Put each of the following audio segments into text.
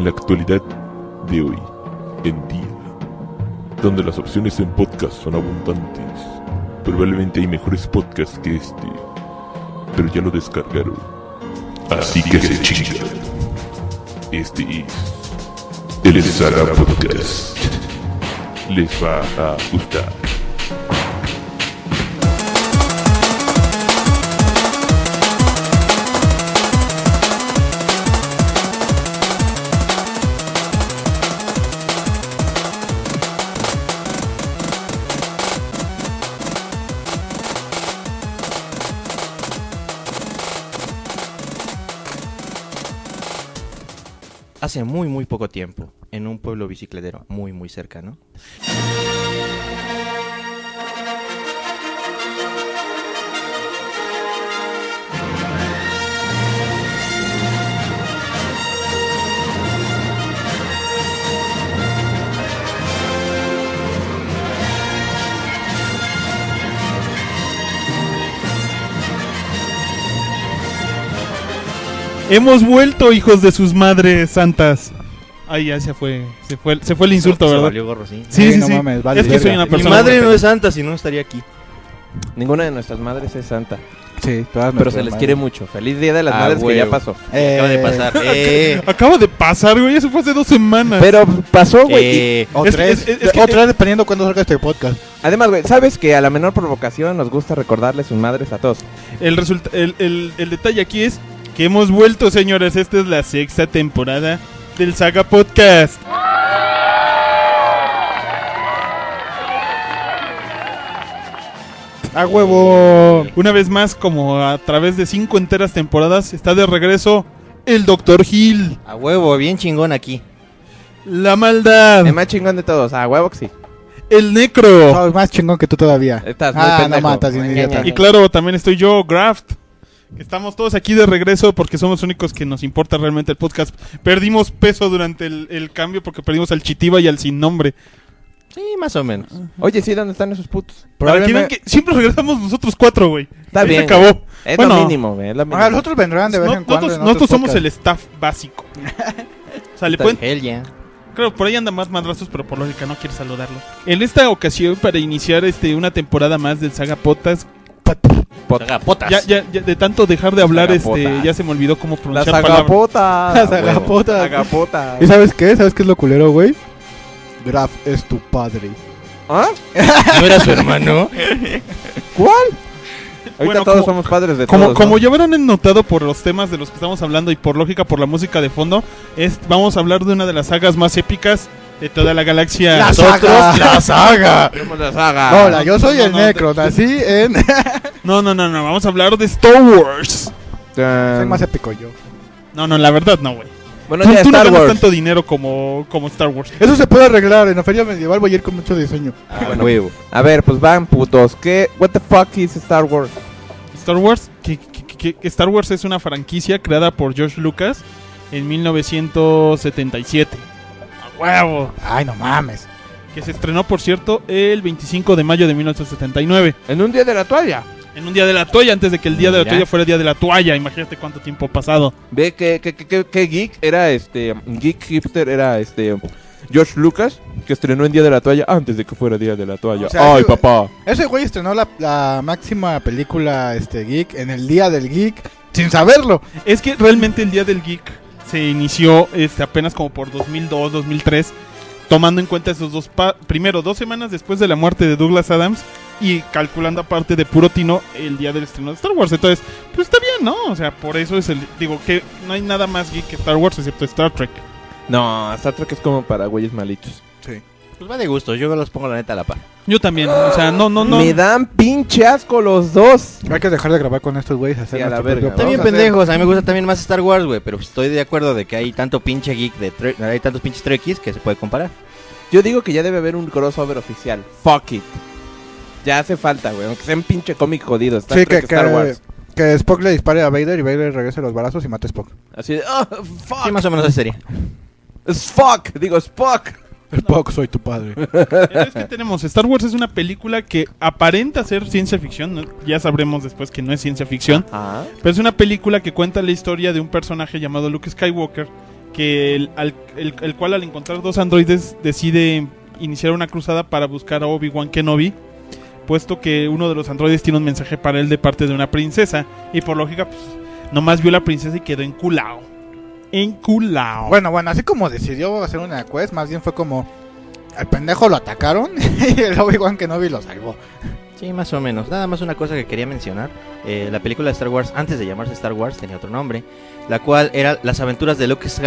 la actualidad de hoy en día, donde las opciones en podcast son abundantes. Probablemente hay mejores podcasts que este, pero ya lo descargaron, así que se chingan. Este es el Saga Podcast. Les va a gustar. Hace muy poco tiempo, en un pueblo bicicletero muy cercano. Hemos vuelto, hijos de sus madres santas. Ay, ya se fue el insulto, Se ¿verdad? valió gorro, sí. Sí. No mames, vale Es que soy una Mi persona madre muy no es santa, si no estaría aquí. Ninguna de nuestras madres es santa, Sí, todas pero nuestras se les madres. quiere mucho. Feliz Día de las Ah, Madres, que huevo. ya pasó. Acaba de pasar. Acaba de pasar, güey, eso fue hace 2 semanas. Pero pasó, güey. y O Es- tres, es que- o tres dependiendo cuándo salga este podcast. además, güey, sabes que a la menor provocación nos gusta recordarle sus madres a todos. El detalle aquí es que hemos vuelto, señores. Esta es la 6ª temporada del Saga Podcast. ¡A huevo! Una vez más, como a través de 5 enteras temporadas, está de regreso el Dr. Hill, A huevo, bien chingón aquí. la maldad, El más chingón de todos, huevo que sí. el Necro. Soy más chingón que tú todavía. Estás muy no pendejo. matas, idiota. Y claro, también estoy yo, Graft. Estamos todos aquí de regreso porque somos los únicos que nos importa realmente el podcast. Perdimos peso durante el cambio porque perdimos al Chitiba y al Sin Nombre. Sí, más o menos. Oye, sí, ¿dónde están esos putos? Para que vean que siempre regresamos nosotros 4, güey. Está Ahí bien. se acabó. Es Bueno, lo mínimo, güey. Es lo mínimo. Los otros vendrán de vez en cuando. Nosotros somos el staff básico. O sea, le pueden... Hell yeah. Claro, por ahí anda más madrazos, pero por lógica no quiere saludarlos. En esta ocasión, para iniciar una temporada más del Saga Podcast, Saga potas. ya de tanto dejar de hablar, Sagapotas. ya se me olvidó cómo Las pronunciar palabras. agapotas. Las agapotas. Agapotas. ¿Y sabes qué? ¿Sabes qué es lo culero, güey? Graf es tu padre. ¿Ah? ¿No era su hermano? ¿Cuál? Ahorita Bueno, todos como- somos padres de Como, todos, como ¿no? ya habrán notado por los temas de los que estamos hablando y por lógica por la música de fondo, vamos a hablar de una de las sagas más épicas de toda la galaxia. La saga. La saga. Somos la saga. Hola, yo soy el Necro. Nací en... No, vamos a hablar de Star Wars. Soy más épico yo. No, la verdad no, güey. Bueno, Tú ya no Star ganas Wars. tanto dinero como Star Wars. Eso se puede arreglar. En la feria medieval voy a ir con mucho diseño. Bueno. Huevo. A ver, pues van, putos. ¿Qué? What the fuck is Star Wars? Star Wars, que Star Wars es una franquicia creada por George Lucas en 1977. ¡A huevo! Ay, no mames. Que se estrenó, por cierto, el 25 de mayo de 1979. En un día de la toalla. En un día de la toalla, antes de que el día de la Mira. toalla fuera el día de la toalla. Imagínate cuánto tiempo ha pasado. Ve que geek era geek hipster era George Lucas, que estrenó en Día de la Toalla antes de que fuera Día de la Toalla. O sea, Ay, ese- papá. Ese güey estrenó la máxima película geek en el día del geek sin saberlo. Es que realmente el día del geek se inició apenas como por 2002, 2003, tomando en cuenta esos primero 2 semanas después de la muerte de Douglas Adams y calculando aparte de puro tino el día del estreno de Star Wars. Entonces, pues está bien, ¿no? O sea, por eso es digo que no hay nada más geek que Star Wars excepto Star Trek. No, Star Trek es como para güeyes malitos. Pues va de gusto, yo los pongo la neta a la par. Yo también, o sea, no. Me dan pinche asco los dos. Hay que dejar de grabar con estos güeyes. Sí, a la verga. Está bien Vamos a hacer- pendejos, a mí me gusta también más Star Wars, güey, pero estoy de acuerdo de que hay tanto pinche geek hay tantos pinches trekkies que se puede comparar. Yo digo que ya debe haber un crossover oficial. Fuck it. Ya hace falta, güey. Aunque sea un pinche cómic jodido. Star Sí, Trek, Star Wars. que Spock le dispare a Vader y Vader regrese los balazos y mate a Spock. Así de, fuck. Sí, más o menos así sería. Spock. Digo, Spock. Spock, soy tu padre. Es que tenemos, Star Wars es una película que aparenta ser ciencia ficción, ¿no? Ya sabremos después que no es ciencia ficción, Ah. pero es una película que cuenta la historia de un personaje llamado Luke Skywalker, que el cual al encontrar 2 androides decide iniciar una cruzada para buscar a Obi-Wan Kenobi, puesto que uno de los androides tiene un mensaje para él de parte de una princesa, y por lógica pues nomás vio a la princesa y quedó enculado. Bueno, así como decidió hacer una quest, más bien fue como al pendejo lo atacaron y el Obi-Wan Kenobi lo salvó. Sí, más o menos. Nada más una cosa que quería mencionar. La película de Star Wars, antes de llamarse Star Wars, tenía otro nombre, la cual era Las aventuras de Luke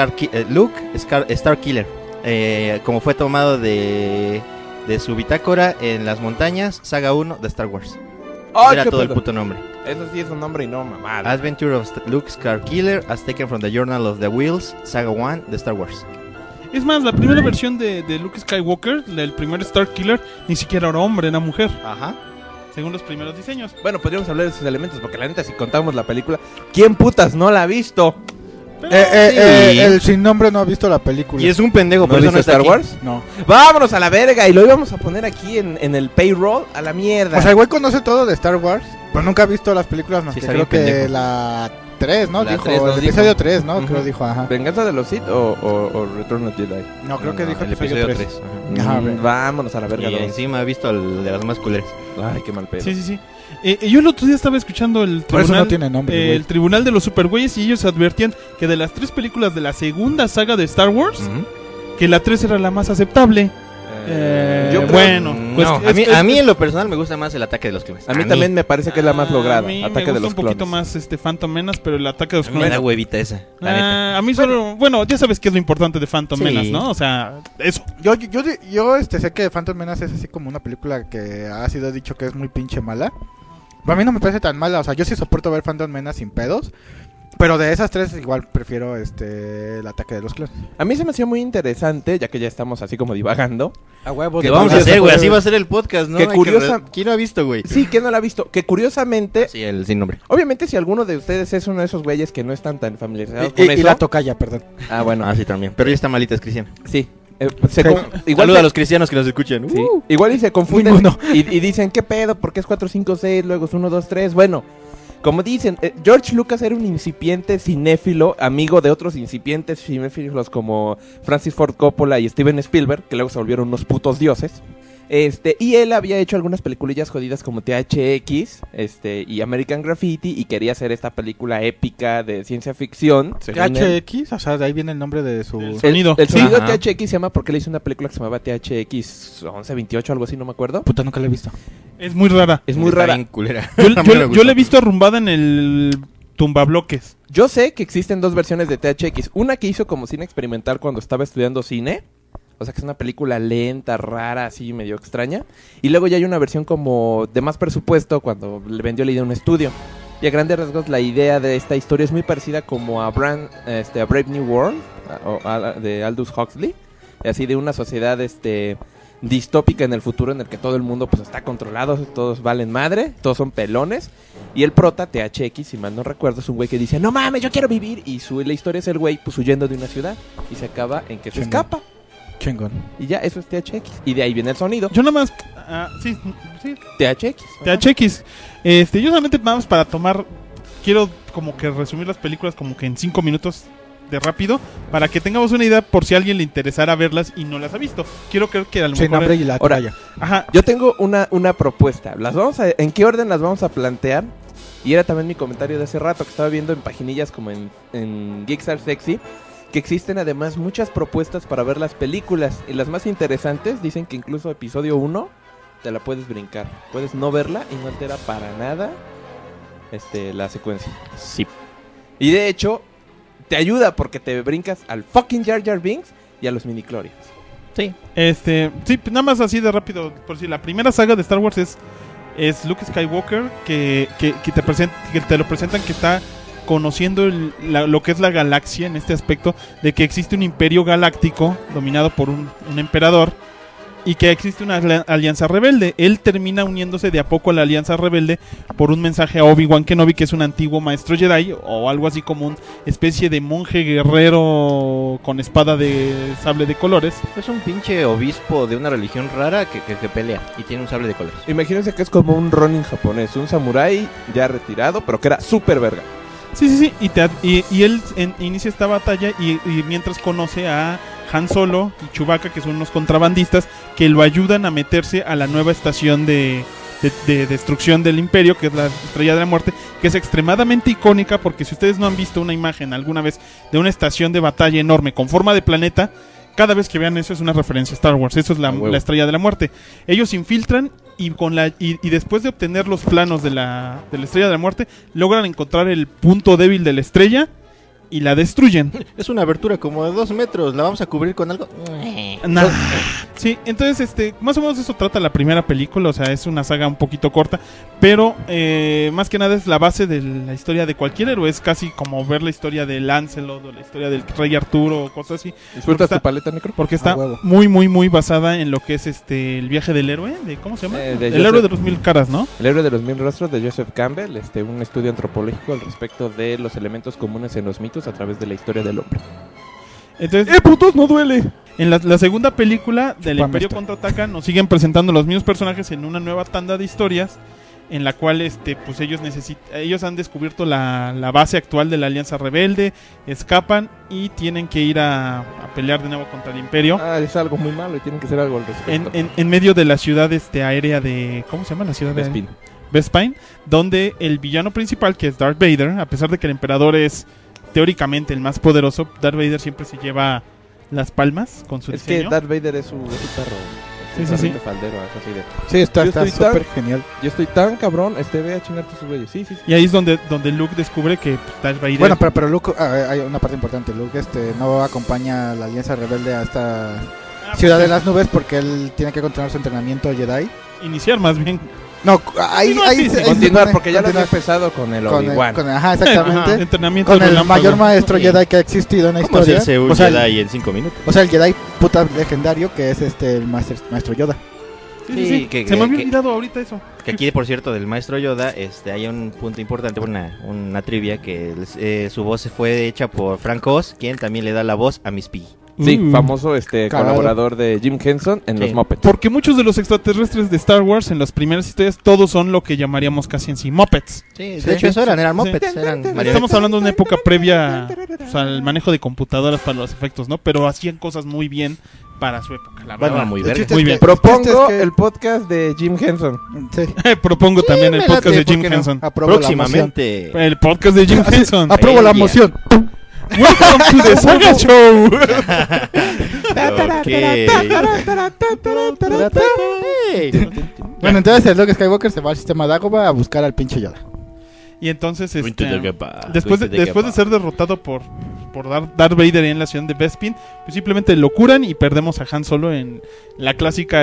Starkiller. Como fue tomado de su bitácora en las montañas, saga 1 de Star Wars. ¡Oh, Era qué todo el pedo! puto nombre. Eso sí es un nombre y no mamada. Adventure of Luke Skywalker as taken from the Journal of the Wheels, Saga 1 de Star Wars. Es más, la primera versión de Luke Skywalker, del primer Starkiller, ni siquiera era hombre, era mujer, Ajá. según los primeros diseños. Bueno, podríamos hablar de esos elementos, porque la neta, si contamos la película, ¿quién putas no la ha visto? Pero, El sin nombre no ha visto la película. Y es un pendejo, ¿No por has eso visto no está Star aquí. Wars? No. Vámonos a la verga, y lo íbamos a poner aquí en el payroll, a la mierda. O sea, el güey conoce todo de Star Wars, pero nunca ha visto las películas más Sí, que está creo bien que pendejo. la 3, ¿no? La Dijo, 3 nos el dijo. episodio 3, ¿no? Ujú. Creo dijo, ajá. ¿Venganza de los Sith o Return of Jedi? No, creo que dijo el episodio 3. 3. Ajá. Ajá, Vámonos a la verga. Y dos. encima he visto el de las más culeras. Ay, qué mal pedo. sí. Yo el otro día estaba escuchando el Por eso tribunal, no tiene nombre, güey. el tribunal de los supergüeyes, y ellos advertían que de las 3 películas de la segunda saga de Star Wars, que la 3 era la más aceptable. Yo creo- Bueno, pues No, a mí en lo personal me gusta más el ataque de los clones. A mí también me parece que es la más lograda. A mí Ataque me de gusta los un poquito clones. más Phantom Menace, pero el ataque de los A mí me da clones. huevita esa, la neta. A mí solo, bueno, ya sabes qué es lo importante de Phantom Sí. Menace, ¿no? O sea, eso. Yo sé que Phantom Menace es así como una película que ha sido dicho que es muy pinche mala. Pero a mí no me parece tan mala, o sea, yo sí soporto ver Phantom Menace sin pedos. Pero de esas 3 igual prefiero el ataque de los clones. A mí se me hacía muy interesante, ya que ya estamos así como divagando. A huevo. ¿Qué vamos a hacer, güey? Así va a ser el podcast, ¿no? Qué Hay que curiosa- ¿Quién lo ha visto, güey? Sí, ¿quién no la ha visto? Que curiosamente, Sí, el sin nombre. obviamente si alguno de ustedes es uno de esos güeyes que no están tan familiarizados con Y eso. la tocaya, perdón. Ah, bueno, Ah, sí, también. Pero ya está malita, es cristiana. sí. Igual se- a los cristianos que nos escuchan. sí, igual y se confunden Ninguno. y dicen, ¿qué pedo? ¿Por qué es 4, 5, 6? Luego es 1, 2, 3. Bueno, como dicen, George Lucas era un incipiente cinéfilo, amigo de otros incipientes cinéfilos como Francis Ford Coppola y Steven Spielberg, que luego se volvieron unos putos dioses. Y él había hecho algunas peliculillas jodidas como THX, y American Graffiti, y quería hacer esta película épica de ciencia ficción. según él. THX, o sea, de ahí viene el nombre de su... El sonido. El Sí. sonido Ajá. THX se llama porque le hizo una película que se llamaba THX 1128, algo así, no me acuerdo. Puta, nunca la he visto. Es muy rara. Es muy Está rara. bien culera. Yo, A mí yo- me yo gusta. la he visto arrumbada en el tumbabloques. Yo sé que existen 2 versiones de THX. Una que hizo como cine experimental cuando estaba estudiando cine. O sea que es una película lenta, rara, así medio extraña. Y luego ya hay una versión como de más presupuesto cuando le vendió la idea a un estudio. Y a grandes rasgos la idea de esta historia es muy parecida como a Brave New World de Aldous Huxley. Así de una sociedad distópica en el futuro en el que todo el mundo pues está controlado, todos valen madre, todos son pelones. Y el prota, THX, si mal no recuerdo, es un güey que dice, no mames, yo quiero vivir. Y la historia es el güey pues huyendo de una ciudad. Y se acaba en que se Chingón. escapa. Chingón. Y ya, eso es THX. Y de ahí viene el sonido. Yo nada más. Sí, THX. THX. Yo solamente nada más para tomar. Quiero como que resumir las películas como que en 5 minutos de rápido. Para que tengamos una idea por si a alguien le interesara verlas y no las ha visto. Quiero creer que a lo Sin mejor. nombre y la Ahora, toalla. Ajá. Yo tengo una propuesta. ¿En qué orden las vamos a plantear? Y era también mi comentario de hace rato que estaba viendo en paginillas como en Geeks Are Sexy. Que existen además muchas propuestas para ver las películas. Y las más interesantes dicen que incluso episodio 1 te la puedes brincar. Puedes no verla y no altera para nada la secuencia. Sí. Y de hecho, te ayuda porque te brincas al fucking Jar Jar Binks y a los miniclorians. Sí. Sí, pues nada más así de rápido. Por si la primera saga de Star Wars es Luke Skywalker. Que te lo presentan que está conociendo lo que es la galaxia en este aspecto de que existe un imperio galáctico dominado por un emperador y que existe una alianza rebelde. Él termina uniéndose de a poco a la alianza rebelde por un mensaje a Obi-Wan Kenobi, que es un antiguo maestro Jedi o algo así como una especie de monje guerrero con espada de sable de colores. Es un pinche obispo de una religión rara que pelea y tiene un sable de colores. Imagínense que es como un Ronin japonés, un samurái ya retirado, pero que era súper verga. Sí. Y él inicia esta batalla y mientras conoce a Han Solo y Chewbacca, que son unos contrabandistas que lo ayudan a meterse a la nueva estación de destrucción del Imperio, que es la Estrella de la Muerte, que es extremadamente icónica porque si ustedes no han visto una imagen alguna vez de una estación de batalla enorme con forma de planeta, cada vez que vean eso es una referencia a Star Wars. Eso es la Estrella de la Muerte. Ellos infiltran y después de obtener los planos de la Estrella de la Muerte, logran encontrar el punto débil de la estrella y la destruyen. Es una abertura como de 2 metros. ¿La vamos a cubrir con algo? Nah. Sí, entonces más o menos eso trata la primera película. O sea, es una saga un poquito corta, pero más que nada es la base de la historia de cualquier héroe. Es casi como ver la historia de Lancelot o la historia del Rey Arturo o cosas así. ¿Disfrutas tu paleta, Necro? Porque está muy basada en lo que es el viaje del héroe. ¿Cómo se llama? El héroe de los 1000 caras, ¿no? El héroe de los 1000 rostros de Joseph Campbell, un estudio antropológico al respecto de los elementos comunes en los mitos a través de la historia del hombre. Entonces, putos, no duele. En la segunda película del Imperio Contraataca nos siguen presentando los mismos personajes en una nueva tanda de historias en la cual pues ellos han descubierto la base actual de la Alianza Rebelde, escapan y tienen que ir a pelear de nuevo contra el Imperio. Es algo muy malo y tienen que hacer algo al respecto. En medio de la ciudad aérea de... ¿Cómo se llama la ciudad? Bespin, donde el villano principal, que es Darth Vader, a pesar de que el emperador es teóricamente el más poderoso, Darth Vader siempre se lleva las palmas con su diseño. Es que Darth Vader es su perro. Sí. Faldero, así de... Sí, está súper genial. Yo estoy tan cabrón, ve a chingarte sus güeyes. Sí. Y ahí es donde Luke descubre que Darth Vader... Bueno, pero Luke, hay una parte importante. Luke no acompaña a la Alianza Rebelde a esta Ciudad de las Nubes porque él tiene que continuar su entrenamiento Jedi. Iniciar más bien. No, ahí continuar porque ya lo había empezado con el Obi-Wan. Ajá, exactamente. Entrenamiento con el mayor maestro Jedi que ha existido en la historia. Hacerse un Jedi en 5 minutos. O sea, el Jedi puta legendario que es el maestro Yoda. Sí. Se me había olvidado ahorita eso. Que aquí, por cierto, del maestro Yoda, hay un punto importante, una trivia, que su voz se fue hecha por Frank Oz, quien también le da la voz a Miss Piggy. Sí, famoso colaborador de Jim Henson en los Muppets. Porque muchos de los extraterrestres de Star Wars en las primeras historias, todos son lo que llamaríamos casi en sí Muppets. Sí, de hecho eso eran Muppets. Estamos hablando de una época previa al manejo de computadoras para los efectos, ¿no? Pero hacían cosas muy bien para su época, la verdad. Muy bien. Propongo el podcast de Jim Henson. Sí. Propongo también el podcast de Jim Henson. Próximamente. El podcast de Jim Henson. Apruebo la moción. Welcome to the Saga Show. Bueno, entonces el Luke Skywalker se va al sistema Dagobah a buscar al pinche Yoda. Y entonces después de ser derrotado por Darth Vader en la ciudad de Bespin, pues simplemente lo curan y perdemos a Han Solo en la clásica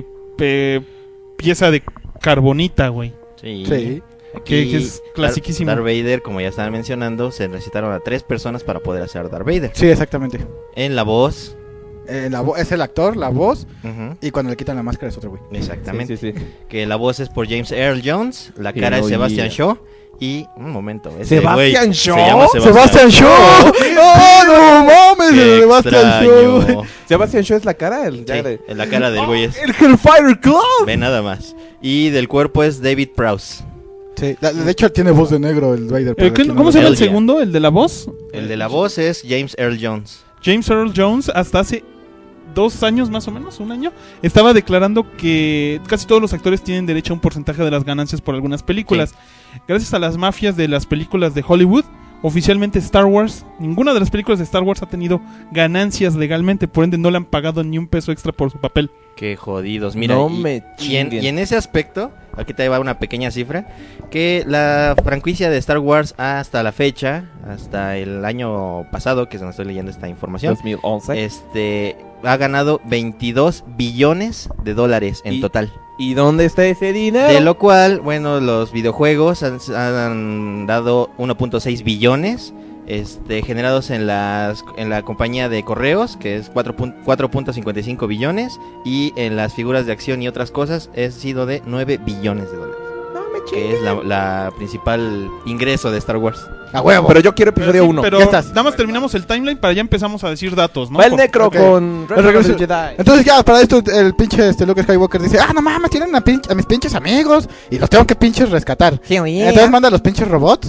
pieza de carbonita, güey. Sí. Que es clasiquísimo. Darth Vader, como ya estaban mencionando, se necesitaron a 3 personas para poder hacer Darth Vader. Sí, exactamente. En la voz. Es el actor, la voz, y cuando le quitan la máscara es otro güey. Exactamente. Sí. Que la voz es por James Earl Jones, la cara es Sebastian Shaw. Y un momento, ¿Sebastian Shaw? Se llama ¡Sebastian Shaw! ¡No mames! ¡Sebastian Shaw! ¿Sebastian Shaw es la cara? En la cara del güey es ¡el Hellfire Club! Ve nada más. Y del cuerpo es David Prowse. Sí, de hecho tiene voz de negro el Vader. ¿Cómo se llama el segundo? ¿El de la voz? El de la voz es James Earl Jones. James Earl Jones, hasta hace 2 años más o menos, 1 año, estaba declarando que casi todos los actores tienen derecho a un porcentaje de las ganancias por algunas películas. Sí. Gracias a las mafias de las películas de Hollywood, oficialmente Star Wars, ninguna de las películas de Star Wars ha tenido ganancias legalmente, por ende no le han pagado ni un peso extra por su papel. Qué jodidos, mira. Y en ese aspecto, aquí te va una pequeña cifra, que la franquicia de Star Wars hasta la fecha, hasta el año pasado, que se me estoy leyendo esta información, 2011, ha ganado $22 billones en total. ¿Y dónde está ese dinero? De lo cual, bueno, los videojuegos han dado 1.6 billones generados en la compañía de correos, que es 4.55 billones, y en las figuras de acción y otras cosas ha sido de $9 billones. Que es la principal ingreso de Star Wars. ¡A huevo! Pero yo quiero episodio 1. Pero nada más terminamos el timeline para ya empezamos a decir datos, ¿no? Va el Necro con Regreso del Jedi. Entonces ya, para esto el pinche Luke Skywalker dice, no mames, tienen a mis pinches amigos y los tengo que pinches rescatar. Sí, entonces manda a los pinches robots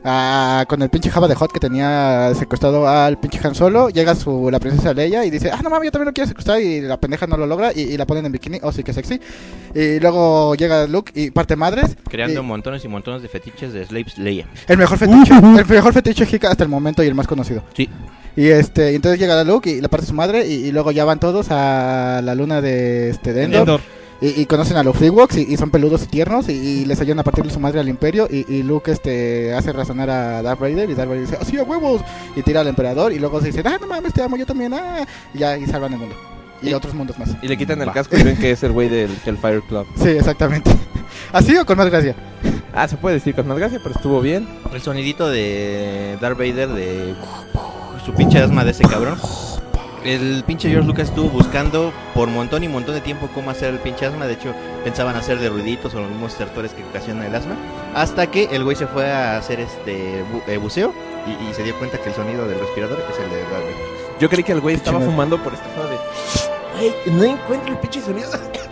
con el pinche Jabba de Hutt que tenía secuestrado al pinche Han Solo. Llega la princesa Leia y dice, no mames, yo también lo quiero secuestrar. Y la pendeja no lo logra y la ponen en bikini. Oh, sí que sexy. Y luego llega Luke y parte madres. Creando montones y montones de fetiches de Slaves Leia. El mejor fetiche Hika hasta el momento y el más conocido. Sí. Y entonces llega Luke y la parte su madre y luego ya van todos a la luna de Endor. Y conocen a los Ewoks y son peludos y tiernos y les ayudan a partirle su madre al Imperio y Luke hace razonar a Darth Vader y Darth Vader dice, ¡sí, a huevos! Y tira al Emperador y luego se dicen, no mames, te amo, yo también, y ya y salvan el mundo. Y otros mundos más. Y le quitan el casco y ven que es el güey del Hellfire Club. Sí, exactamente. ¿Así o con más gracia? Se puede decir con más gracia, pero estuvo bien. El sonidito de Darth Vader de su pinche asma de ese cabrón. El pinche George Lucas estuvo buscando por montón y montón de tiempo cómo hacer el pinche asma. De hecho, pensaban hacer de ruiditos o los mismos estertores que ocasionan el asma. Hasta que el güey se fue a hacer buceo y se dio cuenta que el sonido del respirador es el de Darth Vader. Yo creí que el güey estaba fumando por esta zona de... ¡Ay, no encuentro el pinche sonido!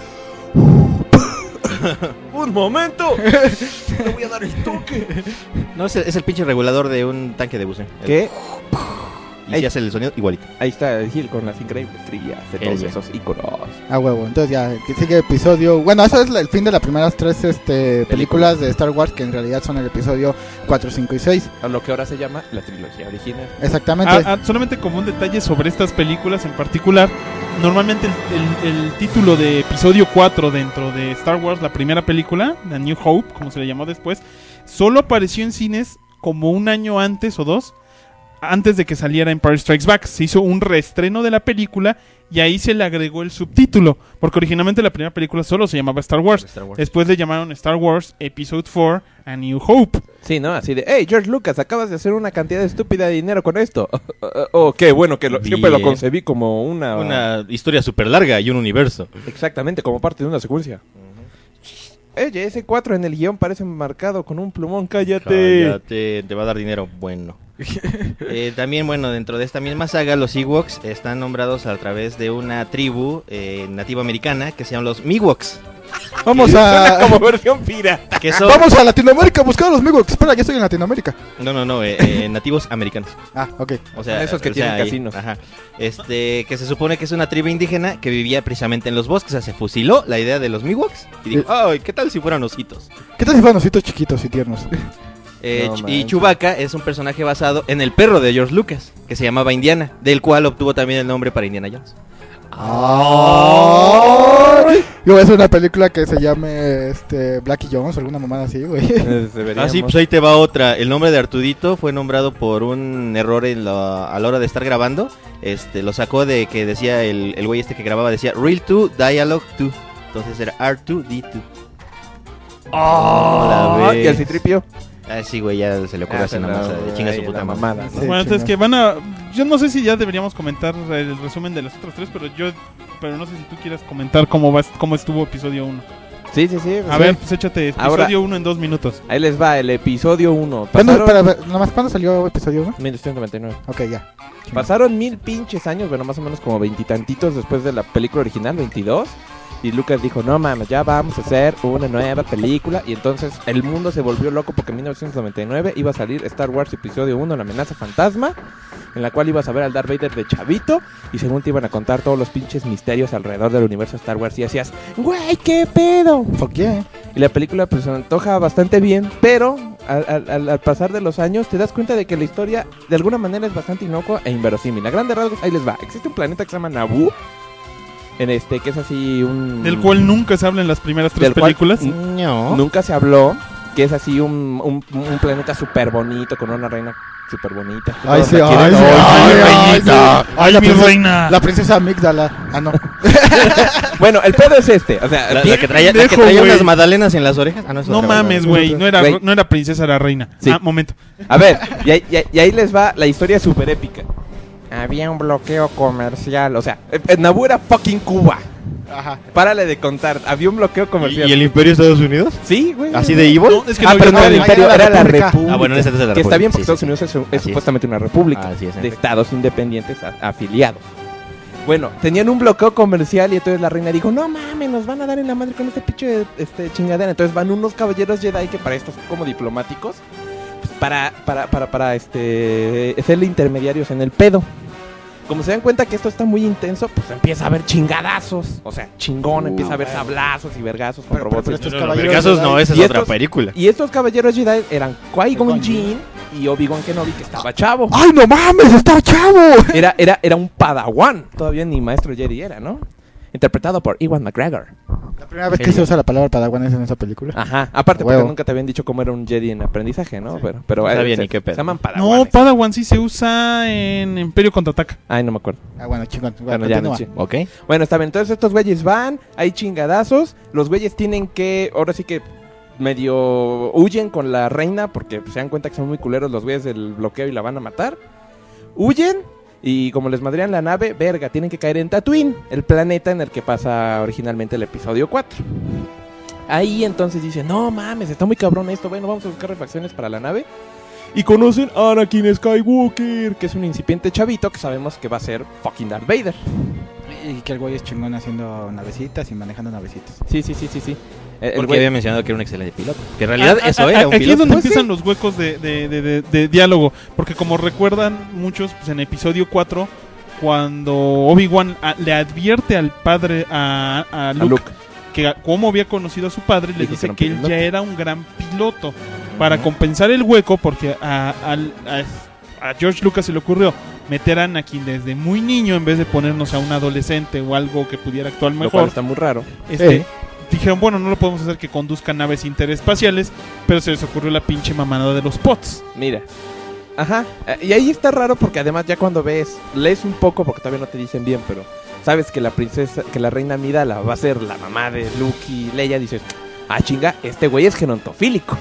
¡Un momento! ¡Le voy a dar el toque! No, es el pinche regulador de un tanque de buceo. ¿Qué? Y se hace el sonido igualito. Ahí está el Gil con las increíbles trivias de todos esos íconos. A huevo, entonces ya, que sigue episodio... Bueno, eso es el fin de las primeras 3 películas de Star Wars, que en realidad son el episodio 4, 5 y 6. A lo que ahora se llama la trilogía original. Exactamente. Solamente como un detalle sobre estas películas en particular, normalmente el título de episodio 4 dentro de Star Wars, la primera película, The New Hope, como se le llamó después, solo apareció en cines como un año antes o 2, antes de que saliera Empire Strikes Back. Se hizo un reestreno de la película y ahí se le agregó el subtítulo, porque originalmente la primera película solo se llamaba Star Wars. Después le llamaron Star Wars Episode 4 A New Hope. Sí, ¿no? Así de, hey, George Lucas, acabas de hacer una cantidad estúpida de dinero con esto. Qué bueno que siempre lo concebí como una historia súper larga y un universo. Exactamente, como parte de una secuencia. Oye, ese 4 en el guión parece marcado con un plumón. Cállate, te va a dar dinero. Bueno. También, bueno, dentro de esta misma saga, los Ewoks están nombrados a través de una tribu nativa americana que se llaman los Miwoks. Vamos a... como versión pirata. Vamos a Latinoamérica a buscar a los Miwoks. Espera, ya estoy en Latinoamérica. No, nativos americanos. Ok. O sea, esos que tienen casinos. Ajá. Que se supone que es una tribu indígena que vivía precisamente en los bosques. O sea, se fusiló la idea de los Miwoks y dijo, ay, ¿qué tal si fueran ositos? ¿Qué tal si fueran ositos chiquitos y tiernos? Y Chewbacca es un personaje basado en el perro de George Lucas, que se llamaba Indiana, del cual obtuvo también el nombre para Indiana Jones. Yo voy a hacer una película que se llame Blackie Jones o alguna mamada así, güey. Sí, pues ahí te va otra. El nombre de Artudito fue nombrado por un error a la hora de estar grabando. Lo sacó de que decía el güey que grababa, decía Real 2, Dialogue 2. Entonces era R2D2. ¿Y el Citripio? Sí, güey, ya se le ocurrió hacer una masa de chinga su puta mamada. Sí, bueno, entonces que yo no sé si ya deberíamos comentar el resumen de las otras 3, pero no sé si tú quieras comentar cómo estuvo episodio 1. Sí. A ver, pues échate episodio 1 en 2 minutos. Ahí les va, el episodio 1. ¿Cuándo salió episodio 1? 1999. Ok, ya. Pasaron 1000 pinches años, bueno, más o menos como 20 y tantitos después de la película original, 22. Y Lucas dijo, no mames, ya vamos a hacer una nueva película. Y entonces el mundo se volvió loco porque en 1999 iba a salir Star Wars Episodio 1, La Amenaza Fantasma, en la cual ibas a ver al Darth Vader de chavito y según te iban a contar todos los pinches misterios alrededor del universo Star Wars. Y hacías, güey, ¿qué pedo? Fuck yeah. Y la película pues se antoja bastante bien, pero al pasar de los años te das cuenta de que la historia de alguna manera es bastante inocua e inverosímil. A grandes rasgos, ahí les va. Existe un planeta que se llama Naboo, que es así un... Del cual nunca se habla en las primeras 3 películas. No. Nunca se habló, que es así un planeta súper bonito, con una reina súper bonita. Ay, sí, ¡Ay, mi reina! La princesa Amígdala. No. Bueno, el pedo es o sea... La que traía unas magdalenas en las orejas. No mames, güey, no era princesa, era reina. Sí. Momento. A ver, y ahí les va la historia súper épica. Había un bloqueo comercial, o sea, Naboo era fucking Cuba. Ajá. Párale de contar, había un bloqueo comercial. ¿Y el Imperio de Estados Unidos? Sí, güey. ¿Así de evil? No, es que pero no era el Imperio, era la República. Bueno, esa es la República. Que está bien porque Sí, Estados Unidos es supuestamente una república de estados independientes afiliados. Bueno, tenían un bloqueo comercial y entonces la reina dijo, no mames, nos van a dar en la madre con este pinche chingadera. Entonces van unos caballeros Jedi que para esto son como diplomáticos. Pues para hacerle intermediarios en el pedo. Como se dan cuenta que esto está muy intenso, pues empieza a haber chingadazos. O sea, chingón, empieza a haber sablazos y vergazos con robots. pero estos No, caballeros vergazos Jedi- no, esa es Y otra estos- película. Y estos caballeros Jedi eran Qui-Gon Qui-Gon Jinn y Obi-Wan Kenobi, que estaba chavo. ¡Ay, no mames! ¡Está chavo! Era un padawan. Todavía ni maestro Jedi era, ¿no? Interpretado por Ewan McGregor. La primera vez que se usa la palabra padawan es en esa película. Ajá. Aparte, porque Huevo. nunca te habían dicho cómo era un Jedi en aprendizaje, ¿no? Pero No sabía se, ni qué pedo. se llaman No, padawanes. Padawan sí se usa en Imperio Contraataca. Ay, no me acuerdo. Ah, bueno, chingón. Bueno, ya no continúa. sé. Ok. Bueno, está bien. Entonces estos güeyes van, hay chingadazos. Los güeyes tienen que, ahora sí que medio huyen con la reina porque se dan cuenta que son muy culeros los güeyes del bloqueo y la van a matar. Huyen y como les madrean la nave, verga, tienen que caer en Tatooine, el planeta en el que pasa originalmente el episodio 4. Ahí entonces dicen, no mames, está muy cabrón esto, bueno, vamos a buscar refacciones para la nave. Y conocen a Anakin Skywalker, que es un incipiente chavito que sabemos que va a ser fucking Darth Vader. Y que el güey es chingón haciendo navecitas y manejando navecitas. Sí. El Porque güey- había mencionado que era un excelente piloto. Que en realidad eso era un Aquí es piloto. donde Pues empiezan sí. los huecos de diálogo. Porque como recuerdan muchos, pues en episodio 4, cuando Obi-Wan le advierte al padre, a Luke, Luke. que cómo había conocido a su padre, le Le dice dijeron que él piloto. ya era un gran piloto. Para compensar el hueco, porque a George Lucas se le ocurrió meter a Anakin desde muy niño en vez de ponernos a un adolescente o algo que pudiera actuar Lo cual mejor. está muy raro. Dijeron, bueno, no lo podemos hacer que conduzca naves interespaciales, pero se les ocurrió la pinche mamanada de los pots. Mira. Ajá. Y ahí está raro porque además ya cuando lees un poco porque todavía no te dicen bien, pero sabes que la princesa, que la reina Amidala va a ser la mamá de Luke y Leia, dices, ah chinga, este güey es genontofílico.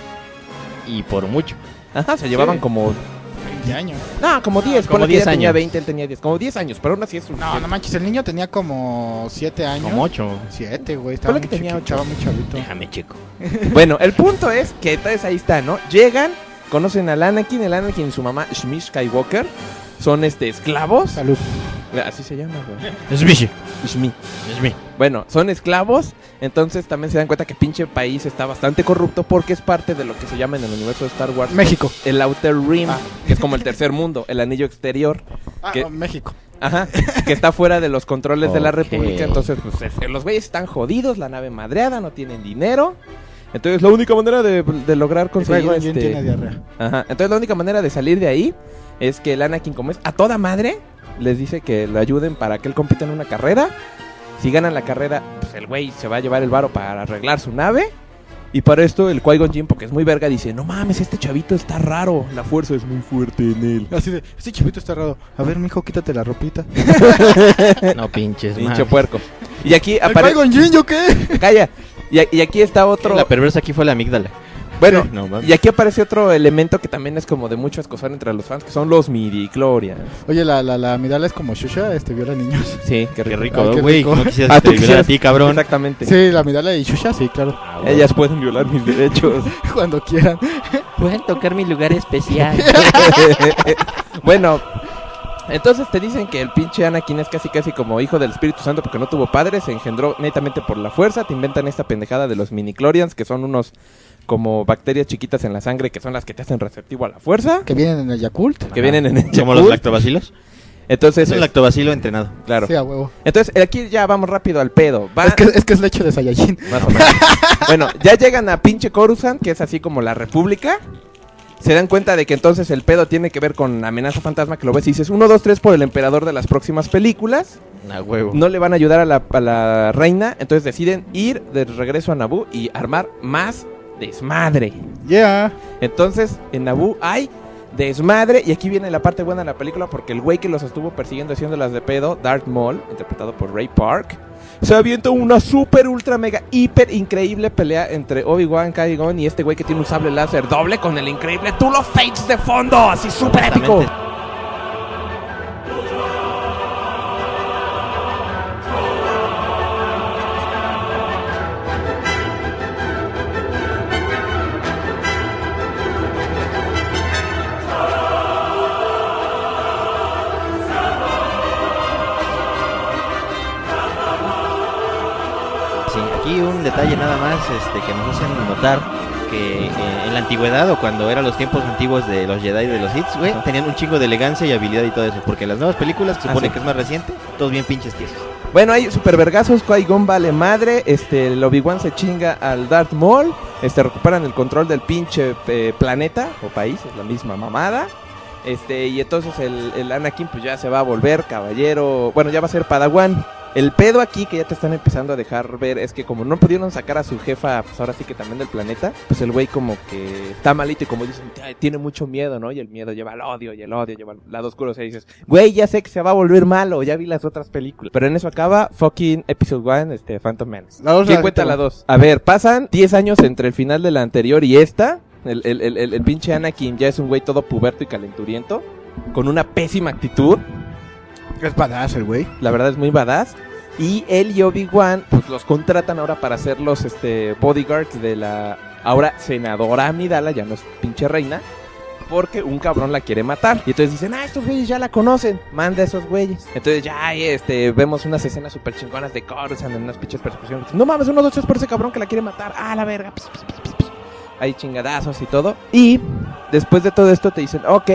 Y por mucho. Ajá, se llevaban como 20 años. no, como 10, como ponle que 10 ella tenía años. 20, él tenía 10, como 10 años, pero aún así es un No, no manches, el niño tenía como 7 años. Como 8. 7, güey. Estaba Ponle muy que tenía chiquito, 8. estaba muy chavito. Déjame checo. Bueno, el punto es que entonces ahí está, ¿no? Llegan, conocen al Anakin, el Anakin y su mamá Shmi Skywalker son esclavos. Salud. Así se llama, güey. Es Michi. Shmi. Es mi. Bueno, son esclavos, entonces también se dan cuenta que pinche país está bastante corrupto porque es parte de lo que se llama en el universo de Star Wars México. el Outer Rim, Ah. que es como el tercer mundo, el anillo exterior, Ah, ¿Qué? no, México. ajá, que está fuera de los controles de la Ok. República, entonces pues, los güeyes están jodidos, la nave madreada, no tienen dinero. Entonces la única manera de lograr conseguir Qui-Gon Jinn tiene diarrea. ajá, entonces la única manera de salir de ahí es que el Anakin, como es a toda madre, les dice que lo ayuden para que él compita en una carrera. Si ganan la carrera, pues el güey se va a llevar el varo para arreglar su nave. Y para esto el Qui-Gon Jinn, porque es muy verga, dice, no mames, este chavito está raro, la fuerza es muy fuerte en él. Así de, este chivito está raro. A ver, mijo, quítate la ropita. No pinches, Pinche man. puerco. Y aquí ¿El aparece... Qui-Gon Jinn, yo qué? Calla. Y aquí está otro... La perversa aquí fue la amígdala. Bueno, No, mames. y aquí aparece otro elemento que también es como de mucho escosar entre los fans, que son los midichlorians. Oye, la Amidala es como Shusha, viola niños. Sí, qué Qué rico. rico, Ay, qué güey. rico. No quisieras Ah, que tú te violara a quisieras- ti, cabrón. Exactamente. Sí, la Amidala y Shusha, sí, claro. Ah, güey. Ellas pueden violar mis derechos. Cuando quieran. Pueden tocar mi lugar especial. Bueno, entonces te dicen que el pinche Anakin es casi como hijo del Espíritu Santo porque no tuvo padre, se engendró netamente por la fuerza. Te inventan esta pendejada de los minichlorians, que son unos como bacterias chiquitas en la sangre que son las que te hacen receptivo a la fuerza, Que vienen en el Yakult. que vienen en el Como los Yakult. lactobacilos. Entonces, Es un lactobacilo entrenado. claro. Sí, a huevo. Entonces, aquí ya vamos rápido al pedo. Va, Es que es leche de Saiyajin. más o menos. Bueno, ya llegan a pinche Coruscant, que es así como la república. Se dan cuenta de que entonces el pedo tiene que ver con Amenaza Fantasma, que lo ves y dices 1, 2, 3 por el emperador de las próximas películas. A huevo. No le van a ayudar a la reina, entonces deciden ir de regreso a Naboo y armar más desmadre. Yeah. Entonces, en Naboo hay desmadre, y aquí viene la parte buena de la película, porque el güey que los estuvo persiguiendo haciéndolas de pedo, Darth Maul, interpretado por Ray Park, se avienta una super, ultra, mega, hiper increíble pelea entre Obi-Wan, Qui-Gon y este güey que tiene un sable láser doble con el increíble Tool of Fates de fondo, así súper épico. Exactamente. Sí, aquí un detalle nada más que nos hacen notar que en la antigüedad o cuando eran los tiempos antiguos de los Jedi y de los Sith, güey, tenían un chingo de elegancia y habilidad y todo eso. Porque las nuevas películas, que se supone sí. que es más reciente, todos bien pinches tiesos. Bueno, hay super vergazos, Qui-Gon vale madre, el Obi-Wan se chinga al Darth Maul, recuperan el control del pinche planeta o país, es la misma mamada. Y entonces el Anakin pues ya se va a volver caballero, bueno, ya va a ser Padawan. El pedo aquí que ya te están empezando a dejar ver es que como no pudieron sacar a su jefa, pues ahora sí que también del planeta, pues el güey como que está malito y como dicen, tiene mucho miedo, ¿no? Y el miedo lleva al odio y el odio lleva al lado oscuro. O sea, dices, güey, ya sé que se va a volver malo, ya vi las otras películas. Pero en eso acaba fucking Episode 1, Phantom Menace. ¿Quién cuenta la 2? A ver, pasan 10 años entre el final de la anterior y esta. El pinche Anakin ya es un güey todo puberto y calenturiento, con una pésima actitud. Es badass el güey. La verdad es muy badass. Y él y Obi-Wan pues los contratan ahora para ser los bodyguards de la ahora senadora Amidala, ya no es pinche reina, porque un cabrón la quiere matar. Y entonces dicen, estos güeyes ya la conocen, manda a esos güeyes. Entonces ya vemos unas escenas súper chingonas de Coruscant en unas pinches persecuciones. No mames, 1, 2, 3 por ese cabrón que la quiere matar. La verga. Hay chingadazos y todo. Y después de todo esto te dicen, ok.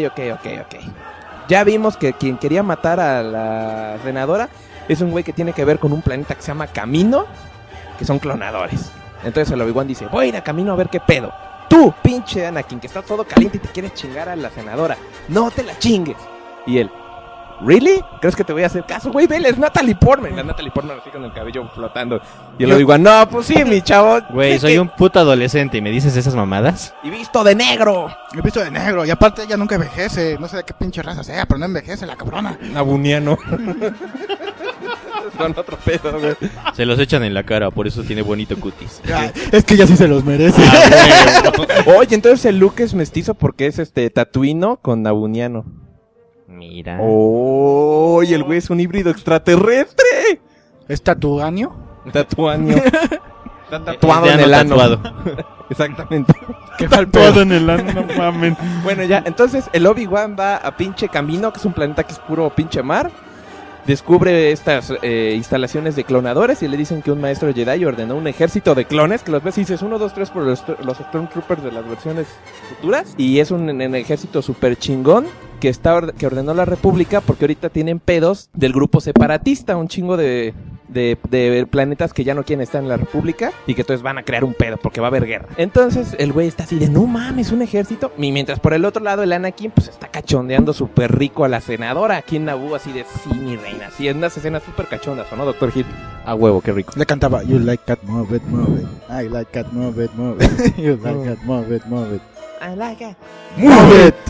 Ya vimos que quien quería matar a la senadora es un güey que tiene que ver con un planeta que se llama Camino, que son clonadores. Entonces el Obi-Wan dice, voy a ir a Camino a ver qué pedo. Tú, pinche Anakin, que estás todo caliente y te quieres chingar a la senadora, no te la chingues. Y él, ¿really? ¿Crees que te voy a hacer caso? Güey, vele, es Natalie Portman. La Natalie Portman así con el cabello flotando. Y el Obi-Wan, no, pues sí, mi chavo. Güey, soy un puto adolescente y me dices esas mamadas. Y visto de negro. He visto de negro. Y aparte ella nunca envejece. No sé de qué pinche raza sea, pero no envejece la cabrona. Nabuniano. Son otro pedo, güey. Se los echan en la cara, por eso tiene bonito cutis. Es que ella sí se los merece. Oye, entonces el Luke es mestizo porque es Tatuino con Nabuniano. Mira. Oh, y el güey es un híbrido extraterrestre. ¿Es tatuaño? Tatuaño. Está tatuado en el ano. Exactamente. Que tatuado en el ano, no mames. Bueno, ya, entonces el Obi-Wan va a pinche Camino, que es un planeta que es puro pinche mar. Descubre estas instalaciones de clonadores y le dicen que un maestro Jedi ordenó un ejército de clones, que los ves y dices 1, 2, 3 por los Stormtroopers de las versiones futuras. Y es un ejército súper chingón que ordenó la República porque ahorita tienen pedos del grupo separatista, un chingo de planetas que ya no quieren estar en la República y que entonces van a crear un pedo porque va a haber guerra. Entonces el güey está así de no mames, un ejército. Y mientras por el otro lado el Anakin pues está cachondeando súper rico a la senadora aquí en Naboo, así de sí, mi reina. Así en unas escenas súper cachondas, ¿o no, Dr. Hill? A huevo, qué rico. Le cantaba, you like cat, move it, move it. I like cat, move it, move it. You like cat, move it, move it. I like it. Move it.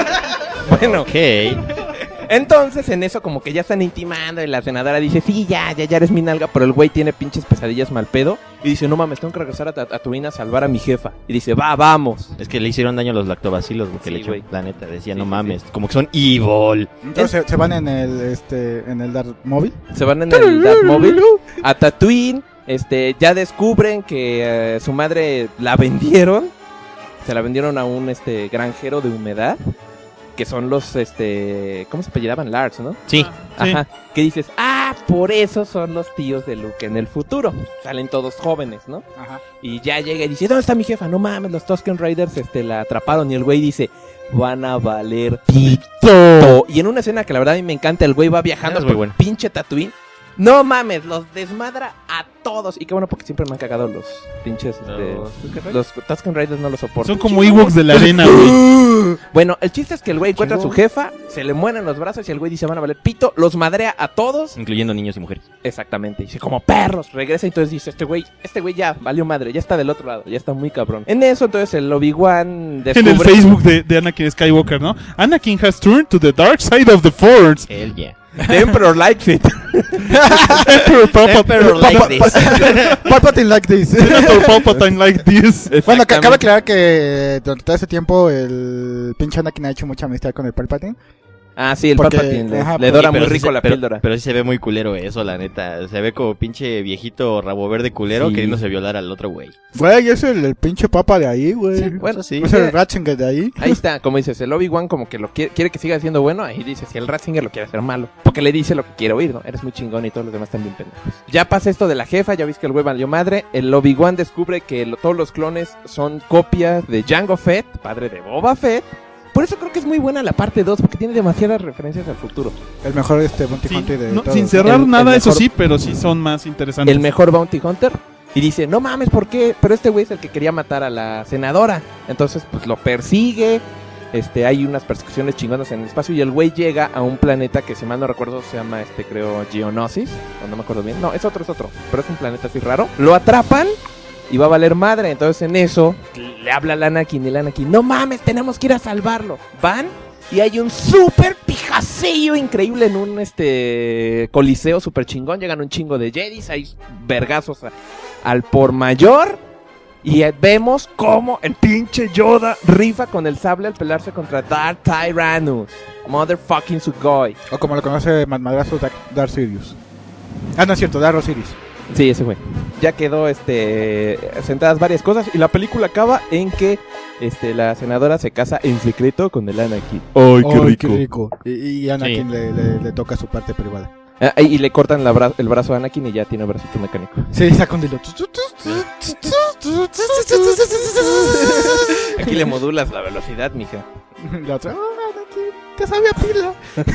Bueno, Ok. entonces en eso como que ya están intimando y la senadora dice, sí, ya eres mi nalga, pero el güey tiene pinches pesadillas mal pedo y dice, no mames, tengo que regresar a Tatooine a salvar a mi jefa. Y dice, vamos. Es que le hicieron daño a los lactobacilos, porque Sí, le echó güey. la neta. Decía, Sí, no sí, mames, como que son evil. Entonces se van en el Dark Mobile. Se van en el Batmóvil a Tatooine, ya descubren que su madre la vendieron. Se la vendieron a un granjero de humedad, que son los ¿cómo se apellidaban? Lars, ¿no? Sí. Ajá. Que dices, por eso son los tíos de Luke en el futuro. Salen todos jóvenes, ¿no? Ajá. Y ya llega y dice, ¿dónde está mi jefa? No mames, los Tusken Raiders la atraparon. Y el güey dice, van a valer pito. Y en una escena que la verdad a mí me encanta, el güey va viajando Es muy por bueno. pinche Tatooine. No mames, los desmadra a todos. Y qué bueno, porque siempre me han cagado los pinches los Tusken Raiders, no los soporto. Son como Ewoks de la arena, güey. Bueno, el chiste es que el güey encuentra a su jefa, se le mueren los brazos y el güey dice, van a valer pito, los madrea a todos. Incluyendo niños y mujeres. Exactamente, dice, como perros, regresa y entonces dice, este güey ya valió madre, ya está del otro lado, ya está muy cabrón. En eso entonces el Obi-Wan descubre... En el Facebook de Anakin Skywalker, ¿no? Anakin has turned to the dark side of the Force. Hell yeah. The Emperor likes it. Emperor like this. Palpatine like this. Senator Palpatine like this. Bueno, cabe aclarar que durante todo ese tiempo el pinche Anakin ha hecho mucha amistad con el Palpatine. Ah, sí, el Porque- Palpatine le, ajá, le pues- dora Pero muy sí rico se- la pero- píldora. Pero sí se ve muy culero eso, la neta. Se ve como pinche viejito rabo verde culero Sí. queriéndose violar al otro güey. Güey, es el pinche papa de ahí, güey. Sí, bueno, eso sí. Es el Ratzinger de ahí. Ahí está, como dices, el Obi-Wan como que lo quiere que siga siendo bueno, ahí dice, si el Ratzinger lo quiere hacer malo, porque le dice lo que quiere oír, ¿no? Eres muy chingón y todos los demás están bien pendejos. Ya pasa esto de la jefa, ya viste que el güey valió madre, el Obi-Wan descubre que todos los clones son copias de Jango Fett, padre de Boba Fett. Por eso creo que es muy buena la parte 2, porque tiene demasiadas referencias al futuro. El mejor Bounty Sí, Hunter de no, todos. sin cerrar El nada, eso mejor- sí, pero sí son más interesantes. El mejor Bounty Hunter. Y dice, no mames, ¿por qué? Pero este güey es el que quería matar a la senadora. Entonces, pues lo persigue. Hay unas persecuciones chingonas en el espacio. Y el güey llega a un planeta que, si mal no recuerdo, se llama, creo, Geonosis. O no me acuerdo bien. No, es otro. Pero es un planeta así raro. Lo atrapan y va a valer madre. Entonces, en eso, le habla a Anakin. Y el Anakin, no mames, tenemos que ir a salvarlo. Van. Y hay un súper pijacillo increíble en un coliseo súper chingón. Llegan un chingo de Jedis, hay vergazos al por mayor. Y vemos cómo el pinche Yoda rifa con el sable al pelearse contra Darth Tyrannus. Motherfucking Sugoi. O como lo conoce Madrazo, Darth Sirius. Ah, no es cierto, Darth Osiris. Sí, ese güey. Ya quedó sentadas varias cosas. Y la película acaba en que la senadora se casa en secreto con el Anakin. Ay, Ay, qué rico. Y Anakin Sí. le toca su parte privada. Y le cortan el brazo a Anakin y ya tiene bracito mecánico. Sí, saca un dilo. Aquí le modulas la velocidad, mija. La otra, Anakin, te sabe a pila.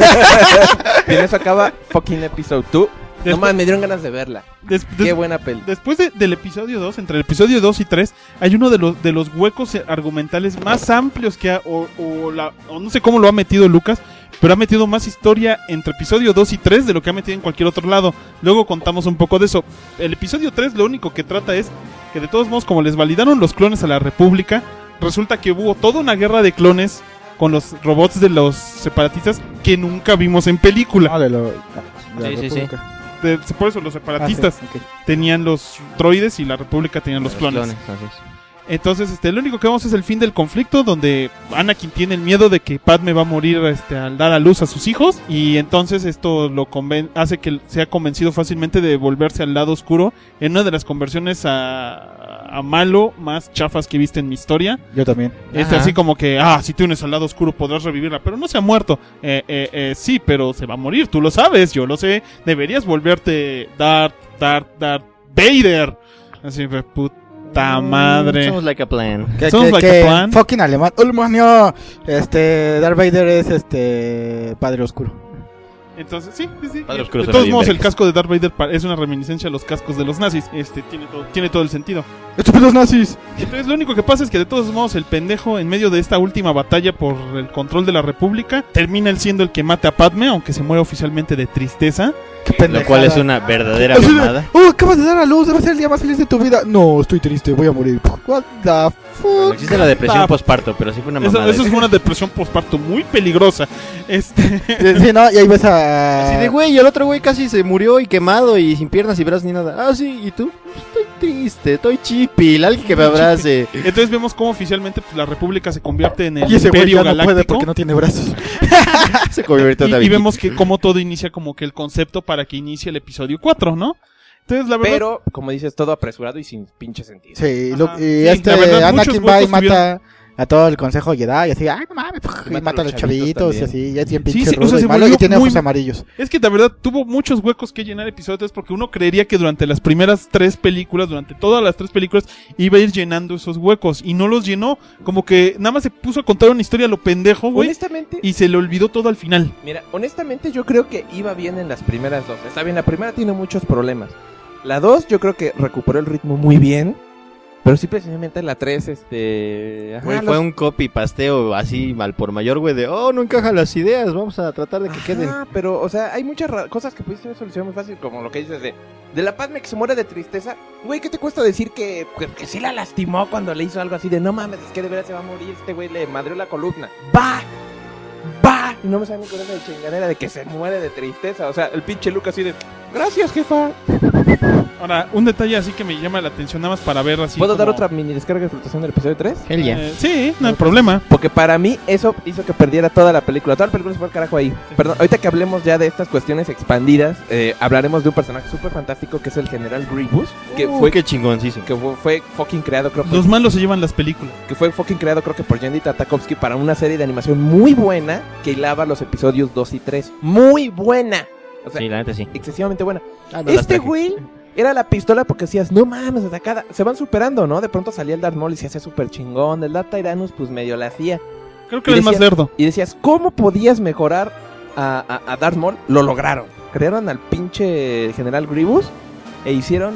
Y en eso acaba fucking episode 2. No Después- más, me dieron ganas de verla. Qué buena peli. Después del episodio 2, entre el episodio 2 y 3, hay uno de los huecos argumentales más amplios que o no sé cómo lo ha metido Lucas, pero ha metido más historia entre episodio 2 y 3 de lo que ha metido en cualquier otro lado. Luego contamos un poco de eso. El episodio 3 lo único que trata es que, de todos modos, como les validaron los clones a la República, resulta que hubo toda una guerra de clones con los robots de los separatistas que nunca vimos en película. No, de la Sí, sí, sí. República. Por eso los separatistas Ah, sí, ok. tenían los droides y la República tenía los clones. así es. Entonces, lo único que vemos es el fin del conflicto, donde Anakin tiene el miedo de que Padme va a morir al dar a luz a sus hijos, y entonces esto lo hace que sea convencido fácilmente de volverse al lado oscuro en una de las conversiones a malo más chafas que he visto en mi historia. Yo también. Ajá. Así como que, si te unes al lado oscuro podrás revivirla, pero no se ha muerto. Sí, pero se va a morir, tú lo sabes, yo lo sé. Deberías volverte Darth Vader. Así, puta madre. Sounds like a plan. Sounds like a plan. Fucking alemán. ¡Ulmanio! Darth Vader es Padre Oscuro. Entonces, sí. Padre Oscuro De suena todos bien modos, el vergas. casco de Darth Vader es una reminiscencia a los cascos de los nazis. Tiene todo el sentido. ¡Estúpidos nazis! Entonces, lo único que pasa es que, de todos modos, el pendejo, en medio de esta última batalla por el control de la República, termina él siendo el que mate a Padme, aunque se muere oficialmente de tristeza. ¡Qué Lo pendejada! cual es una verdadera Así de, mamada. acabas de dar a luz, debe ser el día más feliz de tu vida. No, estoy triste, voy a morir. What the No fuck? existe la depresión Ah, posparto, pero sí fue una Eso mamada. es una depresión postparto muy peligrosa. Sí, ¿no? Y ahí ves a... Así de, güey, el otro güey casi se murió y quemado y sin piernas y brazos ni nada. Ah, sí, ¿y tú? Estoy triste, estoy chipil, alguien que me abrace. Entonces vemos cómo oficialmente la República se convierte en el Y ese güey Imperio ya no puede Galáctico. porque no tiene brazos. Se convirtió Y también. vemos que cómo todo inicia como que el concepto para que inicie el episodio 4, ¿no? Entonces, la verdad... Pero, como dices, todo apresurado y sin pinche sentido. Sí, Ajá. y Sí, la verdad, Anakin muchos va y huecos mata a todo el consejo Jedi y así, ay, no mames, y mata a los chavitos y también. así, y es bien Sí, pinche sí, o rudo sea, y se malo volvió y tiene muy- ojos amarillos. Es que, la verdad, tuvo muchos huecos que llenar episodio 3 porque uno creería que durante las primeras 3 películas, durante todas las 3 películas, iba a ir llenando esos huecos. Y no los llenó. Como que nada más se puso a contar una historia a lo pendejo, güey. Honestamente, Y se le olvidó todo al final. mira, honestamente yo creo que iba bien en las primeras dos. Está bien, la primera tiene muchos problemas. La 2 yo creo que recuperó el ritmo muy bien. Pero sí, precisamente la 3, ajá, Güey, fue un copy pasteo así mal por mayor, güey, de, no encajan las ideas, vamos a tratar de que queden. Pero, o sea, hay muchas cosas que pudiste solucionar muy fácil, como lo que dices de la Padme que se muere de tristeza. Güey, ¿qué te cuesta decir que sí la lastimó cuando le hizo algo así de no mames, es que de veras se va a morir, este güey le madrió la columna? ¡Va! Y no me salen con esa chingadera de que se muere de tristeza. O sea, el pinche Lucas así de, Gracias, jefa. Ahora, un detalle así que me llama la atención nada más para ver así. ¿Puedo dar como- otra mini descarga de frustración del episodio 3? Hell yeah. Sí, no hay problema. Porque para mí eso hizo que perdiera toda la película. Toda la película se fue al carajo ahí. Perdón, ahorita que hablemos ya de estas cuestiones expandidas, hablaremos de un personaje súper fantástico que es el General Grievous. Que fue qué chingoncísimo. que fue fucking creado, creo Los malos se llevan las películas. que fue fucking creado creo que por Genndy Tartakovsky para una serie de animación muy buena que hilaba los episodios 2 y 3. Muy buena. O sea, Sí, la neta sí. excesivamente buena. Ah, no las Este traje. güey era la pistola porque decías, no mames, hasta cada... Se van superando, ¿no? De pronto salía el Darth Maul y se hacía súper chingón. El Darth Tyrannus pues medio la hacía. Creo que Y era el más decía- lerdo. Y decías, ¿cómo podías mejorar a Darth Maul? Lo lograron. Crearon al pinche General Grievous e hicieron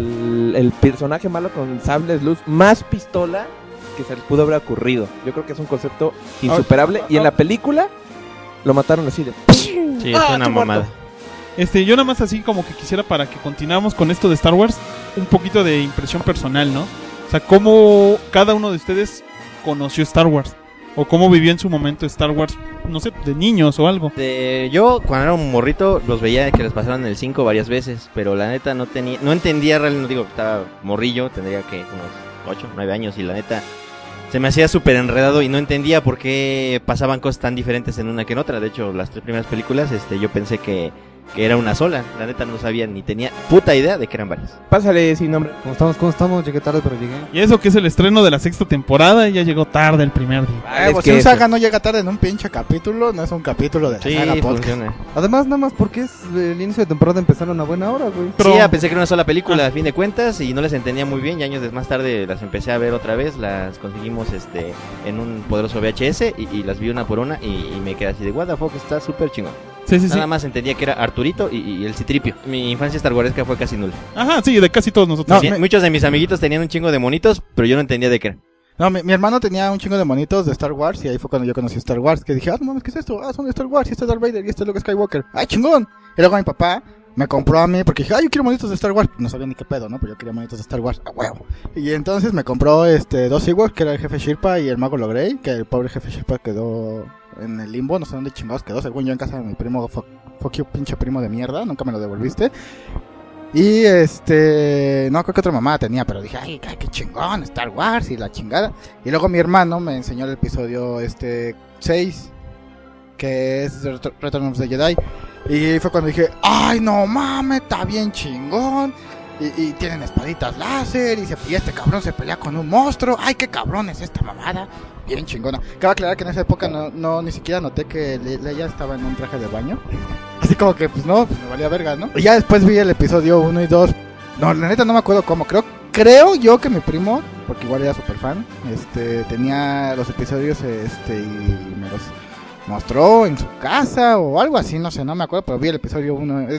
el personaje malo con sables luz más pistola que se les pudo haber ocurrido. Yo creo que es un concepto insuperable. Y en la película lo mataron así de... Sí, es una tú muerto. mamada. Yo nada más así como que quisiera para que continuamos con esto de Star Wars, un poquito de impresión personal, ¿no? O sea, cómo cada uno de ustedes conoció Star Wars. O cómo vivió en su momento Star Wars, no sé, de niños o algo. Yo cuando era un morrito los veía que les pasaban en el 5 varias veces, pero la neta no entendía realmente, no digo, estaba morrillo, tendría que unos 8, 9 años y la neta se me hacía súper enredado y no entendía por qué pasaban cosas tan diferentes en una que en otra. De hecho, las 3 primeras películas yo pensé que era una sola, la neta no sabía ni tenía puta idea de que eran varias. Pásale sin nombre. ¿Cómo estamos? Llegué tarde, pero llegué. Y eso que es el estreno de la 6ª temporada y ya llegó tarde el primer día. Vale, es Si que un eso- saga no llega tarde en un pinche capítulo, no es un capítulo de la Sí, saga podcast. funciona. Además, nada más porque es el inicio de temporada empezaron a buena hora, güey. Pero- Sí, pensé que era una sola película a fin de cuentas y no les entendía muy bien y años más tarde las empecé a ver otra vez, las conseguimos en un poderoso VHS y las vi una por una y me quedé así de what the fuck, está súper chingón. Sí, sí, sí. Nada más entendía que era Arturito y el Citripio. Mi infancia starwaresca fue casi nula. Ajá, sí, de casi todos nosotros. No, Sí, me- muchos de mis amiguitos tenían un chingo de monitos, pero yo no entendía de qué era. No, mi hermano tenía un chingo de monitos de Star Wars y ahí fue cuando yo conocí Star Wars. Que dije, no mames, ¿qué es esto? Son de Star Wars y este es Darth Vader y este es Luke Skywalker. ¡Ay, chingón! Y luego mi papá me compró a mí porque dije, yo quiero monitos de Star Wars. No sabía ni qué pedo, ¿no? Pero yo quería monitos de Star Wars, a huevo. Y entonces me compró 2 Ewoks, que era el jefe Shirpa y el mago Logrey, que el pobre jefe Shirpa quedó en el limbo, no sé dónde chingados quedó, según yo en casa de mi primo, fuck you, pinche primo de mierda, nunca me lo devolviste. Y no creo que otra mamá tenía, pero dije, ay, qué chingón, Star Wars y la chingada. Y luego mi hermano me enseñó el episodio 6, que es Return of the Jedi. Y fue cuando dije, ay, no mames, está bien chingón. Y tienen espaditas láser y este cabrón se pelea con un monstruo. Ay, qué cabrón es esta mamada. Bien chingona. Cabe aclarar que en esa época no ni siquiera noté que Leia estaba en un traje de baño. Así como que, pues no, pues me valía verga, ¿no? Y ya después vi el episodio 1 y 2. No, la neta no me acuerdo cómo. Creo yo que mi primo, porque igual era super fan, tenía los episodios y me los mostró en su casa o algo así, no sé, no me acuerdo, pero vi el episodio 1,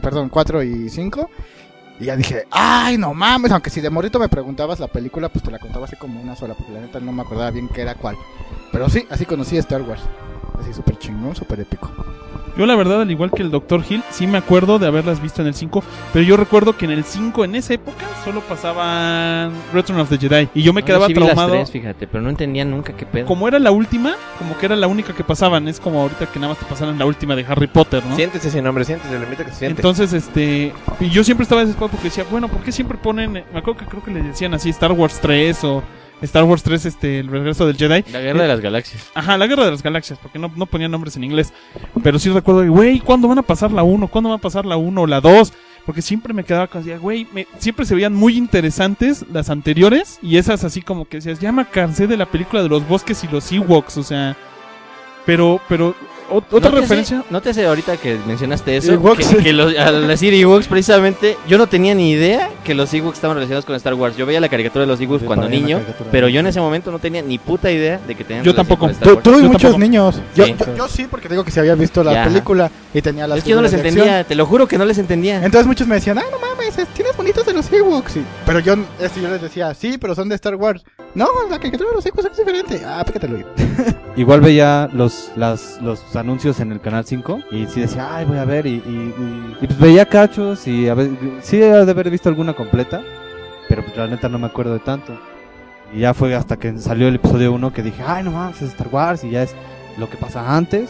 4 y 5. Y ya dije, ay, no mames, aunque si de morrito me preguntabas la película, pues te la contaba así como una sola, porque la neta no me acordaba bien qué era cuál. Pero sí, así conocí a Star Wars. Así súper chingón, súper épico. Yo la verdad, al igual que el Dr. Hill, sí me acuerdo de haberlas visto en el 5, pero yo recuerdo que en el 5, en esa época, solo pasaban Return of the Jedi. Y yo me quedaba sí vi las traumado. 3, fíjate, pero no entendía nunca qué pedo. Como era la última, como que era la única que pasaban. Es como ahorita que nada más te pasaran la última de Harry Potter, ¿no? Siéntese sin nombre, siéntese, le invito a que se siente. Entonces, y yo siempre estaba desesperado porque decía, bueno, ¿por qué siempre ponen, me acuerdo que creo que le decían así Star Wars 3 o Star Wars 3, el regreso del Jedi? La guerra de las galaxias. Ajá, la guerra de las galaxias, porque no ponían nombres en inglés. Pero sí recuerdo, güey, ¿cuándo van a pasar la 1? ¿Cuándo va a pasar la 1 o la 2? Porque siempre me quedaba con, güey, siempre se veían muy interesantes las anteriores. Y esas así como que decías, ya me cansé de la película de los bosques y los Ewoks, o sea. Pero otra referencia. Nótese ahorita que mencionaste eso, Ewoks. que al decir Ewoks, precisamente, yo no tenía ni idea que los Ewoks estaban relacionados con Star Wars. Yo veía la caricatura de los Ewoks Sí, cuando también la niño, caricatura. pero yo en ese momento no tenía ni puta idea de que tenían Yo relación tampoco. con Star Wars. Tú y Yo muchos tampoco. niños. Sí. Yo sí, porque digo que si había visto la Ya. película y tenía las Es que yo no les figuras de acción. entendía, te lo juro que no les entendía. Entonces muchos me decían, no mames, tienes bonitos de los Ewoks. Pero yo les decía, sí, pero son de Star Wars. No, la caricatura de los Ewoks es diferente. Ah, pícatelo. Igual veía los anuncios en el canal 5 y sí decía, ay, voy a ver y pues veía cachos y a ver, sí he de haber visto alguna completa, pero pues la neta no me acuerdo de tanto. Y ya fue hasta que salió el episodio 1 que dije, ay, no mames, es Star Wars y ya es lo que pasa antes.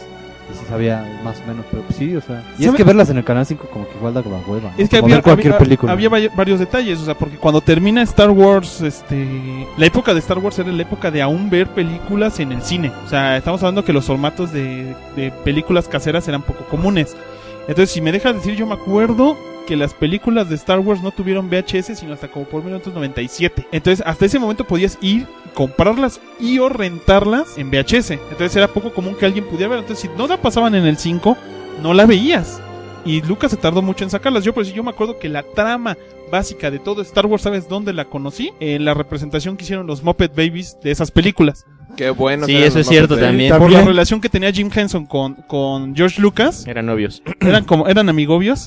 Y sí sabía más o menos, pero pues sí, o sea... Y es ¿Sabe? que verlas en el Canal 5 como que igual da la hueva, ¿no? Es que Como ver cualquier película. había varios detalles, o sea, porque cuando termina Star Wars, la época de Star Wars era la época de aún ver películas en el cine. O sea, estamos hablando que los formatos de películas caseras eran poco comunes. Entonces, si me dejas decir, yo me acuerdo que las películas de Star Wars no tuvieron VHS sino hasta como por 1997. Entonces, hasta ese momento podías ir, comprarlas y o rentarlas en VHS. Entonces, era poco común que alguien pudiera ver. Entonces, si no la pasaban en el 5, no la veías. Y Lucas se tardó mucho en sacarlas. Yo me acuerdo que la trama básica de todo Star Wars, ¿sabes dónde la conocí? En la representación que hicieron los Muppet Babies de esas películas. Qué bueno. Sí, eso es cierto también. Por la relación que tenía Jim Henson con George Lucas. Eran novios. Eran amigobios.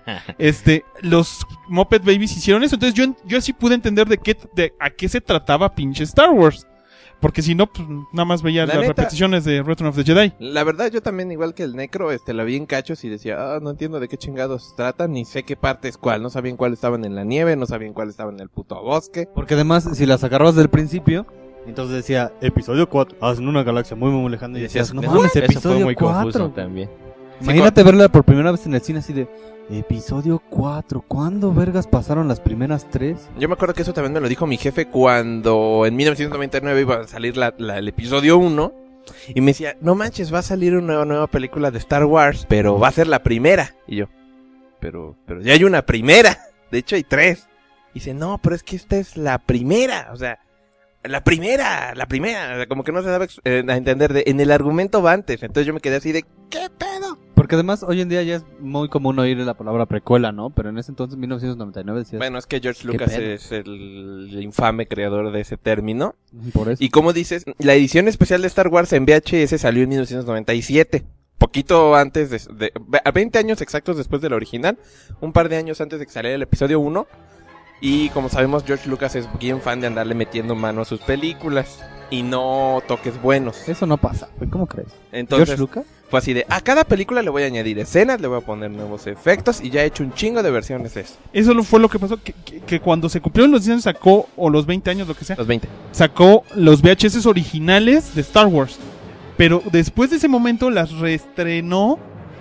Los Muppet Babies hicieron eso. Entonces yo así pude entender a qué se trataba pinche Star Wars. Porque si no, pues nada más veía las repeticiones de Return of the Jedi. La verdad, yo también, igual que el Necro, la vi en cachos y decía, no entiendo de qué chingados tratan, ni sé qué parte es cuál. No sabían cuál estaban en la nieve, no sabían cuál estaban en el puto bosque. Porque además, si las agarrabas del principio, entonces decía, episodio 4, en una galaxia muy, muy lejana. Y decías, no mames, Eso fue episodio muy 4. confuso también. Imagínate verla por primera vez en el cine así de, episodio 4, ¿cuándo vergas pasaron las primeras 3? Yo me acuerdo que eso también me lo dijo mi jefe cuando en 1999 iba a salir el episodio 1. Y me decía, no manches, va a salir una nueva película de Star Wars, pero va a ser la primera. Y yo, pero ya hay una primera. De hecho hay 3. Y dice, no, pero es que esta es la primera. O sea, la primera. O sea, como que no se daba a entender en el argumento va antes. Entonces yo me quedé así de, ¿qué pedo? Porque además hoy en día ya es muy común oír la palabra precuela, ¿no? Pero en ese entonces, 1999, decías... Bueno, es que George Lucas es el infame creador de ese término. Por eso. Y como dices, la edición especial de Star Wars en VHS salió en 1997. Poquito antes de 20 años exactos después de la original. Un par de años antes de que saliera el episodio 1. Y como sabemos, George Lucas es bien fan de andarle metiendo mano a sus películas. Y no toques buenos. Eso no pasa, ¿cómo crees? Entonces, ¿George Lucas? fue así de, a cada película le voy a añadir escenas, le voy a poner nuevos efectos. Y ya he hecho un chingo de versiones de eso. Eso fue lo que pasó, que cuando se cumplieron los 10 años sacó, o los 20 años, lo que sea, Los 20. sacó los VHS originales de Star Wars. Pero después de ese momento las reestrenó,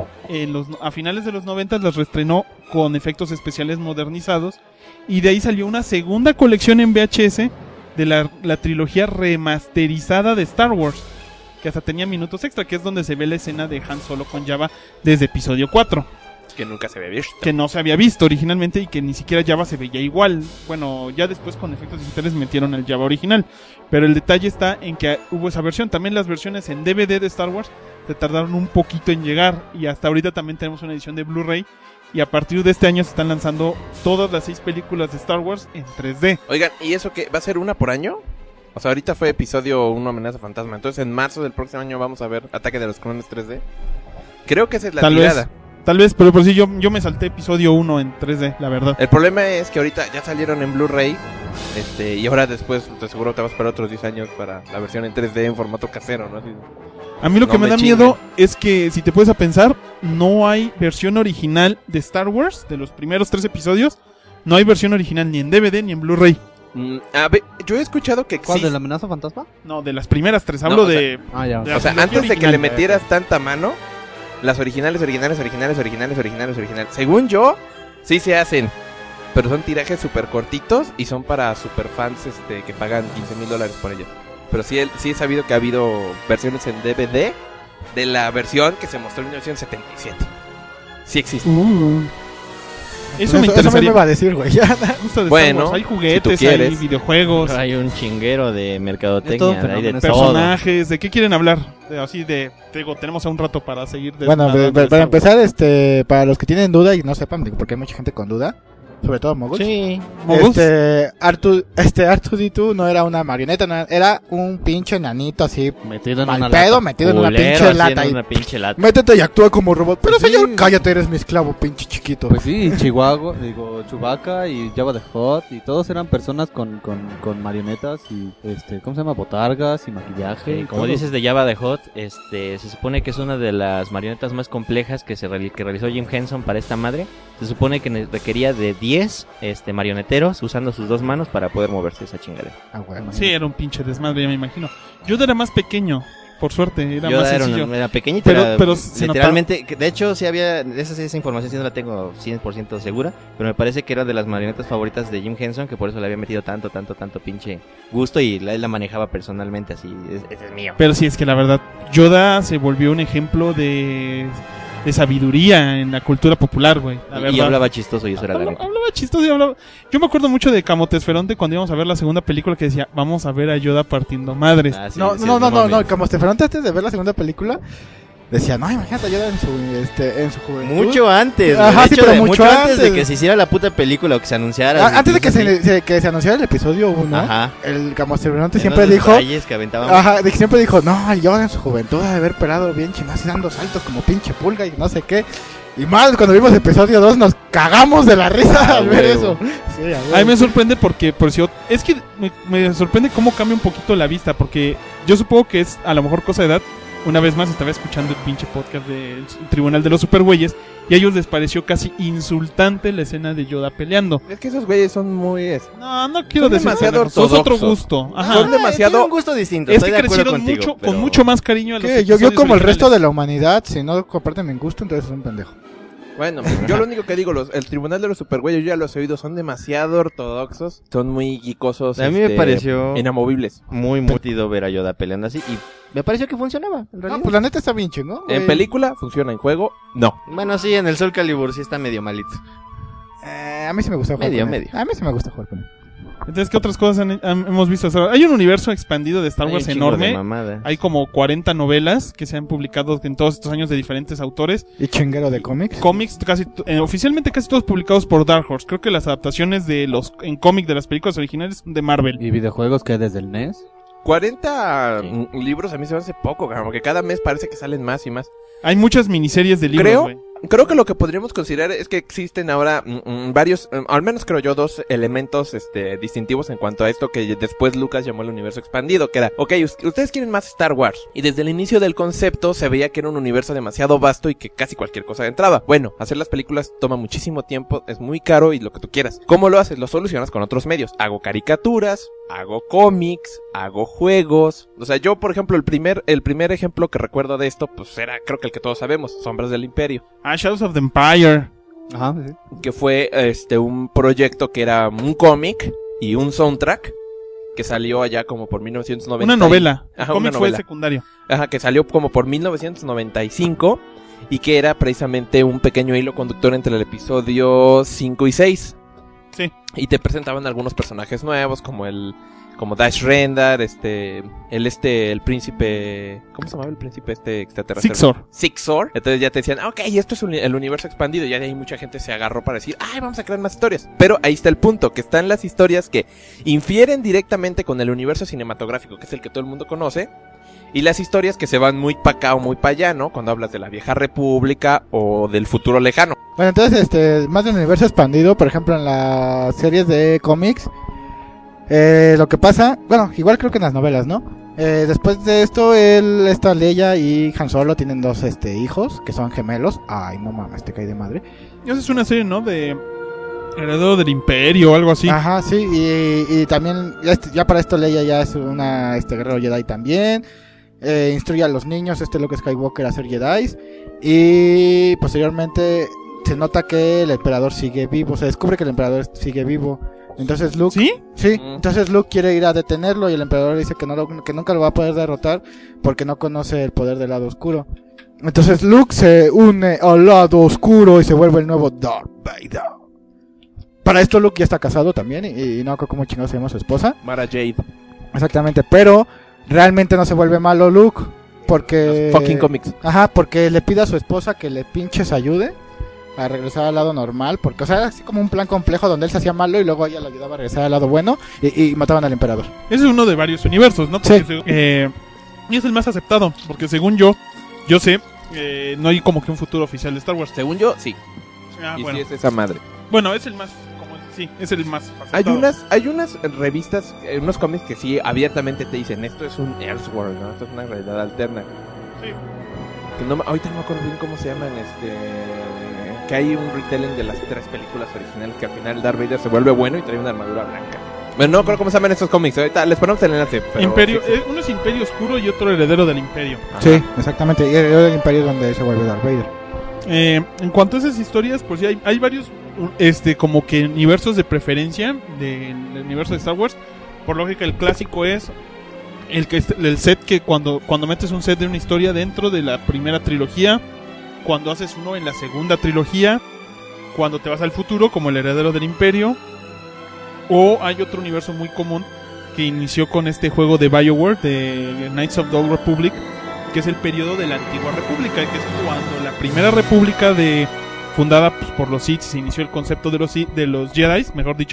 a finales de los 90 las reestrenó con efectos especiales modernizados. Y de ahí salió una segunda colección en VHS de la trilogía remasterizada de Star Wars, que hasta tenía minutos extra, que es donde se ve la escena de Han Solo con Jabba desde episodio 4. Que nunca se había visto. Que no se había visto originalmente y que ni siquiera Jabba se veía igual. Bueno, ya después con efectos digitales metieron el Jabba original. Pero el detalle está en que hubo esa versión. También las versiones en DVD de Star Wars se tardaron un poquito en llegar. Y hasta ahorita también tenemos una edición de Blu-ray. Y a partir de este año se están lanzando todas las 6 películas de Star Wars en 3D. Oigan, ¿y eso qué? ¿Va a ser una por año? O sea, ahorita fue episodio 1 Amenaza Fantasma. Entonces en marzo del próximo año vamos a ver Ataque de los Clones 3D. Creo que esa es la tirada. Tal vez, pero sí, yo me salté episodio 1 en 3D, la verdad. El problema es que ahorita ya salieron en Blu-ray. Y ahora después, te seguro te vas para otros 10 años para la versión en 3D en formato casero, ¿no? Así, a mí lo que me da miedo es que, si te puedes a pensar, no hay versión original de Star Wars, de los primeros 3 episodios. No hay versión original ni en DVD ni en Blu-ray. A ver, yo he escuchado que ¿Cuál, existe. de la amenaza fantasma? No, de las primeras 3, hablo de... ya. de la O sea, trilogía antes de que original. le metieras tanta mano, las originales. Según yo, sí se hacen. Pero son tirajes súper cortitos y son para super fans que pagan $15,000 por ellas. Pero sí he sabido que ha habido versiones en DVD de la versión que se mostró en 1977. Sí existe. Eso me Eso interesaría. me va a decir, güey. Ya. Gusta de Bueno, Star Wars. Hay juguetes, si tú quieres. hay videojuegos, Hay un chinguero de Es todo mercadotecnia, un hay de fenómeno. todo. personajes. ¿De qué quieren hablar? Digo, tenemos aún un rato para seguir. Bueno, desnudando de para Star Wars. empezar, para los que tienen duda y no sepan, porque hay mucha gente con duda, sobre todo moguls. Sí. ¿Moguls? R2D2 no era una marioneta, no, era un pinche enanito así, Metido en mal una pedo, lata. metido en una Culero, pinche así lata. en Y una pinche lata. métete y actúa como robot. Pero Sí. señor, cállate, eres mi esclavo, pinche chiquito. Pues sí, Chihuahua, Chewbacca y Jabba the Hutt, y todos eran personas con marionetas y, ¿cómo se llama? Botargas y maquillaje. y Como todo. dices de Jabba the Hutt, se supone que es una de las marionetas más complejas que que realizó Jim Henson para esta madre. Se supone que requería de 10 marioneteros usando sus 2 manos para poder moverse esa chingadera. Ah, bueno. Sí, era un pinche desmadre, ya me imagino. Yo era más pequeño, por suerte, era Yoda más era, sencillo. era pequeñita, Pero- era pero se literalmente, de hecho sí había, esa información sí no la tengo 100% segura, pero me parece que era de las marionetas favoritas de Jim Henson, que por eso le había metido tanto pinche gusto y él la manejaba personalmente así, ese es mío. Pero sí, es que la verdad, Yoda se volvió un ejemplo de sabiduría en la cultura popular, güey. La Y verdad. hablaba chistoso y eso era la neta. Hablaba chistoso y hablaba... Yo me acuerdo mucho de Camotesferonte cuando íbamos a ver la segunda película que decía, vamos a ver a Yoda partiendo madres. Ah, sí, No, sí, no, no, no, mames. no, como Estefanante antes de ver la segunda película, decía, no, imagínate ayuda en su juventud. Mucho antes, Ajá, de sí, hecho, pero mucho mucho antes de antes. que se hiciera la puta película o que se anunciara. Antes de que incluso se anunciara el episodio 1, Ajá. el Camosterronte En siempre los dijo, detalles que aventábamos. ajá, siempre dijo, no, yo en su juventud de haber pelado bien chingado y dando saltos como pinche pulga y no sé qué. Y más cuando vimos episodio 2 nos cagamos de la risa al ver huevo. eso. Sí, a huevo. A mí me sorprende porque, por si es que me sorprende cómo cambia un poquito la vista, porque yo supongo que es a lo mejor cosa de edad. Una vez más estaba escuchando el pinche podcast del Tribunal de los Supergüeyes y a ellos les pareció casi insultante la escena de Yoda peleando. Es que esos güeyes son muy... No quiero Son decir demasiado eso, es otro ortodoxos. gusto. Ajá. Son demasiado- Tiene un gusto distinto. Es estoy que de acuerdo crecieron contigo, mucho, pero- con mucho más cariño a los ¿Qué? Yo episodios como el resto de originales. la humanidad, si no comparten mi gusto, entonces es un pendejo. Bueno, yo lo único que digo, el Tribunal de los Supergüeyes, yo ya los he oído, son demasiado ortodoxos, son muy geekosos. A mí me pareció inamovibles. muy divertido ver a Yoda peleando así y me pareció que funcionaba, en realidad. No, pues la neta está bien chingón, güey. En película funciona, en juego no. Bueno, sí, en el Soul Calibur sí está medio malito. A mí sí me gusta jugar Medio, con él. medio. A mí sí me gusta jugar con él. Entonces, ¿qué otras cosas hemos visto hasta ahora? Hay un universo expandido de Star Hay Wars un chingo de enorme. mamada. Hay como 40 novelas que se han publicado en todos estos años de diferentes autores. Y chinguero de cómics. Cómics, oficialmente casi todos publicados por Dark Horse. Creo que las adaptaciones en cómic de las películas originales son de Marvel. ¿Y videojuegos que desde el NES? 40 libros a mí se me hace poco, cabrón, porque cada mes parece que salen más y más. Hay muchas miniseries de libros, güey. Creo que lo que podríamos considerar es que existen ahora varios, al menos creo yo, dos elementos distintivos en cuanto a esto que después Lucas llamó el universo expandido, que era, ok, ustedes quieren más Star Wars, y desde el inicio del concepto se veía que era un universo demasiado vasto y que casi cualquier cosa entraba. Bueno, hacer las películas toma muchísimo tiempo, es muy caro y lo que tú quieras. ¿Cómo lo haces? Lo solucionas con otros medios. Hago caricaturas, hago cómics, hago juegos. O sea, yo, por ejemplo, el primer ejemplo que recuerdo de esto, pues era, creo que el que todos sabemos, Sombras del Imperio. Shadows of the Empire. Ajá, sí. Que fue un proyecto que era un cómic y un soundtrack que salió allá como por 1990. Una novela. El Ajá, cómic una fue novela. secundario. Ajá, que salió como por 1995 y que era precisamente un pequeño hilo conductor entre el episodio 5 y 6. Sí. Y te presentaban algunos personajes nuevos como Dash Rendar, el príncipe, ¿cómo se llamaba el príncipe extraterrestre? Sixor. Entonces ya te decían, ok, esto es el universo expandido. Y ya de ahí mucha gente se agarró para decir, ay, vamos a crear más historias. Pero ahí está el punto, que están las historias que infieren directamente con el universo cinematográfico, que es el que todo el mundo conoce. Y las historias que se van muy pa' acá o muy pa' allá, ¿no? Cuando hablas de la vieja república o del futuro lejano. Bueno, entonces, más del universo expandido, por ejemplo, en las series de cómics, lo que pasa, bueno, igual creo que en las novelas, ¿no? Después de esto, esta Leia y Han Solo tienen dos hijos, que son gemelos. Ay, no mames, te cae de madre. Esa es una serie, ¿no? De Heredero del Imperio o algo así. Ajá, sí, y también, ya para esto Leia ya es una guerrero Jedi también. Instruye a los niños, Luke Skywalker a ser Jedi. Y posteriormente se nota que el emperador sigue vivo, se descubre que el emperador sigue vivo. Entonces Luke... ¿Sí? Sí, entonces Luke quiere ir a detenerlo y el emperador dice que que nunca lo va a poder derrotar porque no conoce el poder del lado oscuro. Entonces Luke se une al lado oscuro y se vuelve el nuevo Darth Vader. Para esto Luke ya está casado también y no cómo chingados se llama su esposa. Mara Jade. Exactamente, pero realmente no se vuelve malo Luke porque... Los fucking comics. Ajá, porque le pide a su esposa que le pinches ayude a regresar al lado normal, porque, o sea, era así como un plan complejo donde él se hacía malo y luego ella le ayudaba a regresar al lado bueno y mataban al emperador. Ese es uno de varios universos, ¿no? Porque y es el más aceptado, porque según yo sé, no hay como que un futuro oficial de Star Wars. Según yo, sí. Ah, Y bueno. sí es esa madre. Bueno, es el más, es el más aceptado. Hay unas revistas, unos cómics que sí abiertamente te dicen, esto es un Elseworld, ¿no? Esto es una realidad alterna. Sí. Que ahorita no me acuerdo bien cómo se llaman, que hay un retelling de las 3 películas originales que al final Darth Vader se vuelve bueno y trae una armadura blanca. Bueno, no creo cómo se llaman estos cómics. Ahorita les ponemos el enlace. Pero Imperio, sí. uno es Imperio Oscuro y otro Heredero del Imperio. Ajá. Sí, exactamente. Y el Imperio es donde se vuelve Darth Vader. En cuanto a esas historias, pues sí hay varios como que universos de preferencia del universo de Star Wars. Por lógica, el clásico es el set que cuando metes un set de una historia dentro de la primera trilogía, cuando haces uno en la segunda trilogía, cuando te vas al futuro como el Heredero del Imperio, o hay otro universo muy común que inició con este juego de BioWare de Knights of the Old Republic, que es el periodo de la Antigua República, que es cuando la primera república fundada pues, por los Sith, se inició el concepto de los Jedi, mejor dicho,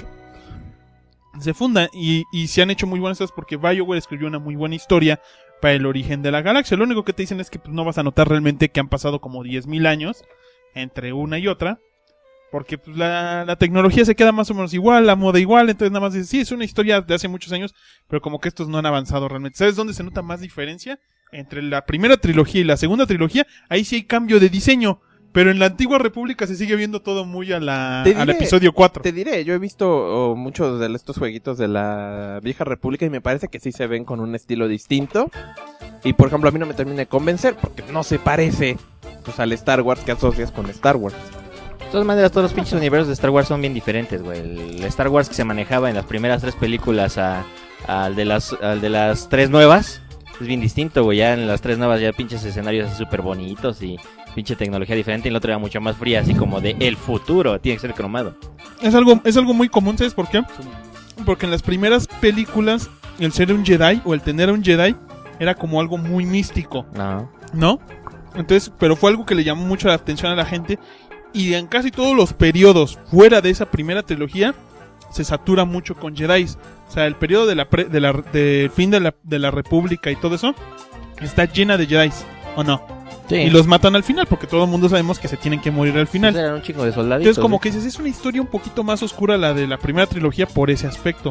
se funda y se han hecho muy buenas cosas porque BioWare escribió una muy buena historia para el origen de la galaxia. Lo único que te dicen es que pues, no vas a notar realmente que han pasado como 10,000 años entre una y otra, porque pues, la tecnología se queda más o menos igual, la moda igual, entonces nada más dices, sí, es una historia de hace muchos años, pero como que estos no han avanzado realmente. ¿Sabes dónde se nota más diferencia? Entre la primera trilogía y la segunda trilogía, ahí sí hay cambio de diseño, pero en la Antigua República se sigue viendo todo muy al episodio 4. Te diré, yo he visto muchos de estos jueguitos de la Vieja República y me parece que sí se ven con un estilo distinto. Y por ejemplo, a mí no me termina de convencer porque no se parece pues, al Star Wars que asocias con Star Wars. De todas maneras, todos los pinches universos de Star Wars son bien diferentes, güey. El Star Wars que se manejaba en las primeras 3 películas al de las 3 nuevas es bien distinto, güey. Ya en las 3 nuevas ya pinches escenarios así súper bonitos y pinche tecnología diferente, y el otro era mucho más fría, así como de el futuro, tiene que ser cromado. Es algo muy común, ¿sabes por qué? Porque en las primeras películas el ser un Jedi o el tener a un Jedi era como algo muy místico, ¿no? Entonces, pero fue algo que le llamó mucho la atención a la gente, y en casi todos los periodos fuera de esa primera trilogía se satura mucho con Jedi. O sea, el periodo del fin de la República y todo eso está llena de Jedi, ¿o no? Sí. Y los matan al final, porque todo el mundo sabemos que se tienen que morir al final. Eran un chingo de soldaditos. Entonces como que dices, es una historia un poquito más oscura la de la primera trilogía por ese aspecto.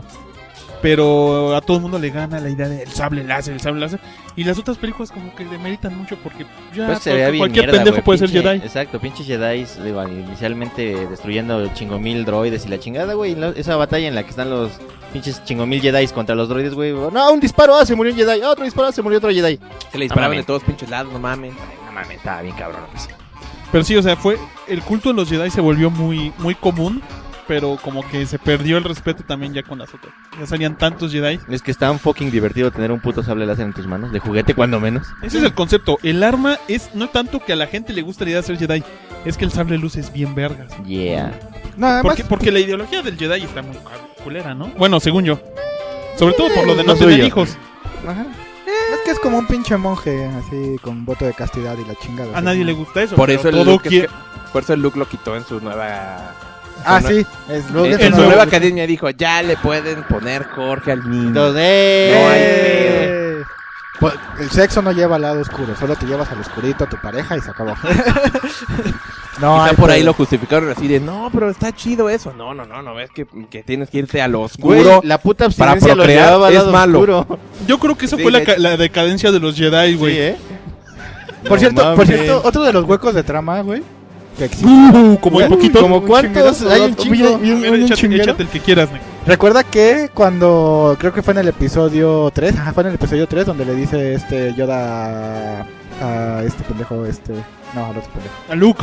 Pero a todo el mundo le gana la idea del sable láser. Y las otras películas como que le meritan mucho porque ya Pues se veía bien cualquier mierda, pendejo güey, puede ser pinche- Jedi. Exacto, pinches Jedi, digo, inicialmente destruyendo chingomil droides y la chingada, güey. Esa batalla en la que están los pinches chingomil Jedi contra los droides, güey. No, un disparo, se murió un Jedi. Otro disparo, se murió otro Jedi. Que le disparaban mames. de todos pinches lados, no mames. No mames, estaba bien cabrón. Pues. Pero sí, o sea, el culto de los Jedi se volvió muy, muy común, pero como que se perdió el respeto también ya con las otras. Ya salían tantos Jedi. Es que es tan fucking divertido tener un puto sable láser en tus manos, de juguete cuando menos. Ese es el concepto. El arma es no tanto que a la gente le gusta la idea de ser Jedi, es que el sable luz es bien vergas. Yeah. No, además, Porque la ideología del Jedi está muy culera, ¿no? Bueno, según yo. Sobre todo por lo de no Lo tener suyo. hijos. ajá. Es que es como un pinche monje, así, con voto de castidad y la chingada. A así. nadie le gusta eso. Por pero eso el todo Luke, quiere- por eso el Luke lo quitó en su nueva... Ah, su sí. Es lo En que su nueva academia dijo, ya le pueden poner Jorge al niño. Entonces, No hay Pues, el sexo no lleva al lado oscuro, solo te llevas al oscurito a tu pareja y se acabó. No, Quizá hay por ahí pedo. lo justificaron así de, no, pero está chido eso. No, ves que tienes que irte a lo güey, oscuro. la puta para abstinencia lo procrear llevaba al es lado malo. oscuro. Yo creo que eso Sí, fue de hecho. la decadencia de los Jedi, güey. Sí, ¿eh? Por No cierto, mames. otro de los huecos de trama, güey, que existe. Como Uy, un poquito. ¿Como un cuántos? chinguero. Hay un chingo. Bien, A ver, un échate, chinguero. échate el que quieras, Nick. Recuerda que cuando, creo que fue en el episodio 3, fue en el episodio 3 donde le dice Yoda a este pendejo, no, al otro pendejo. A Luke.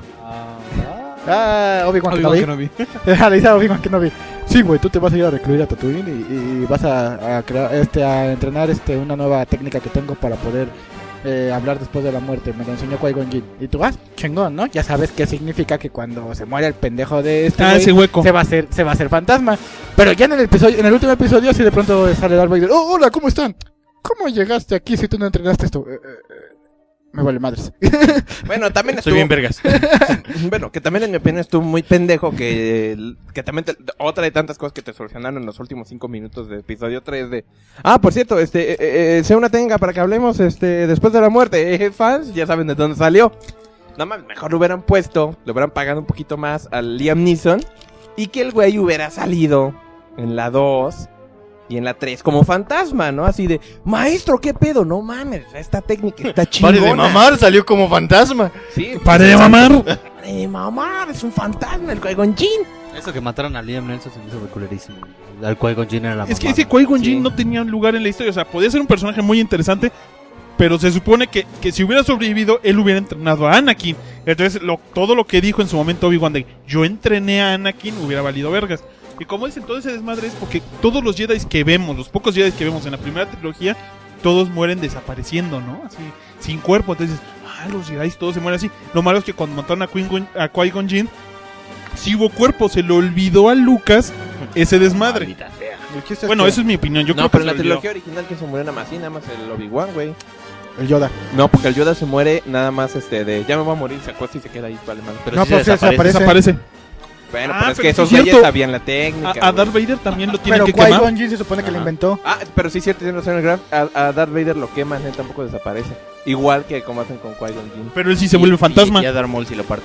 Obi-Wan Obi-Wan Kenobi. Kenobi. Le dice a Obi-Wan Kenobi, sí, güey, tú te vas a ir a recluir a Tatooine y vas a crear, a entrenar una nueva técnica que tengo para poder hablar después de la muerte. Me lo enseñó Qui-Gon Jinn. Y tú vas, chingón, ¿no? Ya sabes qué significa que cuando se muere el pendejo de güey, Ese hueco. se va a hacer fantasma. Pero ya en el último episodio, sí de pronto sale Darth Vader. Oh, hola, ¿cómo están? ¿Cómo llegaste aquí si tú no entrenaste esto? Me vale madres. Bueno, también Soy estuvo... bien vergas. Bueno, que también en mi opinión estuvo muy pendejo que también otra de tantas cosas que te solucionaron en los últimos 5 minutos de episodio 3 de... Ah, por cierto, sea una técnica para que hablemos después de la muerte. Fans, ya saben de dónde salió. Nada más, mejor lo hubieran puesto, le hubieran pagado un poquito más al Liam Neeson y que el güey hubiera salido en la 2 y en la 3 como fantasma, ¿no? Así de, maestro, ¿qué pedo? No mames, esta técnica está chingona. Pare de mamar, salió como fantasma. Sí, Pare de mamar. Pare de mamar, es un fantasma el Qui-Gon Jinn. Eso que mataron a Liam Neeson se me hizo culerísimo. Al Qui-Gon Jinn era la Es que mamada. ese Qui-Gon Jinn Sí. no tenía un lugar en la historia. O sea, podía ser un personaje muy interesante, pero se supone que si hubiera sobrevivido, él hubiera entrenado a Anakin. Entonces, todo lo que dijo en su momento Obi-Wan de yo entrené a Anakin hubiera valido vergas. Y como dicen, todo ese desmadre es porque todos los Jedi que vemos, los pocos Jedi que vemos en la primera trilogía, todos mueren desapareciendo, ¿no? Así, sin cuerpo. Entonces, los Jedi todos se mueren así. Lo malo es que cuando mataron a Qui-Gon Jinn, sí hubo cuerpo. Se le olvidó a Lucas ese desmadre. Maldita sea. El chiste es Bueno, que eso es mi opinión. Yo No, creo pero que en la se le olvidó. trilogía original que se murió nada más, sí, nada más el Obi-Wan, güey. el Yoda. No, porque el Yoda se muere nada más de ya me voy a morir, se acuesta y se queda ahí, vale madre. Pero No, sí pero sí desaparece. Desaparece. Bueno, Ah, pero es pero que sí esos es güeyes cierto. sabían la técnica. A güey. Darth Vader también lo tienen Pero que quemar. Qui-Gon Jinn se supone que lo Ajá. inventó. Ah, pero sí es cierto, tiene razón el Graf. A Darth Vader lo queman, él tampoco desaparece. Igual que como hacen con Qui-Gon Jinn. Pero él sí se vuelve fantasma. Y a Darth Maul sí lo parte.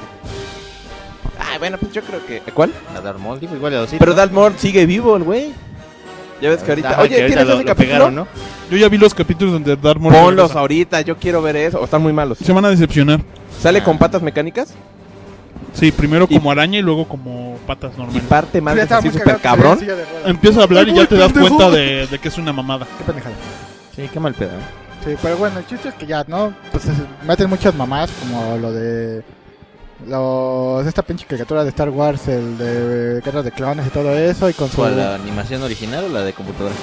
Ah, bueno, pues yo creo que... ¿Cuál? A Darth Maul, digo, igual a los Pero Darth Maul sigue vivo, el güey. Ya ves que ahorita... Ajá, Oye, que ahorita ¿tienes ese lo capítulo? pegaron, ¿no? Yo ya vi los capítulos donde Darth Maul Ponlos regresa. ahorita, yo quiero ver eso. O están muy malos. Se van a decepcionar. ¿Sale con patas mecánicas? Sí, primero Y- como araña y luego como patas Y normales. parte más Ya de estaba así muy super cagado que cabrón. tenía silla de ruedas. Empieza a hablar y ya te das pendejo. cuenta de que es una mamada. Qué pendejada. Sí, qué mal pedo. Sí, pero bueno, el chiste es que ya, ¿no? Pues meten muchas mamás como lo de... esta pinche caricatura de Star Wars, el de Guerras de Clones y todo eso, y con su... ¿Cuál, la animación original o la de computadora?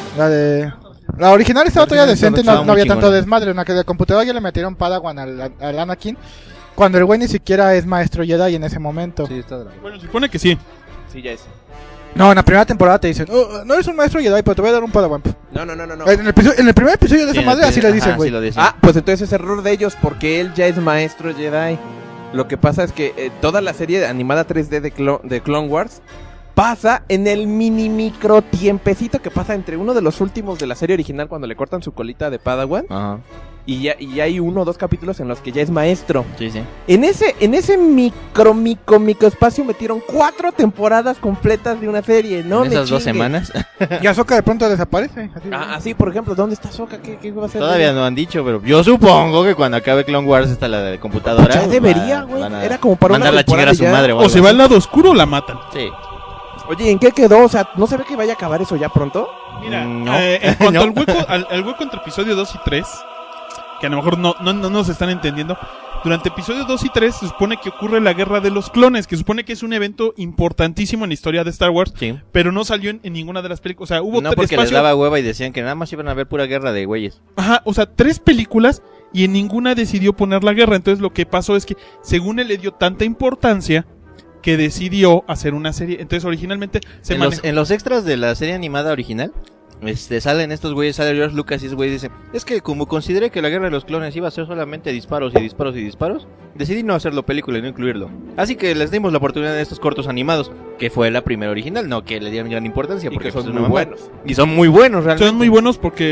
La original estaba todavía original decente, estaba no muy había tanto chingona. desmadre. En la que de computadora ya le metieron Padawan al Anakin, cuando el güey ni siquiera es maestro Jedi en ese momento. Sí, está drama. Bueno, se supone que sí. Sí, ya es. No, en la primera temporada te dicen, "Oh, no eres un maestro Jedi, pero te voy a dar un Padawan." No. En el primer episodio de esa madre así le dicen, güey. Sí, lo dicen. Ah, pues entonces es error de ellos porque él ya es maestro Jedi. Lo que pasa es que toda la serie animada 3D de Clone Wars pasa en el micro tiempecito que pasa entre uno de los últimos de la serie original cuando le cortan su colita de Padawan Ajá. y ya hay 1 o 2 capítulos en los que ya es maestro. Sí, sí. En ese micro espacio metieron 4 temporadas completas de una serie, ¿no? En me esas 2 chingues. semanas. Y Ahsoka de pronto desaparece. Así, Así, por ejemplo, ¿dónde está Sokka? ¿Qué va a hacer? Todavía no han dicho, pero yo supongo que cuando acabe Clone Wars está la de computadora. Ya debería, güey. van a Era como para una mandarla a chingar a su temporada ya. madre. O se va al lado oscuro o la matan. Sí. Oye, ¿en qué quedó? O sea, ¿no se ve que vaya a acabar eso ya pronto? Mira, No. en cuanto No. al hueco entre episodio 2 y 3, que a lo mejor no nos están entendiendo, durante episodio 2 y 3 se supone que ocurre la guerra de los clones, que supone que es un evento importantísimo en la historia de Star Wars, Sí. pero no salió en ninguna de las películas. O sea, hubo No, 3 porque les espacios. daba hueva y decían que nada más iban a ver pura guerra de güeyes. Ajá, o sea, 3 películas y en ninguna decidió poner la guerra. Entonces lo que pasó es que, según él le dio tanta importancia, que decidió hacer una serie. Entonces originalmente se manejó. En los extras de la serie animada original, salen estos güeyes, sale George Lucas y ese güey dice, es que como consideré que la guerra de los clones iba a ser solamente disparos y disparos y disparos, decidí no hacerlo película y no incluirlo. Así que les dimos la oportunidad de estos cortos animados, que fue la primera original, no que le dieron gran importancia, Y porque que son pues, muy una mamada. buenos. Y son muy buenos realmente. Son muy buenos porque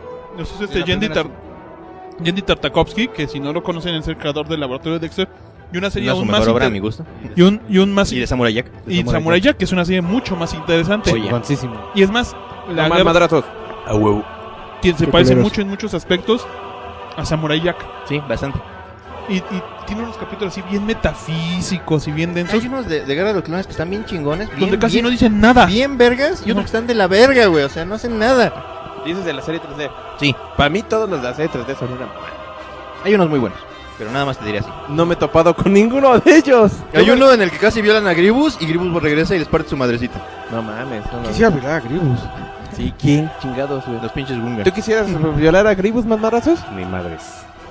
es la Yendi primera Tartakovsky, que si no lo conocen es el creador del laboratorio de Dexter, y una serie No es su aún más mejor obra a inter- mi gusto. y un más Y de Samurai Jack. y Samurai Jack, que es una serie mucho más interesante. Oye. Chingoncísimo. Y es más, la No más guerra madrazos. A huevo. se Qué parece culeros. mucho en muchos aspectos a Samurai Jack. Sí, bastante. Y tiene unos capítulos así bien metafísicos y bien densos, Hay unos de Guerra de los Clones que están bien chingones, bien, donde casi bien, no dicen nada. bien vergas, y otros que están de la verga, güey, o sea, no hacen nada. Dices de la serie 3D. Sí. Para mí todos los de la serie 3D son una mamada. Hay unos muy buenos, pero nada más te diré así. No me he topado con ninguno de ellos. Hay uno en el que casi violan a Gribus y Gribus regresa y les parte su madrecita. No mames. No, no. Quisiera violar a Grievous. Sí, ¿quién? Chingados, güey. Los pinches Gunga. ¿Tú quisieras violar a Gribus, madrazos? Ni madres.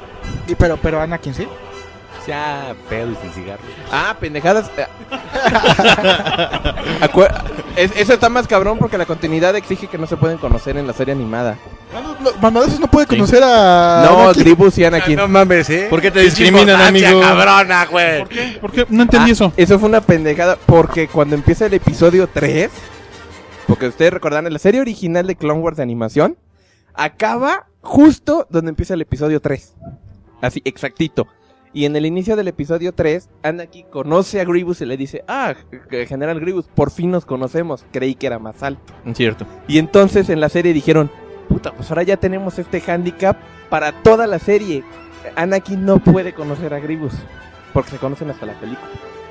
Pero Anakin, ¿sí? Ya, pedo y sin cigarro. Ah, pendejadas. Eso está más cabrón porque la continuidad exige que no se pueden conocer en la serie animada. Mamadazos no puede conocer a No, Anakin. Gribus y Anakin. No mames, ¿eh? ¿Por qué te Qué discriminan, importancia, amigo? cabrona, güey. ¿Por qué? No entendí eso. Eso fue una pendejada porque cuando empieza el episodio 3, porque ustedes recordarán, la serie original de Clone Wars de animación acaba justo donde empieza el episodio 3. Así, exactito. Y en el inicio del episodio 3, Anakin conoce a Grievous y le dice, General Grievous, por fin nos conocemos. Creí que era más alto. Cierto. Y entonces en la serie dijeron, puta, pues ahora ya tenemos este handicap para toda la serie. Anakin no puede conocer a Grievous, porque se conocen hasta la película.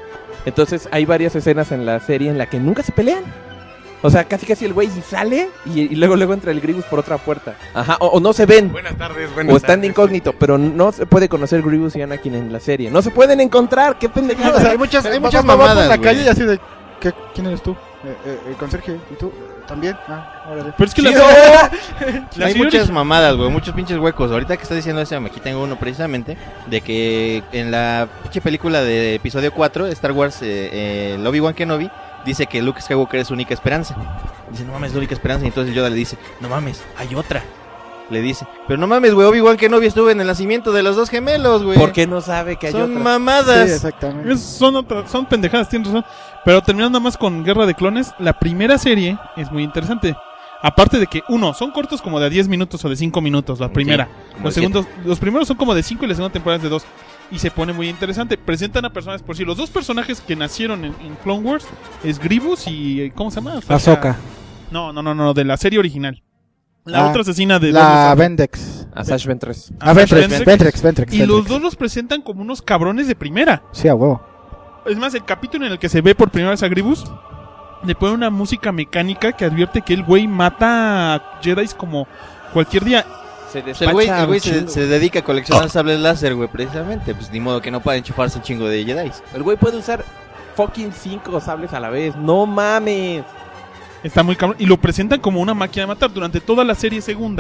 Entonces hay varias escenas en la serie en la que nunca se pelean. O sea, casi el güey sale y luego entra el Grievous por otra puerta. Ajá, o no se ven. Buenas tardes, O están de incógnito, pero no se puede conocer Grievous y Anakin en la serie. No se pueden encontrar, qué pendejada. O sea, hay muchas va mamadas en la güey. calle y así de... ¿Quién eres tú? El conserje. ¿Y tú? ¿También? Órale. Pero es que Sí, la hay serie muchas mamadas, güey, muchos pinches huecos. Ahorita que estás diciendo eso, aquí tengo uno precisamente, de que en la pinche película de episodio 4, Star Wars, el Obi-Wan Kenobi, dice que Luke Skywalker es su única esperanza. Dice, no mames, es la única esperanza. Y entonces Yoda le dice, no mames, hay otra. Le dice, pero no mames, güey, Obi-Wan Kenobi estuvo en el nacimiento de los dos gemelos, güey. ¿Por qué no sabe que hay Son otra? mamadas. Sí, exactamente. son pendejadas, tienes razón. Pero terminando más con Guerra de Clones, la primera serie es muy interesante. Aparte de que, uno, son cortos como de 10 minutos o de 5 minutos, la primera. como de Los primeros son como de 5 y la segunda temporada es de 2. Y se pone muy interesante. Presentan a personajes por sí. Los dos personajes que nacieron en Clone Wars es Grievous y... ¿cómo se llama? Ahsoka. No, de la serie original. La Ah, otra asesina de... La Vendex. A Sash Ventress. Ventress. Y los dos los presentan como unos cabrones de primera. Sí, a huevo. Es más, el capítulo en el que se ve por primera vez a Grievous, le pone una música mecánica que advierte que el güey mata a Jedis como cualquier día. Se Pues el güey un se chingo. dedica a coleccionar sables láser, güey, precisamente. Pues ni modo que no pueda enchufarse un chingo de Jedi. El güey puede usar fucking 5 sables a la vez. No mames. Está muy cabrón. Y lo presentan como una máquina de matar durante toda la serie segunda.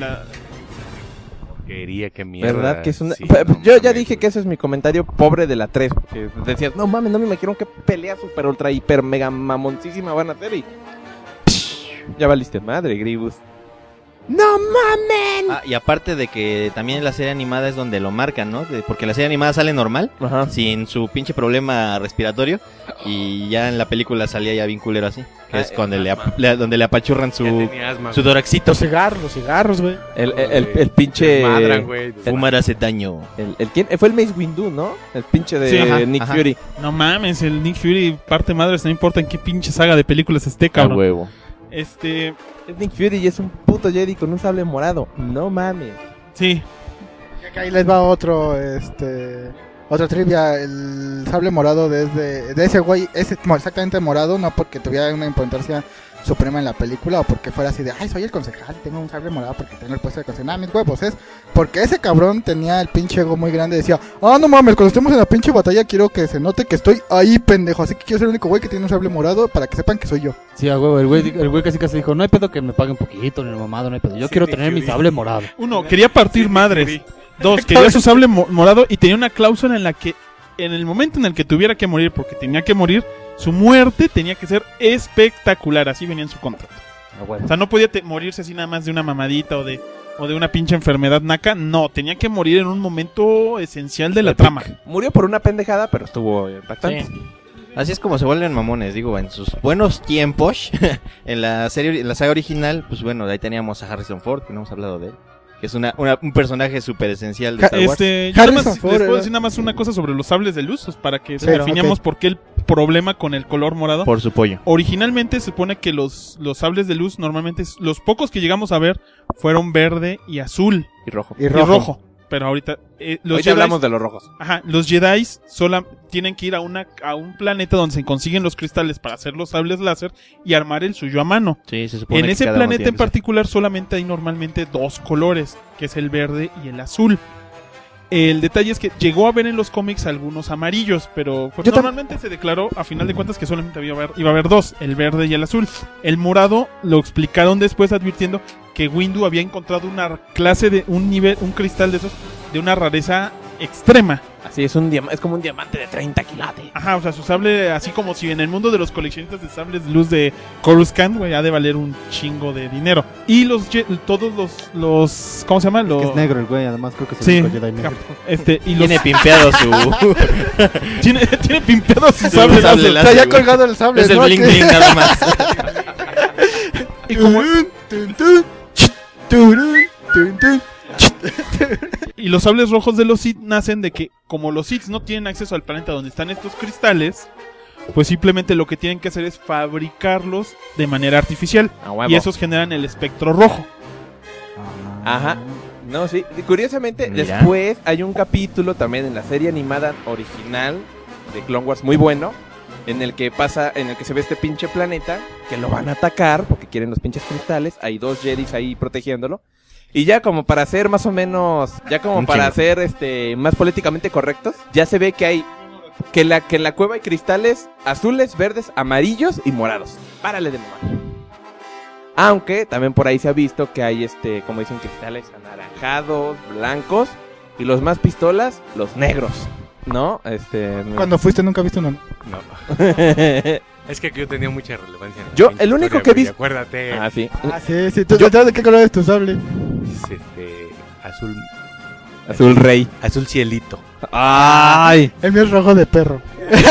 Quería que mierda. ¿Verdad que es una...? Sí, Yo no ya mames. dije que ese es mi comentario pobre de la 3. Porque decías, no mames, no me imagino qué pelea super ultra hiper mega mamoncísima van a hacer y... Ya valiste madre, Grievous. ¡No mamen! Ah, y aparte de que también en la serie animada es donde lo marcan, ¿no? Porque la serie animada sale normal, Ajá. sin su pinche problema respiratorio. Y ya en la película salía ya bien culero así. Que es cuando donde le apachurran Ya su tenía asma, su güey. doraxito. Los cigarros, güey. El pinche... Madran, güey. Fumar hace daño. ¿Quién? Fue el Mace Windu, ¿no? El pinche de Sí. Ajá, Nick ajá. Fury. No mames, el Nick Fury parte madres, no importa en qué pinche saga de películas esté, cabrón. huevo. Es Es Nick Fury y es un puto Jedi con un sable morado. No mames. sí. Ahí les va otra trivia. El sable morado de ese güey es exactamente morado, no porque tuviera una importancia suprema en la película o porque fuera así de, ay, soy el concejal, tengo un sable morado porque tengo el puesto de concejal. Nada, mis huevos, es porque ese cabrón tenía el pinche ego muy grande. Decía, no mames, cuando estemos en la pinche batalla quiero que se note que estoy ahí, pendejo. Así que quiero ser el único güey que tiene un sable morado para que sepan que soy yo. Sí, a huevo, el güey casi dijo, no hay pedo que me paguen poquito, ni el mamado, no hay pedo. Yo quiero tener mi sable morado. Uno, quería partir madres. Dos, quería su sable morado y tenía una cláusula en la que en el momento en el que tuviera que morir, porque tenía que morir, su muerte tenía que ser espectacular. Así venía en su contrato. A huevo. O sea, no podía morirse así nada más de una mamadita o de una pinche enfermedad naca. No, tenía que morir en un momento esencial de la trama. Murió por una pendejada, pero estuvo impactante. Sí. Así es como se vuelven mamones, digo, en sus buenos tiempos, en la saga original, pues bueno, ahí teníamos a Harrison Ford, que no hemos hablado de él, que es un personaje súper esencial de Star Wars. Yo nada Harrison más, Ford, les puedo ¿verdad? decir nada más una cosa sobre los sables de luz, pues, para que Pero, definiamos ok. por qué el problema con el color morado. Por su pollo. Originalmente se supone que los sables de luz, normalmente, los pocos que llegamos a ver, fueron verde y azul Y rojo. Y y rojo. rojo. Pero ahorita, los Hoy Jedi, hablamos de los rojos. ajá, los Jedi tienen que ir a un planeta donde se consiguen los cristales para hacer los sables láser y armar el suyo a mano. Sí, se supone En que ese cada uno planeta tiene en que ser. particular solamente hay normalmente dos colores, que es el verde y el azul. El detalle es que llegó a haber en los cómics algunos amarillos, pero Yo normalmente se declaró a final de cuentas que solamente iba a haber dos, el verde y el azul. El morado lo explicaron después advirtiendo que Windu había encontrado una clase de un cristal de esos de una rareza extrema. Así es es como un diamante de 30 quilates. Ajá, o sea, su sable, así como si en el mundo de los coleccionistas de sables de luz de Coruscant, güey, ha de valer un chingo de dinero. Y todos los ¿cómo se llama? Que es negro el güey, además creo que es el Sí, único Jedi negro. y los Tiene pimpeado su... tiene pimpeado su Su sable sable láser. láser. O sea, ya güey. colgado el sable, es el ¿no? bling Aquí- bling nada más. Y como y los sables rojos de los Sith nacen de que como los Sith no tienen acceso al planeta donde están estos cristales, pues simplemente lo que tienen que hacer es fabricarlos de manera artificial A huevo. y esos generan el espectro rojo. Ajá. No, sí. Curiosamente, Mira. después hay un capítulo también en la serie animada original de Clone Wars muy bueno, en el que se ve este pinche planeta, que lo van a atacar, porque quieren los pinches cristales, hay 2 Jedis ahí protegiéndolo, y ya como para ser más o menos, ser más políticamente correctos, ya se ve que hay, que en la cueva hay cristales azules, verdes, amarillos y morados. Párale de mamar. Aunque también por ahí se ha visto que hay como dicen, cristales anaranjados, blancos, y los más pistolas, los negros, ¿no? Cuando fuiste nunca viste uno. No. Es que yo tenía mucha relevancia. En Yo, la el único historia, que he güey, visto... Acuérdate. Ah, sí. Sí. ¿Tú de qué color es tu sable? Es azul. Azul rey. Azul cielito. ¡Ay! El mío es rojo de perro.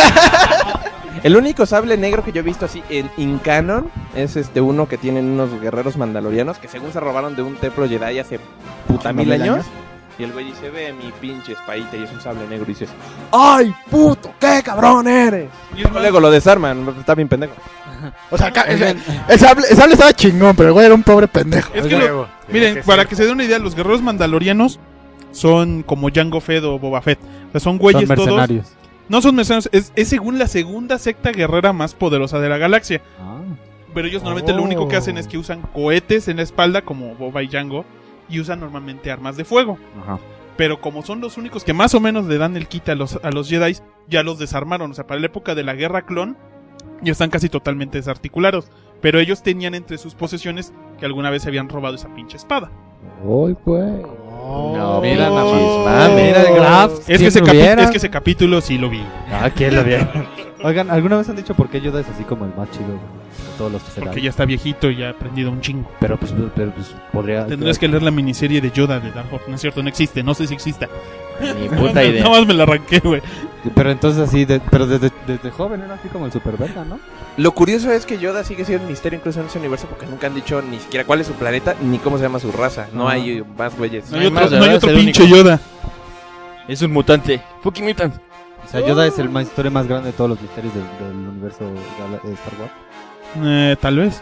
El único sable negro que yo he visto así en canon es uno que tienen unos guerreros mandalorianos que según se robaron de un templo Jedi hace puta 1000 años. Y el güey dice, ve mi pinche espadita, y es un sable negro, y dices, ¡ay, puto, qué cabrón eres! Y luego lo desarman, está bien pendejo. O sea, el sable estaba chingón, pero el güey era un pobre pendejo. Es que miren, para que se dé una idea, los guerreros mandalorianos son como Jango Fett o Boba Fett. O sea, son güeyes Son mercenarios. todos. No son mercenarios, es según la segunda secta guerrera más poderosa de la galaxia. Pero ellos normalmente lo único que hacen es que usan cohetes en la espalda, como Boba y Jango, y usan normalmente armas de fuego. Ajá. Pero como son los únicos que más o menos le dan el quite a los Jedi, ya los desarmaron. O sea, para la época de la guerra clon, ya están casi totalmente desarticulados. Pero ellos tenían entre sus posesiones que alguna vez se habían robado esa pinche espada. Uy, pues. No, mira nada más. Mira el graph. Es que ese capítulo sí lo vi. Ah, ¿quién lo vio? Oigan, ¿alguna vez han dicho por qué Yoda es así como el más chido de todos los Jedi? Porque ya está viejito y ya ha aprendido un chingo. Pero pues podría... Tendrías que leer la miniserie de Yoda de Dark Horse. No es cierto, no existe. No sé si exista. Ni puta idea. Nada más me la arranqué, güey. Pero entonces así, pero desde joven era así como el super verga, ¿no? Lo curioso es que Yoda sigue siendo un misterio incluso en ese universo, porque nunca han dicho ni siquiera cuál es su planeta, ni cómo se llama su raza. No hay más güeyes. No hay más, otro, ¿verdad? no hay otro Es el pinche único. Yoda. Es un mutante. Fucking mutant. O sea, Yoda es el historia más grande de todos los misterios del universo de Star Wars. Tal vez.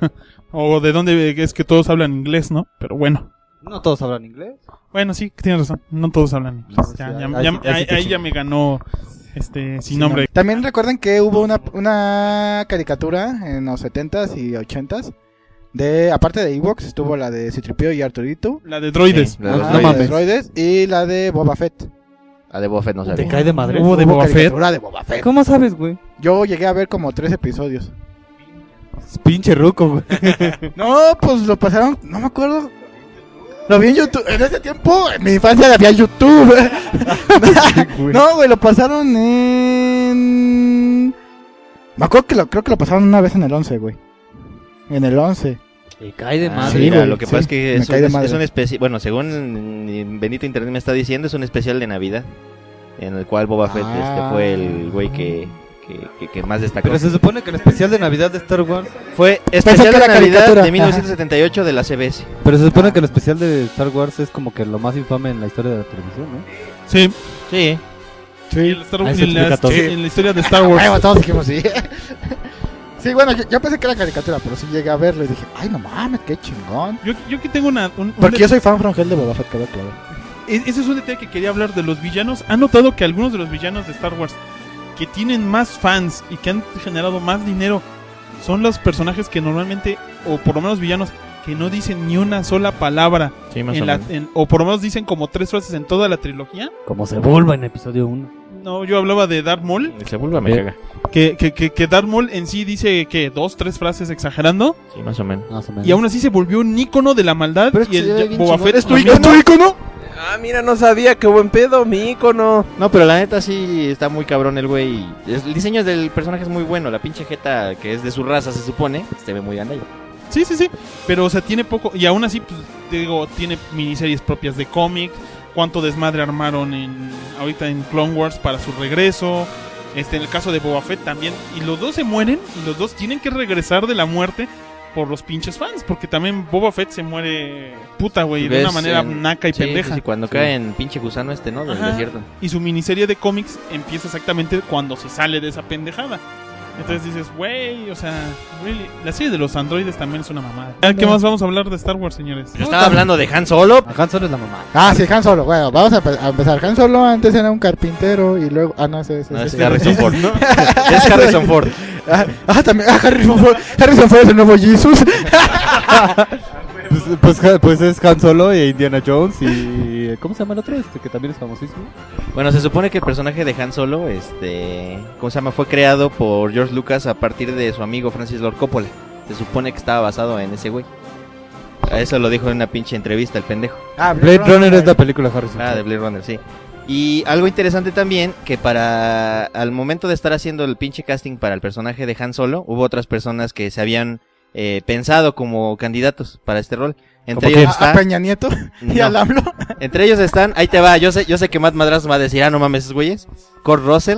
O de dónde es que todos hablan inglés, ¿no? Pero bueno. No todos hablan inglés. Bueno, sí, tienes razón. No todos hablan inglés. No, Ya, sí, ya, ahí ya, sí- ahí sí te ahí ya chingo. me ganó sin nombre. También recuerden que hubo una caricatura en los 70s y 80s. Aparte de Ewoks, estuvo la de C-3PO y Arturito. La de droides. Sí, la de los Ajá, droides. la de droides, y la de Boba Fett. A de Buffett no ¿Te sabía. cae de madre? Hubo de Hubo Boba Fett. caricatura de Boba Fett. ¿Cómo sabes, güey? Yo llegué a ver como 3 episodios. Pinche ruco, güey. No, pues lo pasaron, no me acuerdo. Lo vi en YouTube. En ese tiempo, en mi infancia había YouTube. No, güey, lo pasaron en... Me acuerdo que creo que lo pasaron una vez en el 11, güey. En el 11. Te cae de Ah, madre. sí, mira, güey, lo que sí, pasa es que me cae de madre. es un especial, bueno, según bendito internet me está diciendo, es un especial de Navidad en el cual Boba Fett fue el güey que más destacó. Pero se supone que el especial de Navidad de Star Wars... Fue Pensé especial que de era Navidad caricatura. de 1978 de la CBS. Pero se supone que el especial de Star Wars es como que lo más infame en la historia de la televisión, ¿no? Sí. Sí. Y el Star Wars, Ahí se explica todo. en la historia de Star Wars. Ay, todos dijimos sí. Sí, bueno, yo pensé que era caricatura, pero sí llegué a verlo y dije, ay, no mames, qué chingón. Yo aquí tengo un Porque yo soy fan from hell de Boba Fett, quedó claro. Ese es un detalle que quería hablar de los villanos. ¿Han notado que algunos de los villanos de Star Wars que tienen más fans y que han generado más dinero son los personajes que normalmente, o por lo menos villanos, que no dicen ni una sola palabra? Sí, más En o la, menos. o por lo menos dicen como 3 frases en toda la trilogía. Como se vuelva en episodio 1. No, yo hablaba de Darth Maul. Se vuelve me caga. Que Darth Maul en sí dice que 2, 3 frases exagerando. Sí, más o menos. Más o menos. Y aún así se volvió un ícono de la maldad. Pero es que y se ve bien Boba chingón. Fett ¿Es tu lo ícono? mismo. ícono? Ah, mira, no sabía, qué buen pedo, mi ícono. No, pero la neta sí está muy cabrón el güey. El diseño del personaje es muy bueno. La pinche jeta que es de su raza, se supone, se ve muy gandalla. Sí. Pero, o sea, tiene poco. Y aún así, pues, digo, tiene miniseries propias de cómic. Cuánto desmadre armaron ahorita en Clone Wars para su regreso. En el caso de Boba Fett también. Y los dos se mueren. Y los dos tienen que regresar de la muerte por los pinches fans. Porque también Boba Fett se muere puta, güey. De ¿Ves? una manera naca y Sí, pendeja. sí, cuando cae en pinche gusano ¿no? Del Ajá. desierto. Y su miniserie de cómics empieza exactamente cuando se sale de esa pendejada. Entonces dices, güey, o sea, really, la serie de los androides también es una mamada. ¿Qué más vamos a hablar de Star Wars, señores? Yo estaba hablando de Han Solo. Han Solo es la mamá. Ah, sí, Han Solo. Bueno, vamos a empezar. Han Solo antes era un carpintero y luego... Ah, no, ese No, es ese. Harrison Ford. Es Harrison Ford. También. Harrison Ford. Harrison Ford es el nuevo Jesus. Pues es Han Solo e Indiana Jones y... ¿Cómo se llama el otro? Que también es famosísimo. Bueno, se supone que el personaje de Han Solo, ¿cómo se llama? Fue creado por George Lucas a partir de su amigo Francis Lord Coppola. Se supone que estaba basado en ese güey. Eso lo dijo en una pinche entrevista el pendejo. Blade Runner es la película de Harrison. Ah, de Blade Runner, sí. Y algo interesante también, que al momento de estar haciendo el pinche casting para el personaje de Han Solo, hubo otras personas que se habían pensado como candidatos para este rol. Entre ellos ¿A está... Peña Nieto? ¿Y No. al AMLO? Entre ellos están, ahí te va, yo sé que Matt Madras va a decir, no mames, esos güeyes. Kurt Russell,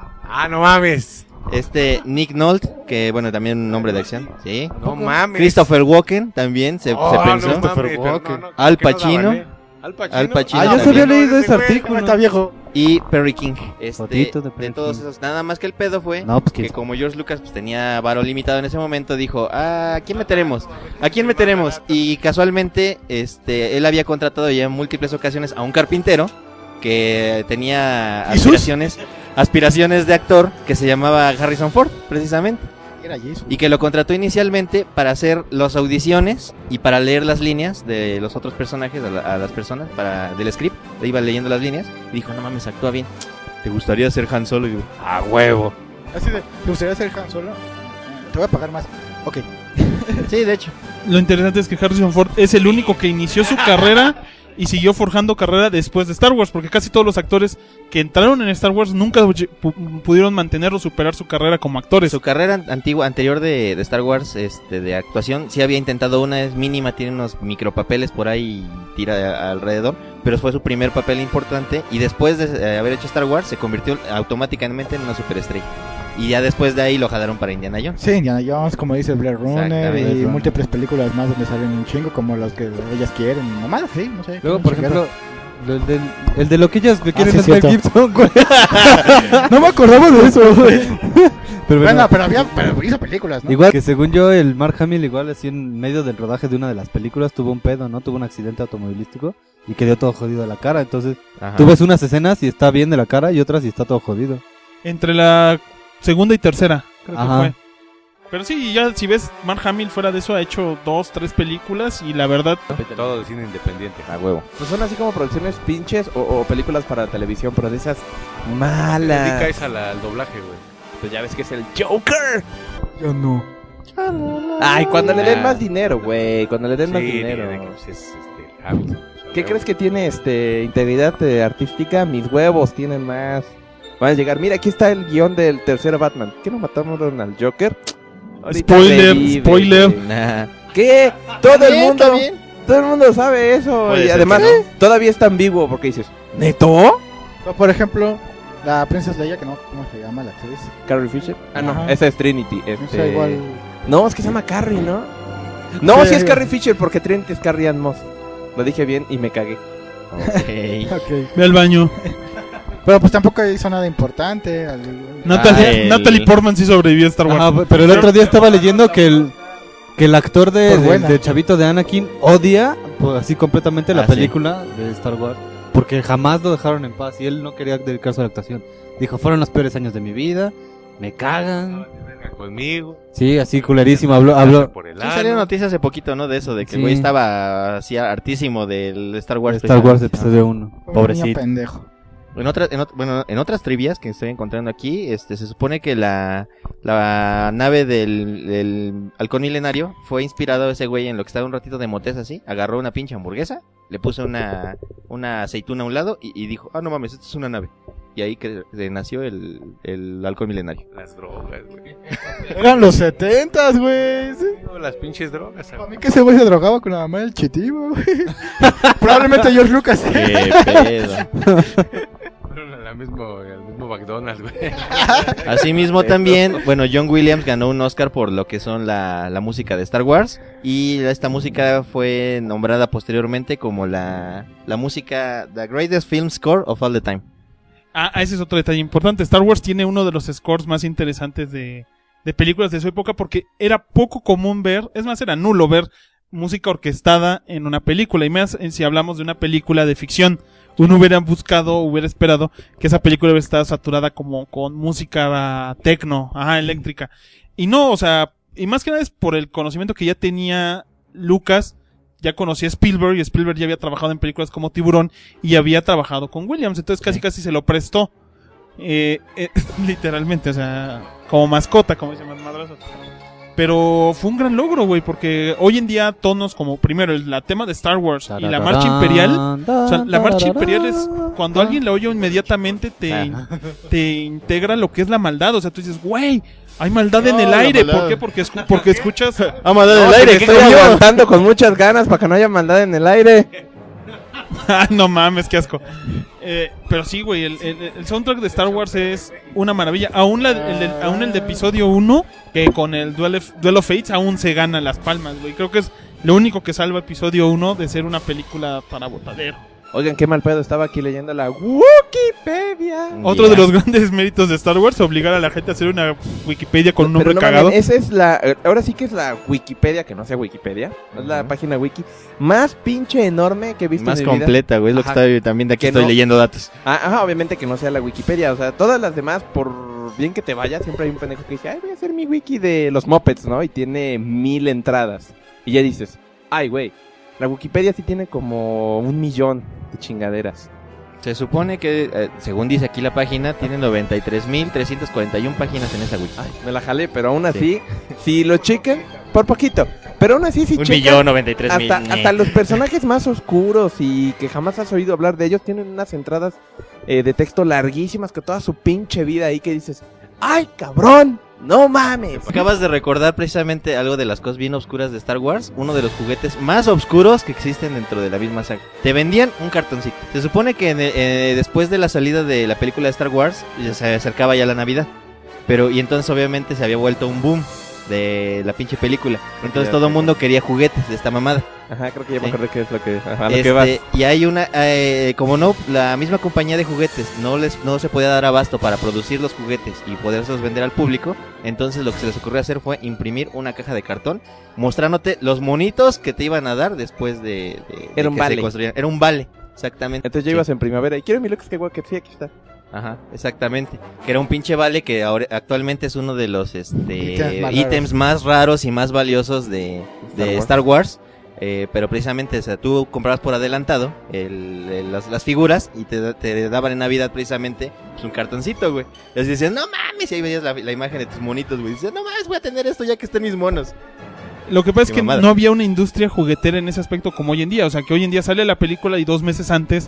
No mames. Nick Nolte, que bueno, también un nombre de acción, sí. No mames. Christopher Walken también se pensó. No mames, pero no, Al ¿por qué no Pacino. daban, Al Pacino. Al Pacino. Ah, yo se había leído ese güey, artículo. Está viejo. Y Perry King, Fotito de Perry de todos King. esos. Nada más que el pedo fue No, pues, ¿quién que sabe? como George Lucas pues, tenía varo limitado en ese momento, dijo, ¿a quién meteremos? ¿A quién meteremos? Y casualmente, él había contratado ya en múltiples ocasiones a un carpintero que tenía aspiraciones de actor que se llamaba Harrison Ford, precisamente. Era Jesus. Y que lo contrató inicialmente para hacer las audiciones y para leer las líneas de los otros personajes a las personas del script. Le iba leyendo las líneas y dijo, no mames, actúa bien. ¿Te gustaría ser Han Solo? Y digo, ¡a huevo! Así de, ¿te gustaría ser Han Solo? Te voy a pagar más. Ok. Sí, de hecho. Lo interesante es que Harrison Ford es el único que inició su carrera y siguió forjando carrera después de Star Wars, porque casi todos los actores que entraron en Star Wars nunca pudieron mantener o superar su carrera como actores. Su carrera anterior de Star Wars, de actuación, sí había intentado una, es mínima, tiene unos micropapeles por ahí y tira alrededor, pero fue su primer papel importante y después de haber hecho Star Wars se convirtió automáticamente en una superestrella. Y ya después de ahí lo jalaron para Indiana Jones. Sí, Indiana Jones, como dice Blade Runner, Exactamente. y múltiples películas más donde salen un chingo, como las que ellas quieren, nomás, sí, no sé. Luego, por ejemplo, el de lo que ellas me quieren sí, es Mel cierto. Gibson, güey. No me acordaba de eso, güey. Pero Bueno, pero hizo películas, ¿no? igual que según yo, el Mark Hamill igual así en medio del rodaje de una de las películas tuvo un pedo, ¿no? Tuvo un accidente automovilístico y quedó todo jodido de la cara. Entonces, Ajá. tú ves unas escenas y está bien de la cara y otras y está todo jodido. Entre la segunda y tercera, creo que Ajá. fue. Pero sí, ya si ves, Mark Hamill fuera de eso ha hecho 2, 3 películas y la verdad... Todo de cine independiente. A huevo. Pues son así como producciones pinches o películas para televisión, pero de esas Dedica malas. esa al doblaje, güey. Pues ya ves que es el Joker. Yo no. Ay, cuando le den más dinero, güey. Cuando le den más dinero. de que, pues, es Hamilton. ¿Qué crees que tiene integridad artística? Mis huevos tienen más. Van a llegar. Mira, aquí está el guión del tercer Batman. ¿Qué no mataron al Joker? Ahorita revive, Spoiler. güey. Nah. ¿Qué? Todo el También, mundo. también. Todo el mundo sabe eso. Puede Y ser además, que todavía es ambiguo porque dices, ¿neto? O, por ejemplo, la Princess Leia, que no, ¿cómo se llama la actriz? Carrie Fisher. Ah, no, Ajá. esa es Trinity. O sea, igual... No, es que se llama Carrie, ¿no? No, Sí, sí es sí. Carrie Fisher porque Trinity es Carrie Ann Moss. Lo dije bien y me cagué. Ok. Ok. Ve al baño. Pero pues tampoco hizo nada importante. Natalie Portman sí sobrevivió a Star Wars. Ajá, pero el otro día estaba leyendo que el actor Por buena. del chavito de Anakin odia pues, así completamente la Ah, sí. película de Star Wars porque jamás lo dejaron en paz y él no quería dedicarse a la actuación. Dijo, fueron los peores años de mi vida, me cagan. Conmigo. Sí, así culerísimo, habló Por el Sí, salió ano. noticias hace poquito, ¿no? De eso, de que el Sí. güey estaba así hartísimo del Star Wars. Star Wars precisamente. episodio 1. Un niño Pobrecito. pendejo. En otras trivias que estoy encontrando aquí, se supone que la nave del halcón milenario fue inspirado ese güey en lo que estaba un ratito de motes así, agarró una pinche hamburguesa, le puso una aceituna a un lado y dijo, no mames, esto es una nave. Y ahí que nació el halcón milenario. Las drogas, güey. Eran los 70s, güey. Sí. Las pinches drogas. Para mí que ese güey se drogaba con la mamá del chitivo, güey. Probablemente George Lucas. Qué pedo. Fueron al mismo McDonald's, güey. Asimismo también, bueno, John Williams ganó un Oscar por lo que son la música de Star Wars y esta música fue nombrada posteriormente como la música The Greatest Film Score of All the Time. Ese es otro detalle importante. Star Wars tiene uno de los scores más interesantes de de películas de su época porque era poco común ver, es más, era nulo ver música orquestada en una película, y más si hablamos de una película de ficción. Uno hubiera esperado que esa película hubiera estado saturada como con música techno, eléctrica. Y no, o sea, y más que nada es por el conocimiento que ya tenía Lucas. Ya conocía a Spielberg, y Spielberg ya había trabajado en películas como Tiburón y había trabajado con Williams, entonces casi se lo prestó. Literalmente, o sea, como mascota, como dicen los madrazos. Pero fue un gran logro, güey, porque hoy en día tonos como, primero, el tema de Star Wars y la marcha imperial. O sea, la marcha imperial es, cuando alguien la oye inmediatamente te integra lo que es la maldad. O sea, tú dices, güey, hay maldad en el aire. ¿Por qué? Porque escuchas... maldad en el aire, estoy aguantando con muchas ganas para que no haya maldad en el aire. No mames, qué asco. Pero sí, güey, el soundtrack de Star Wars es una maravilla. Aún el de episodio 1, que con el Duel of Fates aún se gana las palmas, güey. Creo que es lo único que salva episodio 1 de ser una película para botadero. Oigan, qué mal pedo, estaba aquí leyendo la Wikipedia. Otro de los grandes méritos de Star Wars, obligar a la gente a hacer una Wikipedia con un nombre cagado. Mames, esa es ahora sí que es la Wikipedia, que no sea Wikipedia, es la página wiki más pinche enorme que he visto más en mi vida. Más completa, güey, es lo que está también de aquí estoy leyendo datos. Obviamente que no sea la Wikipedia, o sea, todas las demás, por bien que te vaya, siempre hay un pendejo que dice, ay, voy a hacer mi wiki de los Muppets, ¿no? Y tiene 1000 entradas. Y ya dices, ay, güey, la Wikipedia sí tiene como 1,000,000 de chingaderas. Se supone que, según dice aquí la página, tiene 93,341 páginas en esa wiki. Ay, me la jalé, pero aún así, si lo chequen, por poquito. Pero aún así, si checan, 1,093,000. hasta los personajes más oscuros y que jamás has oído hablar de ellos, tienen unas entradas de texto larguísimas que toda su pinche vida ahí que dices, ¡ay, cabrón! ¡No mames! Acabas de recordar precisamente algo de las cosas bien oscuras de Star Wars. Uno de los juguetes más oscuros que existen dentro de la misma saga. Te vendían un cartoncito. Se supone que después de la salida de la película de Star Wars, ya se acercaba ya la Navidad. Y entonces obviamente se había vuelto un boom de la pinche película. Entonces todo el mundo quería juguetes de esta mamada. Ajá, creo que ya me acordé qué es lo que... Ajá, lo que vas. Y hay una... como no, la misma compañía de juguetes no se podía dar abasto para producir los juguetes y poderlos vender al público. Entonces lo que se les ocurrió hacer fue imprimir una caja de cartón mostrándote los monitos que te iban a dar después de Era un vale. Era un vale, exactamente. Entonces ya ibas en primavera y quiero mi Luke Skywalker, sí, aquí está. Ajá, exactamente. Que era un pinche vale que ahora actualmente es uno de los ítems más raros y más valiosos de Star Wars. Pero precisamente, o sea, tú comprabas por adelantado las figuras y te daban en Navidad precisamente pues, un cartoncito, güey. Y así decías, no mames, y ahí veías la imagen de tus monitos, güey. Y dices, no mames, voy a tener esto ya que están mis monos. Lo que pasa es que mamada. no había una industria juguetera en ese aspecto como hoy en día. O sea, que hoy en día sale la película y 2 meses antes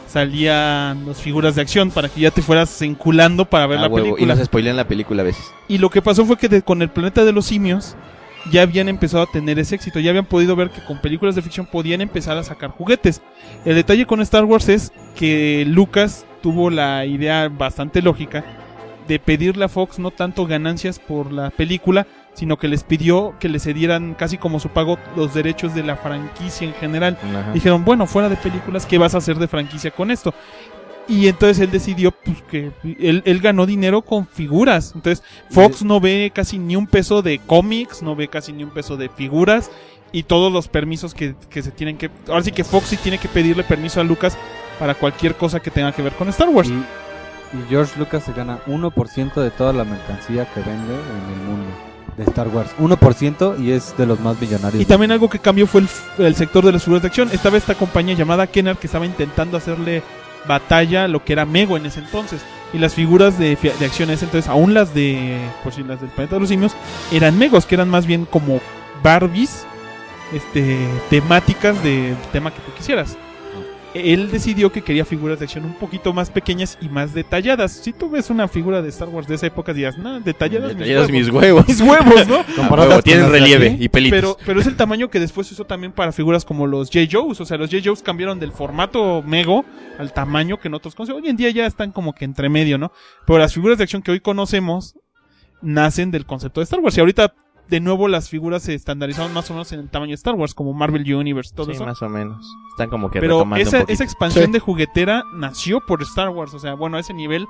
salían las figuras de acción para que ya te fueras enculando para ver la película. Y nos spoilean la película a veces. Y lo que pasó fue que con el Planeta de los Simios ya habían empezado a tener ese éxito. Ya habían podido ver que con películas de ficción podían empezar a sacar juguetes. El detalle con Star Wars es que Lucas tuvo la idea bastante lógica de pedirle a Fox no tanto ganancias por la película, sino que les pidió que le cedieran casi como su pago los derechos de la franquicia en general. Ajá. Dijeron, bueno, fuera de películas, ¿qué vas a hacer de franquicia con esto? Y entonces él decidió pues que él ganó dinero con figuras. Entonces Fox no ve casi ni un peso de cómics, no ve casi ni un peso de figuras, y todos los permisos que se tienen que... Ahora sí que Fox sí tiene que pedirle permiso a Lucas para cualquier cosa que tenga que ver con Star Wars. Y George Lucas se gana 1% de toda la mercancía que vende en el mundo de Star Wars. 1%, y es de los más millonarios. Y también algo que cambió fue el sector de las figuras de acción. Estaba esta compañía llamada Kenner que estaba intentando hacerle batalla a lo que era Mego en ese entonces. Y las figuras de acción en ese entonces, aún las de las del Planeta de los Simios, eran Megos, que eran más bien como Barbies temáticas del tema que tú quisieras. Él decidió que quería figuras de acción un poquito más pequeñas y más detalladas. Si tú ves una figura de Star Wars de esa época, dirás, no, detalladas mis huevos. Mis huevos, ¿no? Tienen relieve y pelitos. Pero es el tamaño que después se usó también para figuras como los J. Joes. O sea, los J. Joes cambiaron del formato Mego al tamaño que nosotros conocemos. Hoy en día ya están como que entre medio, ¿no? Pero las figuras de acción que hoy conocemos nacen del concepto de Star Wars. Y ahorita, de nuevo, las figuras se estandarizaron más o menos en el tamaño de Star Wars, como Marvel Universe, todo sí, eso. más o menos. Están como que pero retomando un poquito. esa expansión de juguetera nació por Star Wars. O sea, bueno, a ese nivel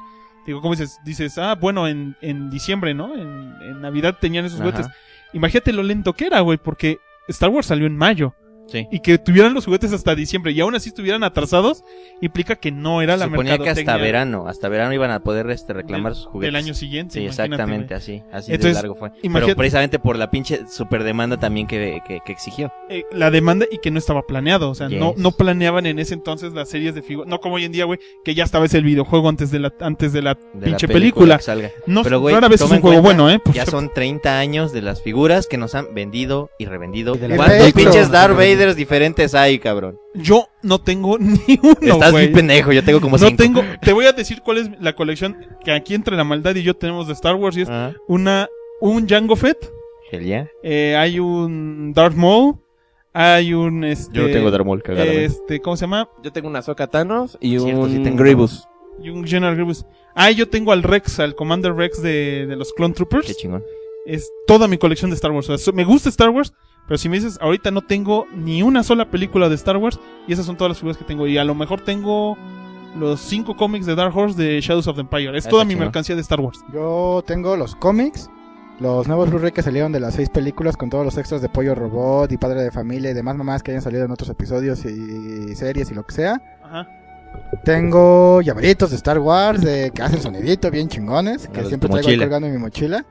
Digo, ¿cómo dices, bueno, en diciembre, ¿no? En Navidad tenían esos Ajá. juguetes. Imagínate lo lento que era, güey, porque Star Wars salió en mayo. Sí. Y que tuvieran los juguetes hasta diciembre y aún así estuvieran atrasados, implica que no era la Suponía que mercadotecnia hasta verano iban a poder reclamar sus juguetes. del año siguiente. Sí, imagínate, exactamente, güey. así Entonces, de largo fue. imagínate- Pero precisamente por la pinche super demanda también que exigió. La demanda y que no estaba planeado, o sea, Yes. no planeaban en ese entonces las series de figuras, no como hoy en día, güey, que ya estaba ese el videojuego antes de la De la pinche película. que salga. No, Pero, güey, rara vez es toma un en juego cuenta, bueno, Pues, Ya son 30 años de las figuras que nos han vendido y revendido. Y de la ¿Cuántos película. pinches Darth Vaders diferentes hay, cabrón? yo no tengo ni uno, Estás güey. bien pendejo, yo tengo como No 5. tengo, te voy a decir cuál es la colección que aquí entre la maldad y yo tenemos de Star Wars y es un Jango Fett, Hell yeah. hay un Darth Maul, hay un Yo no tengo Darth Maul, cagado. ¿cómo se llama? Yo tengo una Ahsoka Thanos y Cierto, un sí tengo Grievous. Y un General Grievous. Yo tengo al Rex, al Commander Rex de los Clone Troopers. Qué chingón. Es toda mi colección de Star Wars. O sea, me gusta Star Wars, pero si me dices, ahorita no tengo ni una sola película de Star Wars, y esas son todas las figuras que tengo. Y a lo mejor tengo los 5 cómics de Dark Horse de Shadows of the Empire. Es Está toda mi chingón. mercancía de Star Wars. Yo tengo los cómics, los nuevos Blu-ray que salieron de las 6 películas con todos los extras de Pollo Robot y Padre de Familia y demás mamás que hayan salido en otros episodios y series y lo que sea. Ajá. Tengo llaveritos de Star Wars que hacen sonidito bien chingones, que Los de siempre tu traigo ahí mochila. colgando en mi mochila.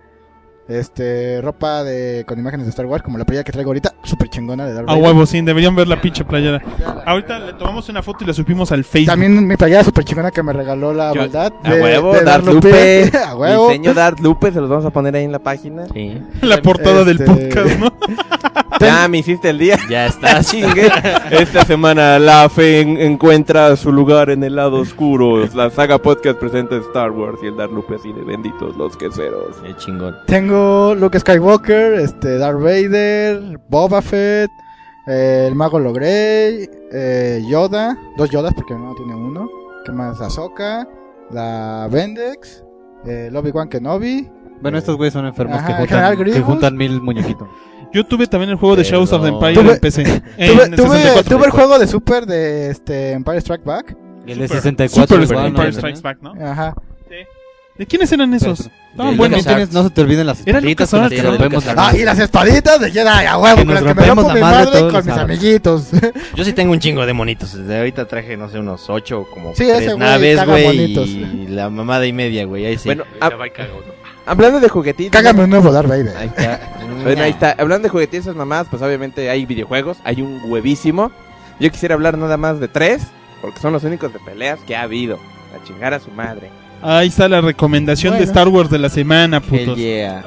Ropa con imágenes de Star Wars, como la playera que traigo ahorita, súper chingona de Darth A Vader. huevo, sí, deberían ver la pinche playera. Ahorita le tomamos una foto y la subimos al Facebook. También mi playera súper chingona que me regaló la maldad. A huevo, Darth Lupe. Lupe. A huevo. Diseño Darth Lupe, se los vamos a poner ahí en la página. Sí. la portada del Este- podcast, ¿no? Ya me hiciste el día. Ya está. Chingue. Esta semana la fe encuentra su lugar en el lado oscuro. La saga podcast presenta Star Wars y el Darth Lupe así de benditos los queseros. Qué chingón. Tengo Luke Skywalker, Darth Vader, Boba Fett, el Mago Logrey, Yoda, 2 Yodas porque no tiene uno. ¿Qué más? Ahsoka, la Vendex, Obi-Wan Kenobi. Bueno, estos güeyes son enfermos Ajá, que General juntan, Grievous. 1000 muñequitos. Yo tuve también el juego de Pero Shadows of the no. Empire en PC. En Tuve 64. el juego de Super de Empire Strike Back. El de Super 64 Super igual, Empire ¿no? Strikes Back, ¿no? Ajá. ¿De quiénes eran esos? Estaban de buenos. LucasArts. No se te olviden las Era espaditas con las LucasArts, que era rompemos la LucasArts. Y las espaditas de Jedi, a huevo, Que con nos las que me rompemos rompo la mi madre madre todos con los mis sábados. amiguitos. Yo sí tengo un chingo de monitos. Desde ahorita traje, no sé, unos 8 como Sí, 3 ese güey naves, caga güey. monitos. Y la mamada y media, güey. Ahí sí. Bueno, Ya va y cagó, ¿no? hablando de juguetitos. Cágame un nuevo Darth Vader. Ahí está. Bueno, ahí está. Hablando de juguetitos, esas mamadas, pues obviamente hay videojuegos. Hay un huevísimo. Yo quisiera hablar nada más de 3, porque son los únicos de peleas que ha habido. A chingar a su madre. Ahí está la recomendación de Bueno. Star Wars de la semana, Hell putos. yeah.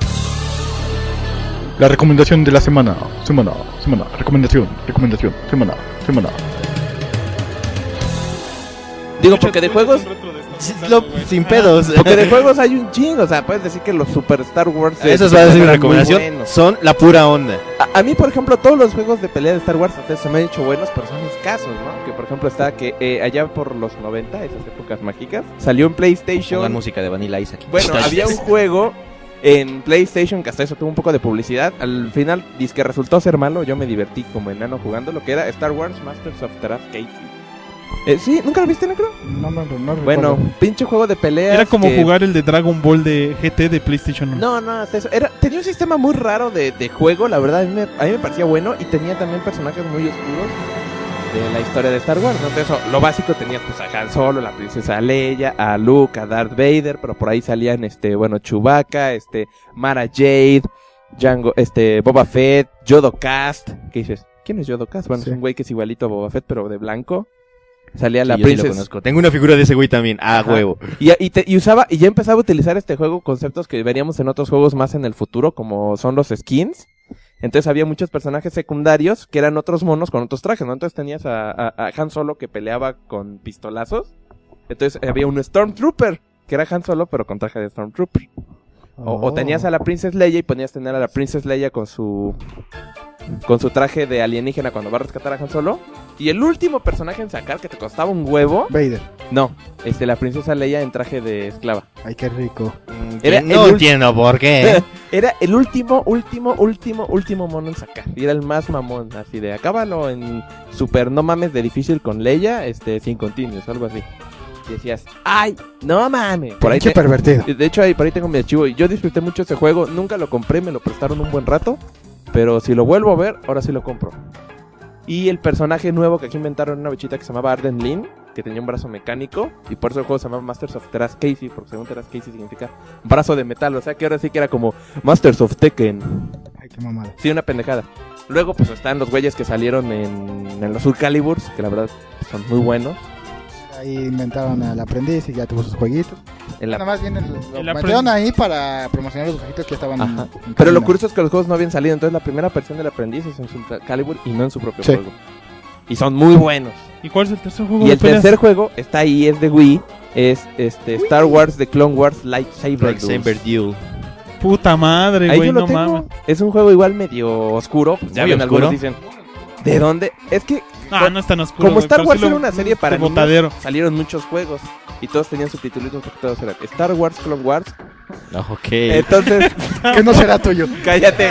La recomendación de la semana. Recomendación, semana. Digo, porque de juegos... Sin pedos. Porque de juegos hay un chingo. O sea, puedes decir que los Super Star Wars... Eso va a decir una eran muy recomendación. buenos. Son la pura onda. A mí, por ejemplo, todos los juegos de pelea de Star Wars hasta se me han hecho buenos, pero son escasos, ¿no? Que, por ejemplo, está que allá por los 90, esas épocas mágicas, salió en PlayStation... Pongan música de Vanilla Ice aquí. Bueno, había un juego en PlayStation que hasta eso tuvo un poco de publicidad. Al final, que resultó ser malo, yo me divertí como enano jugando, lo que era Star Wars Masters of Casey. ¿Sí? ¿Nunca lo viste, Necro? No Bueno, recuerdo. pinche juego de peleas. Era como que- jugar el de Dragon Ball de GT de PlayStation 1. No, hasta eso. Tenía un sistema muy raro de juego, la verdad, a mí me parecía bueno. Y tenía también personajes muy oscuros de la historia de Star Wars, ¿no? Entonces, lo básico tenía pues a Han Solo, la princesa Leia, a Luke, a Darth Vader, pero por ahí salían Chewbacca, Mara Jade, Jango, Boba Fett, Yodocast. ¿Qué dices? ¿Quién es Yodocast? Bueno, Sí. es un güey que es igualito a Boba Fett, pero de blanco. Salía la Sí, yo sí lo princesa. conozco. Tengo una figura de ese güey también. Ah, Ajá. huevo. Y ya empezaba a utilizar este juego conceptos que veríamos en otros juegos más en el futuro, como son los skins. Entonces había muchos personajes secundarios que eran otros monos con otros trajes, ¿no? Entonces tenías a Han Solo que peleaba con pistolazos. Entonces había un Stormtrooper, que era Han Solo pero con traje de Stormtrooper. O tenías a la Princess Leia y ponías tener a la Princess Leia con su traje de alienígena cuando va a rescatar a Han Solo. Y el último personaje en sacar que te costaba un huevo. Vader. No, la princesa Leia en traje de esclava. Ay, qué rico. Era No el entiendo por qué. Era el último mono en sacar. Y era el más mamón, así de acábalo en super no mames de difícil con Leia, sin continuos, algo así. y decías, ¡ay, no mames! Por ahí Pinche pervertido. de hecho, por ahí tengo mi archivo y yo disfruté mucho ese juego. Nunca lo compré, me lo prestaron un buen rato. Pero si lo vuelvo a ver, ahora sí lo compro. Y el personaje nuevo que aquí inventaron, una bichita que se llamaba Arden Lin, que tenía un brazo mecánico, y por eso el juego se llamaba Masters of Teras Casey, porque según Teras Casey significa brazo de metal, o sea que ahora sí que era como Masters of Tekken. Ay, qué mamada. Sí, una pendejada. Luego pues están los güeyes que salieron en los Soul Caliburs, que la verdad son muy buenos. Ahí inventaron al aprendiz y ya tuvo sus jueguitos. En la- Nada más bien lo El metieron ahí para promocionar los jueguitos que estaban Ajá. en Pero camino. lo curioso es que los juegos no habían salido, entonces la primera versión del aprendiz es en Soul Calibur y no en su propio Sí. juego. Y son muy buenos. ¿Y cuál es el tercer juego Y de el peleas? tercer juego está ahí, es de Wii, es Star Wars The Clone Wars Lightsaber Lightsaber Duel. Duel. Puta madre, Ahí güey, yo lo no tengo. mames. Es un juego igual medio oscuro, pues ya Muy ven, oscuro. algunos dicen, ¿de dónde? Es que Ah, no es tan oscuro. como güey, Star pero Wars sí era lo- una serie para de niños, botadero. salieron muchos juegos y todos tenían subtítulos porque todos eran Star Wars Clone Wars. Ok. Entonces, Que no será tuyo. cállate.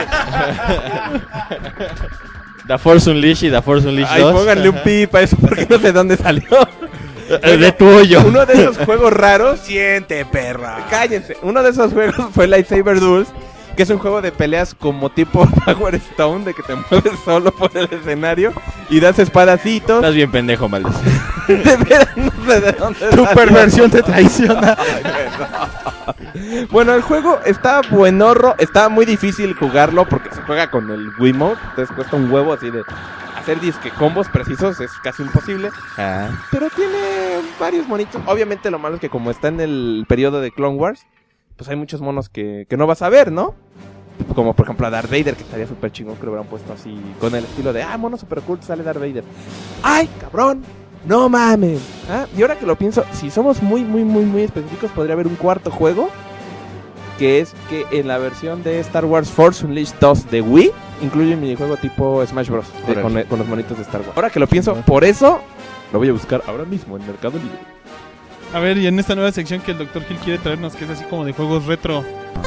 The Force Unleashed y The Force Unleashed Ay, 2. pónganle un pip a eso porque no sé dónde salió. De tuyo. Uno de esos juegos raros, Siente, perra. cállense. Uno de esos juegos fue Lightsaber Duels, que es un juego de peleas como tipo Power Stone, de que te mueves solo por el escenario y das espadacitos. Estás bien pendejo, maldito. De veras, no sé de dónde Tu salió. perversión te traiciona. Bueno, el juego está buenorro, está muy difícil jugarlo porque se juega con el Wiimote, entonces cuesta un huevo así de hacer disque combos precisos, es casi imposible. Ah. Pero tiene varios monitos. Obviamente lo malo es que como está en el periodo de Clone Wars, pues hay muchos monos que no vas a ver, ¿no? Como por ejemplo a Darth Vader, que estaría súper chingón que lo hubieran puesto así, con el estilo de, mono super cool, sale Darth Vader. ¡Ay, cabrón! ¡No mames! ¿Ah? Y ahora que lo pienso, si somos muy específicos, podría haber un cuarto juego, que es que en la versión de Star Wars Force Unleashed 2 de Wii, incluye un minijuego tipo Smash Bros. Con los monitos de Star Wars. Ahora que lo pienso, por eso lo voy a buscar ahora mismo en Mercado Libre. A ver, y en esta nueva sección que el Dr. Hill quiere traernos, que es así como de juegos retro.